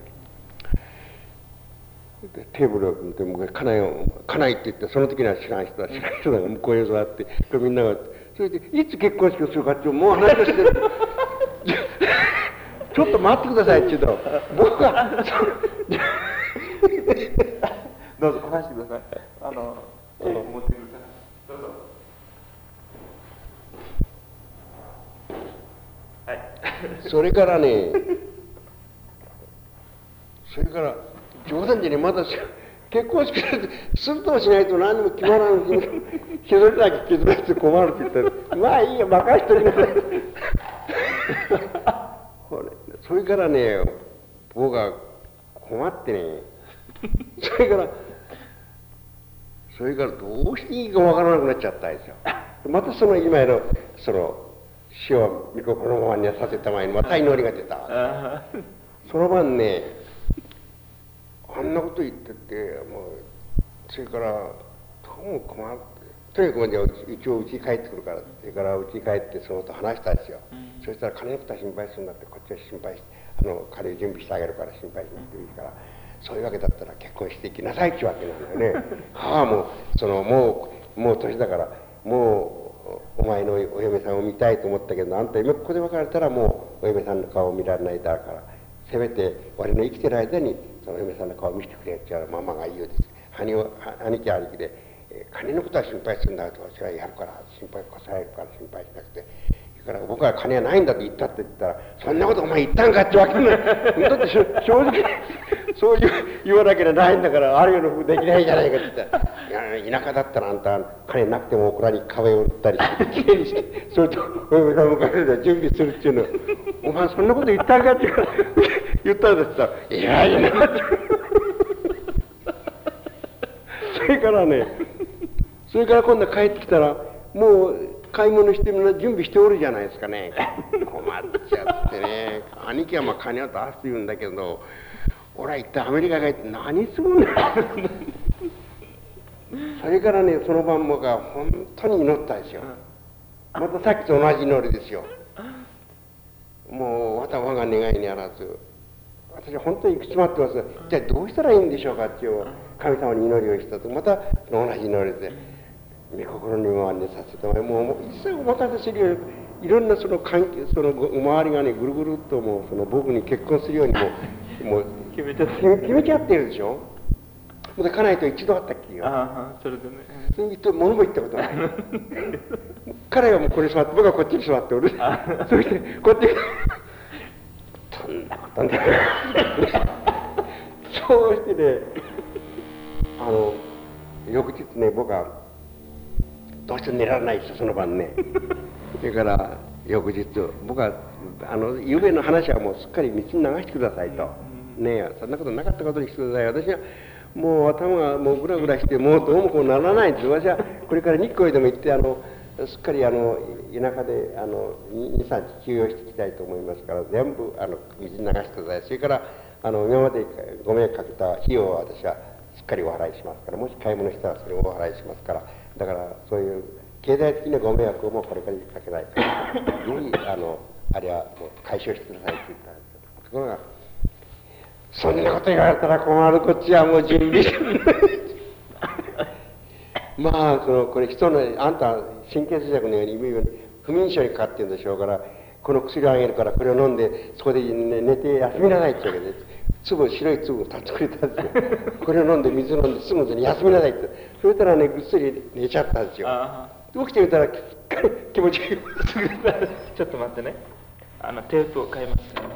テーブルを組んで、家内って言って、その時には知らん人だが向こうへ座って、みんなが、それで、いつ結婚式をするかっていう、もう話をしてる。ちょっと待ってくださいって言うと、僕は、 どうぞ話してください。テープ持ってくるから。どうぞ。はい。 それからね、冗談でね、まだ結婚式するとしないと何も決まらんうちに、削りだけ削られて困るって言ったら、まあいいよ、任しときなさい。それからね、僕が困ってね、それからどうしていいかわからなくなっちゃったんですよ。またその今の、死を御心のままにさせた前にまた祈りが出た。その晩ね、あんなこと言ってて、もう、それから、どうも困って、とにかくじゃあ一応家に帰ってくるから、それから家に帰ってそのこと話したんですよ。そしたら金のことは心配するんだって、こっちは心配して、金を準備してあげるから心配しなくていいから、そういうわけだったら結婚していきなさいっていうわけなんだよね。母も、もう年だから、もう、お前のお嫁さんを見たいと思ったけど、あんた今ここで別れたらもうお嫁さんの顔を見られないだから、せめて俺の生きてる間にそのお嫁さんの顔を見せてくれって言うからママが言うです。兄貴で、金のことは心配するんだと、私はやるから、心配こされるから心配しなくて。だから僕は金はないんだと言ったって言ったら、そんなことお前言ったんかってわけない。だって正直、そう言わなきゃないんだから、あるような風できないじゃないかって言ったら、いや、田舎だったらあんた金なくてもお蔵に壁を売ったりして、きれいにして、それとお嫁さんを迎えるで準備するっていうのを、お前そんなこと言ったんかって言ったらですさ、いやいやなって。それから今度帰ってきたら、もう買い物してみんな準備しておるじゃないですかね。困っちゃってね。兄貴はまあ金を出すと言うんだけど、俺は一体アメリカ帰って何するんだ。それからね、その晩僕は本当に祈ったんですよ。またさっきと同じ祈りですよ。もう我が願いにあらず、私は本当に行き詰まってます。じゃあどうしたらいいんでしょうかっていう神様に祈りをしたと、また同じ祈りで、御心のままにさせてもう一切お任せするように、いろんなその関係、その周りがね、ぐるぐるっともう僕に結婚するようにもう決めちゃってるでしょ。で家内と一度会ったっけよ。 それでね。 それと物も言ったことない。彼はもうこれに座って、僕はこっちに座っておる。そしてこっちそんなことない。そうしてね、翌日ね、僕はどうしても寝られないですよ、その晩ね。それから翌日、僕はゆうべの話はもうすっかり道に流してくださいと。ねえ、そんなことなかったことにしてください。私はもう頭がもうグラグラして、もうどうもこうならないんです。私はこれから日光へでも行って、すっかり田舎で2、3日休養していきたいと思いますから、全部水に流してください。それから今までご迷惑かけた費用は私はしっかりお払いしますから、もし買い物したらそれをお払いしますから、だからそういう経済的なご迷惑をもうこれからかけないから、ぜひあれはもう解消してくださいって言ったんですよ。ところが、そんなこと言われたら困る、こっちはもう準備してまあこれ人のあんた神経衰弱のように不眠症にかかってるんでしょうから、この薬をあげるからこれを飲んでそこで、寝て休みなさいってわけです。白い粒をたっくれたんですよ。これを飲んで水飲んですぐに休みなさいって。そしたらね、ぐっすり寝ちゃったんですよ。起きてみたら気持ちいい。 ちょっと待ってね。テープを変えます。